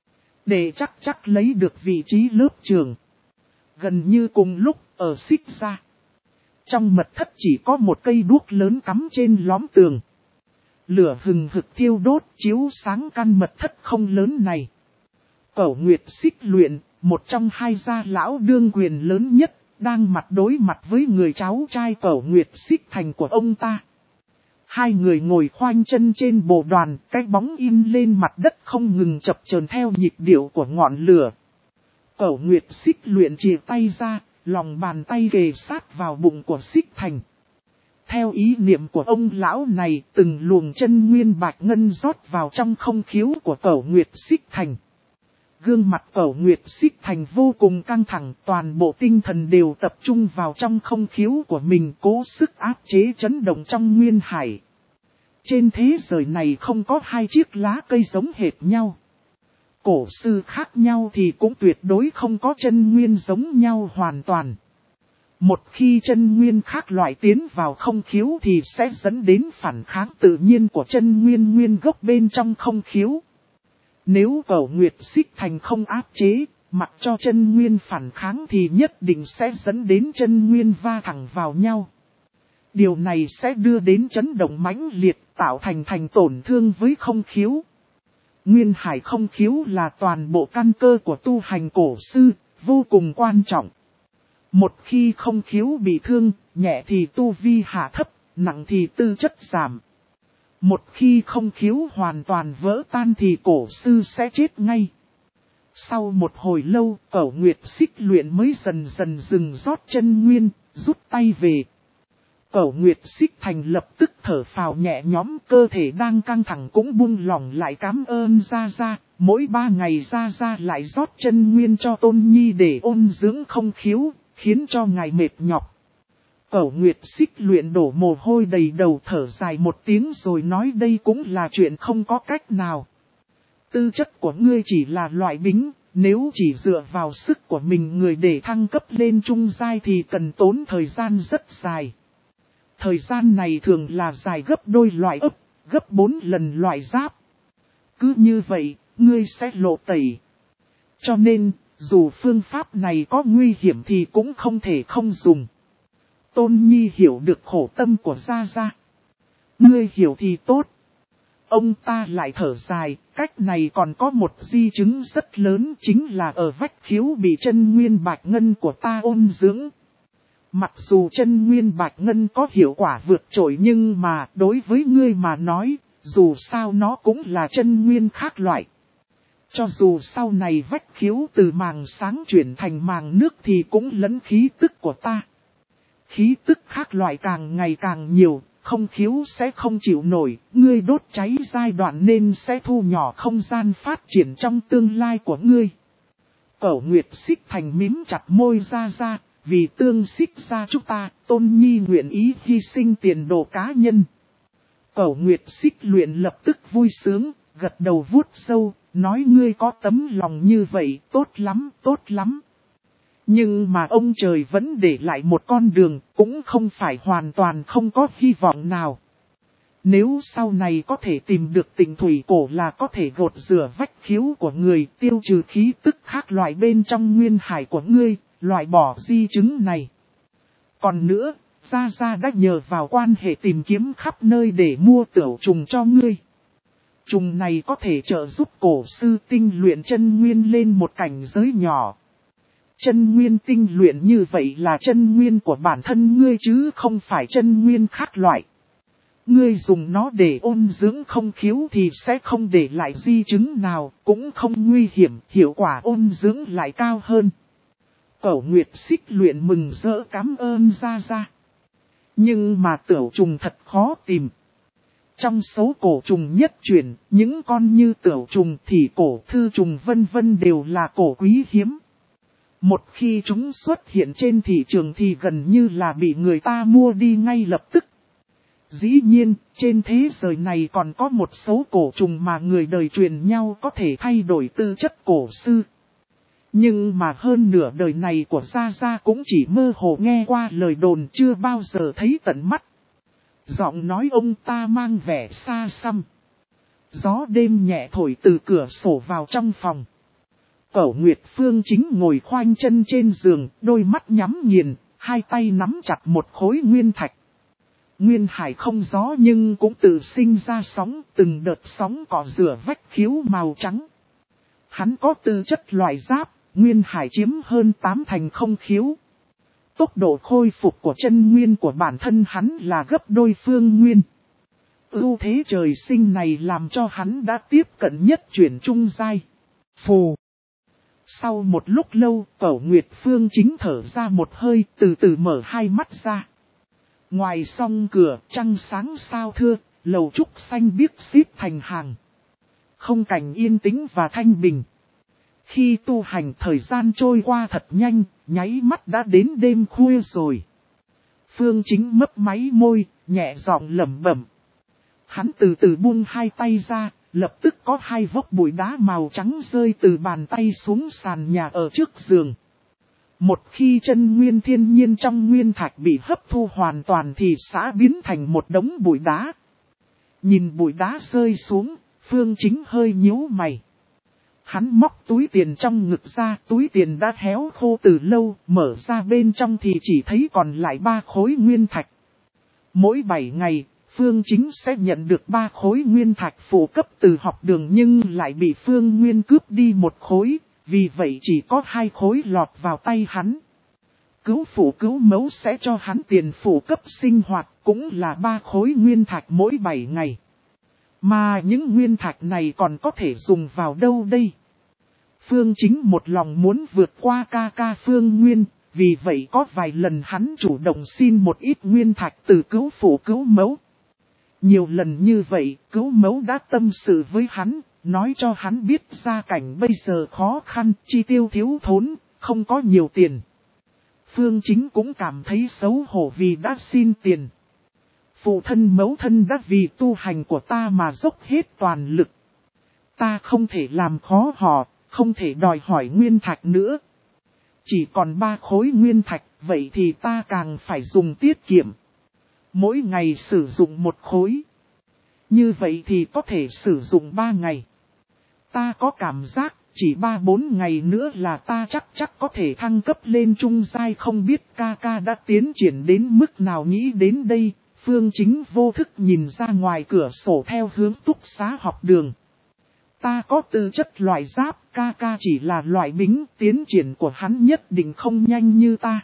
Đệ chắc chắc lấy được vị trí lớp trưởng. Gần như cùng lúc ở Xích Gia. Trong mật thất chỉ có một cây đuốc lớn cắm trên lõm tường. Lửa hừng hực thiêu đốt chiếu sáng căn mật thất không lớn này. Cẩu Nguyệt Xích Luyện, một trong hai gia lão đương quyền lớn nhất, đang mặt đối mặt với người cháu trai Cẩu Nguyệt Xích Thành của ông ta. Hai người ngồi khoanh chân trên bộ đoàn, cái bóng in lên mặt đất không ngừng chập chờn theo nhịp điệu của ngọn lửa. Cẩu Nguyệt Xích Luyện chìa tay ra, lòng bàn tay kề sát vào bụng của Xích Thành. Theo ý niệm của ông lão này, từng luồng chân nguyên bạch ngân rót vào trong không khiếu của Cẩu Nguyệt Xích Thành. Gương mặt Cẩu Nguyệt Xích Thành vô cùng căng thẳng, toàn bộ tinh thần đều tập trung vào trong không khiếu của mình, cố sức áp chế chấn động trong nguyên hải. Trên thế giới này không có hai chiếc lá cây giống hệt nhau. Cổ sư khác nhau thì cũng tuyệt đối không có chân nguyên giống nhau hoàn toàn. Một khi chân nguyên khác loại tiến vào không khiếu thì sẽ dẫn đến phản kháng tự nhiên của chân nguyên nguyên gốc bên trong không khiếu. Nếu Cẩu Nguyệt Xích Thành không áp chế, mặc cho chân nguyên phản kháng thì nhất định sẽ dẫn đến chân nguyên va thẳng vào nhau. Điều này sẽ đưa đến chấn động mãnh liệt, tạo thành thành tổn thương với không khiếu. Nguyên hải không khiếu là toàn bộ căn cơ của tu hành cổ sư, vô cùng quan trọng. Một khi không khiếu bị thương, nhẹ thì tu vi hạ thấp, nặng thì tư chất giảm. Một khi không khiếu hoàn toàn vỡ tan thì cổ sư sẽ chết ngay. Sau một hồi lâu, Cẩu Nguyệt Xích Luyện mới dần dần dừng rót chân nguyên, rút tay về. Cẩu Nguyệt Xích Thành lập tức thở phào nhẹ nhõm, cơ thể đang căng thẳng cũng buông lỏng lại. Cảm ơn Gia Gia, mỗi ba ngày Gia Gia lại rót chân nguyên cho Tôn Nhi để ôn dưỡng không khiếu, khiến cho ngài mệt nhọc. Cẩu Nguyệt Xích Luyện đổ mồ hôi đầy đầu, thở dài một tiếng rồi nói đây cũng là chuyện không có cách nào. Tư chất của ngươi chỉ là loại bính, nếu chỉ dựa vào sức của mình người để thăng cấp lên trung giai thì cần tốn thời gian rất dài. Thời gian này thường là dài gấp đôi loại ấp, gấp bốn lần loại giáp. Cứ như vậy, ngươi sẽ lộ tẩy. Cho nên, dù phương pháp này có nguy hiểm thì cũng không thể không dùng. Tôn Nhi hiểu được khổ tâm của Gia Gia. Ngươi hiểu thì tốt. Ông ta lại thở dài, cách này còn có một di chứng rất lớn, chính là ở vách khiếu bị chân nguyên bạch ngân của ta ôn dưỡng. Mặc dù chân nguyên bạch ngân có hiệu quả vượt trội nhưng mà đối với ngươi mà nói, dù sao nó cũng là chân nguyên khác loại. Cho dù sau này vách khiếu từ màng sáng chuyển thành màng nước thì cũng lấn khí tức của ta. Khí tức khác loại càng ngày càng nhiều, không khiếu sẽ không chịu nổi, ngươi đốt cháy giai đoạn nên sẽ thu nhỏ không gian phát triển trong tương lai của ngươi. Cẩu Nguyệt Xích Thành mím chặt môi Ra Ra, vì tương xích ra chúng ta, Tôn Nhi nguyện ý hy sinh tiền đồ cá nhân. Cẩu Nguyệt Xích Luyện lập tức vui sướng, gật đầu vuốt sâu, nói ngươi có tấm lòng như vậy, tốt lắm, tốt lắm. Nhưng mà ông trời vẫn để lại một con đường, cũng không phải hoàn toàn không có hy vọng nào. Nếu sau này có thể tìm được Tịnh Thủy Cổ là có thể gột rửa vách khiếu của người, tiêu trừ khí tức khác loại bên trong nguyên hải của ngươi, loại bỏ di chứng này. Còn nữa, Gia Gia đã nhờ vào quan hệ tìm kiếm khắp nơi để mua tửu trùng cho ngươi. Trùng này có thể trợ giúp cổ sư tinh luyện chân nguyên lên một cảnh giới nhỏ. Chân nguyên tinh luyện như vậy là chân nguyên của bản thân ngươi chứ không phải chân nguyên khác loại. Ngươi dùng nó để ôn dưỡng không khiếu thì sẽ không để lại di chứng nào, cũng không nguy hiểm, hiệu quả ôn dưỡng lại cao hơn. Cẩu Nguyệt Xích luyện mừng rỡ cảm ơn Gia Gia. Nhưng mà tửu trùng thật khó tìm. Trong số cổ trùng nhất chuyển, những con như tửu trùng thì cổ thư trùng vân vân đều là cổ quý hiếm. Một khi chúng xuất hiện trên thị trường thì gần như là bị người ta mua đi ngay lập tức. Dĩ nhiên, trên thế giới này còn có một số cổ trùng mà người đời truyền nhau có thể thay đổi tư chất cổ sư. Nhưng mà hơn nửa đời này của Gia Gia cũng chỉ mơ hồ nghe qua lời đồn chưa bao giờ thấy tận mắt. Giọng nói ông ta mang vẻ xa xăm. Gió đêm nhẹ thổi từ cửa sổ vào trong phòng. Cẩu Nguyệt Phương chính ngồi khoanh chân trên giường, đôi mắt nhắm nghiền, hai tay nắm chặt một khối nguyên thạch. Nguyên hải không gió nhưng cũng tự sinh ra sóng, từng đợt sóng cỏ rửa vách khiếu màu trắng. Hắn có tư chất loại giáp, nguyên hải chiếm hơn tám thành không khiếu. Tốc độ khôi phục của chân nguyên của bản thân hắn là gấp đôi phương nguyên. Ưu thế trời sinh này làm cho hắn đã tiếp cận nhất chuyển trung giai. Phù. Sau một lúc lâu, Cẩu Nguyệt Phương chính thở ra một hơi, từ từ mở hai mắt ra. Ngoài song cửa, trăng sáng sao thưa, lầu trúc xanh biếc xếp thành hàng. Không cảnh yên tĩnh và thanh bình. Khi tu hành thời gian trôi qua thật nhanh, nháy mắt đã đến đêm khuya rồi. Phương Chính mấp máy môi, nhẹ giọng lẩm bẩm. Hắn từ từ buông hai tay ra, lập tức có hai vốc bụi đá màu trắng rơi từ bàn tay xuống sàn nhà ở trước giường. Một khi chân nguyên thiên nhiên trong nguyên thạch bị hấp thu hoàn toàn thì sẽ biến thành một đống bụi đá. Nhìn bụi đá rơi xuống, Phương Chính hơi nhíu mày. Hắn móc túi tiền trong ngực ra, túi tiền đã héo khô từ lâu, mở ra bên trong thì chỉ thấy còn lại ba khối nguyên thạch. Mỗi bảy ngày, Phương Chính sẽ nhận được ba khối nguyên thạch phụ cấp từ học đường nhưng lại bị Phương Nguyên cướp đi một khối, vì vậy chỉ có hai khối lọt vào tay hắn. Cứu phụ cứu mẫu sẽ cho hắn tiền phụ cấp sinh hoạt cũng là ba khối nguyên thạch mỗi bảy ngày. Mà những nguyên thạch này còn có thể dùng vào đâu đây? Phương Chính một lòng muốn vượt qua ca ca Phương Nguyên, vì vậy có vài lần hắn chủ động xin một ít nguyên thạch từ cứu phụ cứu mẫu. Nhiều lần như vậy, cứu mẫu đã tâm sự với hắn, nói cho hắn biết gia cảnh bây giờ khó khăn, chi tiêu thiếu thốn, không có nhiều tiền. Phương Chính cũng cảm thấy xấu hổ vì đã xin tiền. Phụ thân mẫu thân đã vì tu hành của ta mà dốc hết toàn lực. Ta không thể làm khó họ, không thể đòi hỏi nguyên thạch nữa. Chỉ còn ba khối nguyên thạch, vậy thì ta càng phải dùng tiết kiệm. Mỗi ngày sử dụng một khối. Như vậy thì có thể sử dụng ba ngày. Ta có cảm giác chỉ ba bốn ngày nữa là ta chắc chắc có thể thăng cấp lên trung giai, không biết ca ca đã tiến triển đến mức nào. Nghĩ đến đây, Phương Chính vô thức nhìn ra ngoài cửa sổ theo hướng túc xá học đường. Ta có tư chất loại giáp, ca ca chỉ là loại bính, tiến triển của hắn nhất định không nhanh như ta.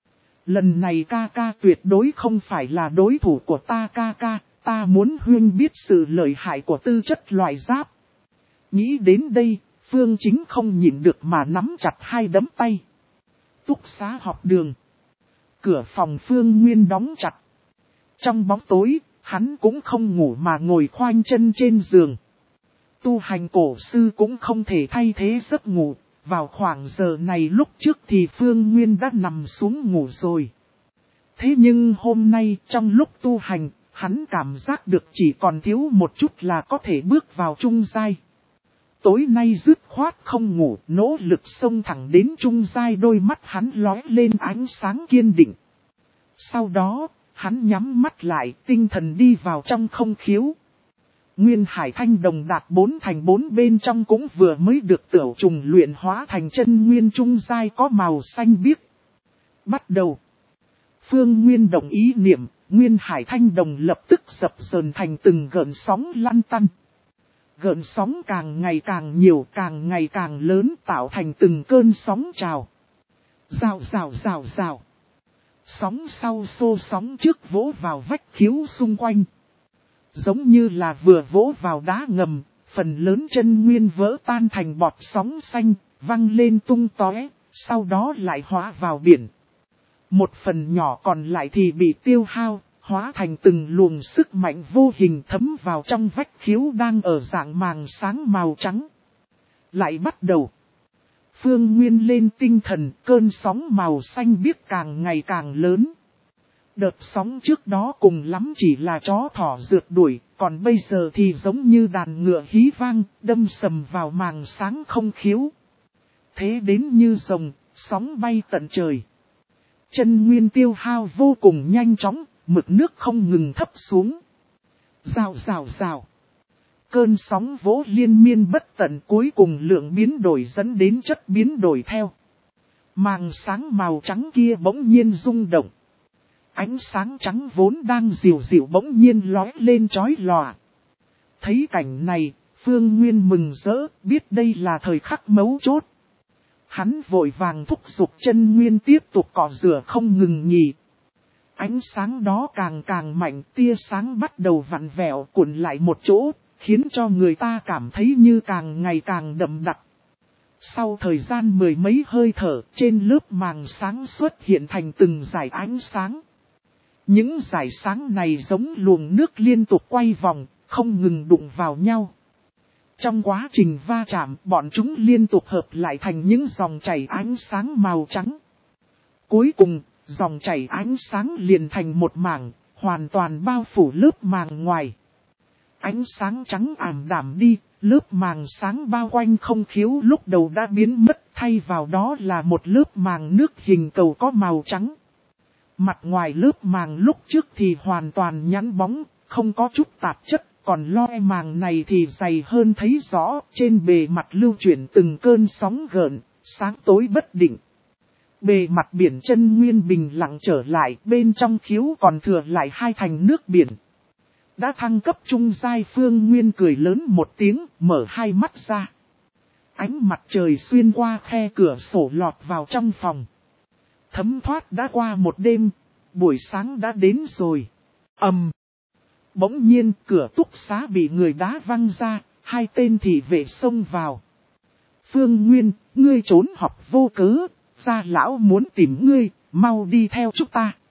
Lần này ca ca tuyệt đối không phải là đối thủ của ta ca ca, ta muốn huynh biết sự lợi hại của tư chất loại giáp. Nghĩ đến đây, Phương Chính không nhịn được mà nắm chặt hai đấm tay. Túc xá học đường. Cửa phòng Phương Nguyên đóng chặt. Trong bóng tối, hắn cũng không ngủ mà ngồi khoanh chân trên giường. Tu hành cổ sư cũng không thể thay thế giấc ngủ. Vào khoảng giờ này lúc trước thì Phương Nguyên đã nằm xuống ngủ rồi. Thế nhưng hôm nay trong lúc tu hành, hắn cảm giác được chỉ còn thiếu một chút là có thể bước vào trung giai. Tối nay dứt khoát không ngủ, nỗ lực xông thẳng đến trung giai, đôi mắt hắn lóe lên ánh sáng kiên định. Sau đó, hắn nhắm mắt lại, tinh thần đi vào trong không khiếu. Nguyên hải thanh đồng đạt bốn thành bốn bên trong cũng vừa mới được tửu trùng luyện hóa thành chân nguyên trung giai có màu xanh biếc. Bắt đầu. Phương Nguyên đồng ý niệm, Nguyên Hải Thanh Đồng lập tức dập dờn thành từng gợn sóng lăn tăn. Gợn sóng càng ngày càng nhiều, càng ngày càng lớn, tạo thành từng cơn sóng trào. Rào rào rào rào. Sóng sau xô sóng trước vỗ vào vách khiếu xung quanh. Giống như là vừa vỗ vào đá ngầm, phần lớn chân nguyên vỡ tan thành bọt sóng xanh, văng lên tung tóe, sau đó lại hóa vào biển. Một phần nhỏ còn lại thì bị tiêu hao, hóa thành từng luồng sức mạnh vô hình thấm vào trong vách khiếu đang ở dạng màng sáng màu trắng. Lại bắt đầu. Phương Nguyên lên tinh thần, cơn sóng màu xanh biếc càng ngày càng lớn. Đợt sóng trước đó cùng lắm chỉ là chó thỏ rượt đuổi, còn bây giờ thì giống như đàn ngựa hí vang, đâm sầm vào màng sáng không khiếu. Thế đến như rồng, sóng bay tận trời. Chân nguyên tiêu hao vô cùng nhanh chóng, mực nước không ngừng thấp xuống. Rào rào rào. Cơn sóng vỗ liên miên bất tận, cuối cùng lượng biến đổi dẫn đến chất biến đổi theo. Màng sáng màu trắng kia bỗng nhiên rung động. Ánh sáng trắng vốn đang dịu dịu bỗng nhiên lóe lên chói lòa. Thấy cảnh này, Phương Nguyên mừng rỡ, biết đây là thời khắc mấu chốt. Hắn vội vàng thúc giục chân nguyên tiếp tục cọ rửa không ngừng nghỉ. Ánh sáng đó càng càng mạnh, tia sáng bắt đầu vặn vẹo cuộn lại một chỗ, khiến cho người ta cảm thấy như càng ngày càng đậm đặc. Sau thời gian mười mấy hơi thở, trên lớp màng sáng xuất hiện thành từng dải ánh sáng. Những dải sáng này giống luồng nước liên tục quay vòng, không ngừng đụng vào nhau. Trong quá trình va chạm, bọn chúng liên tục hợp lại thành những dòng chảy ánh sáng màu trắng. Cuối cùng, dòng chảy ánh sáng liền thành một mảng, hoàn toàn bao phủ lớp màng ngoài. Ánh sáng trắng ảm đạm đi, lớp màng sáng bao quanh không khiếu lúc đầu đã biến mất, thay vào đó là một lớp màng nước hình cầu có màu trắng. Mặt ngoài lớp màng lúc trước thì hoàn toàn nhẵn bóng, không có chút tạp chất, còn loe màng này thì dày hơn thấy rõ, trên bề mặt lưu chuyển từng cơn sóng gợn, sáng tối bất định. Bề mặt biển chân nguyên bình lặng trở lại, bên trong khiếu còn thừa lại hai thành nước biển. Đã thăng cấp trung giai. Phương Nguyên cười lớn một tiếng, mở hai mắt ra. Ánh mặt trời xuyên qua khe cửa sổ lọt vào trong phòng. Thấm thoát đã qua một đêm, buổi sáng đã đến rồi. Ầm. Bỗng nhiên cửa túc xá bị người đá văng ra, hai tên thị vệ xông vào. Phương Nguyên, ngươi trốn học vô cớ, gia lão muốn tìm ngươi, mau đi theo chúng ta.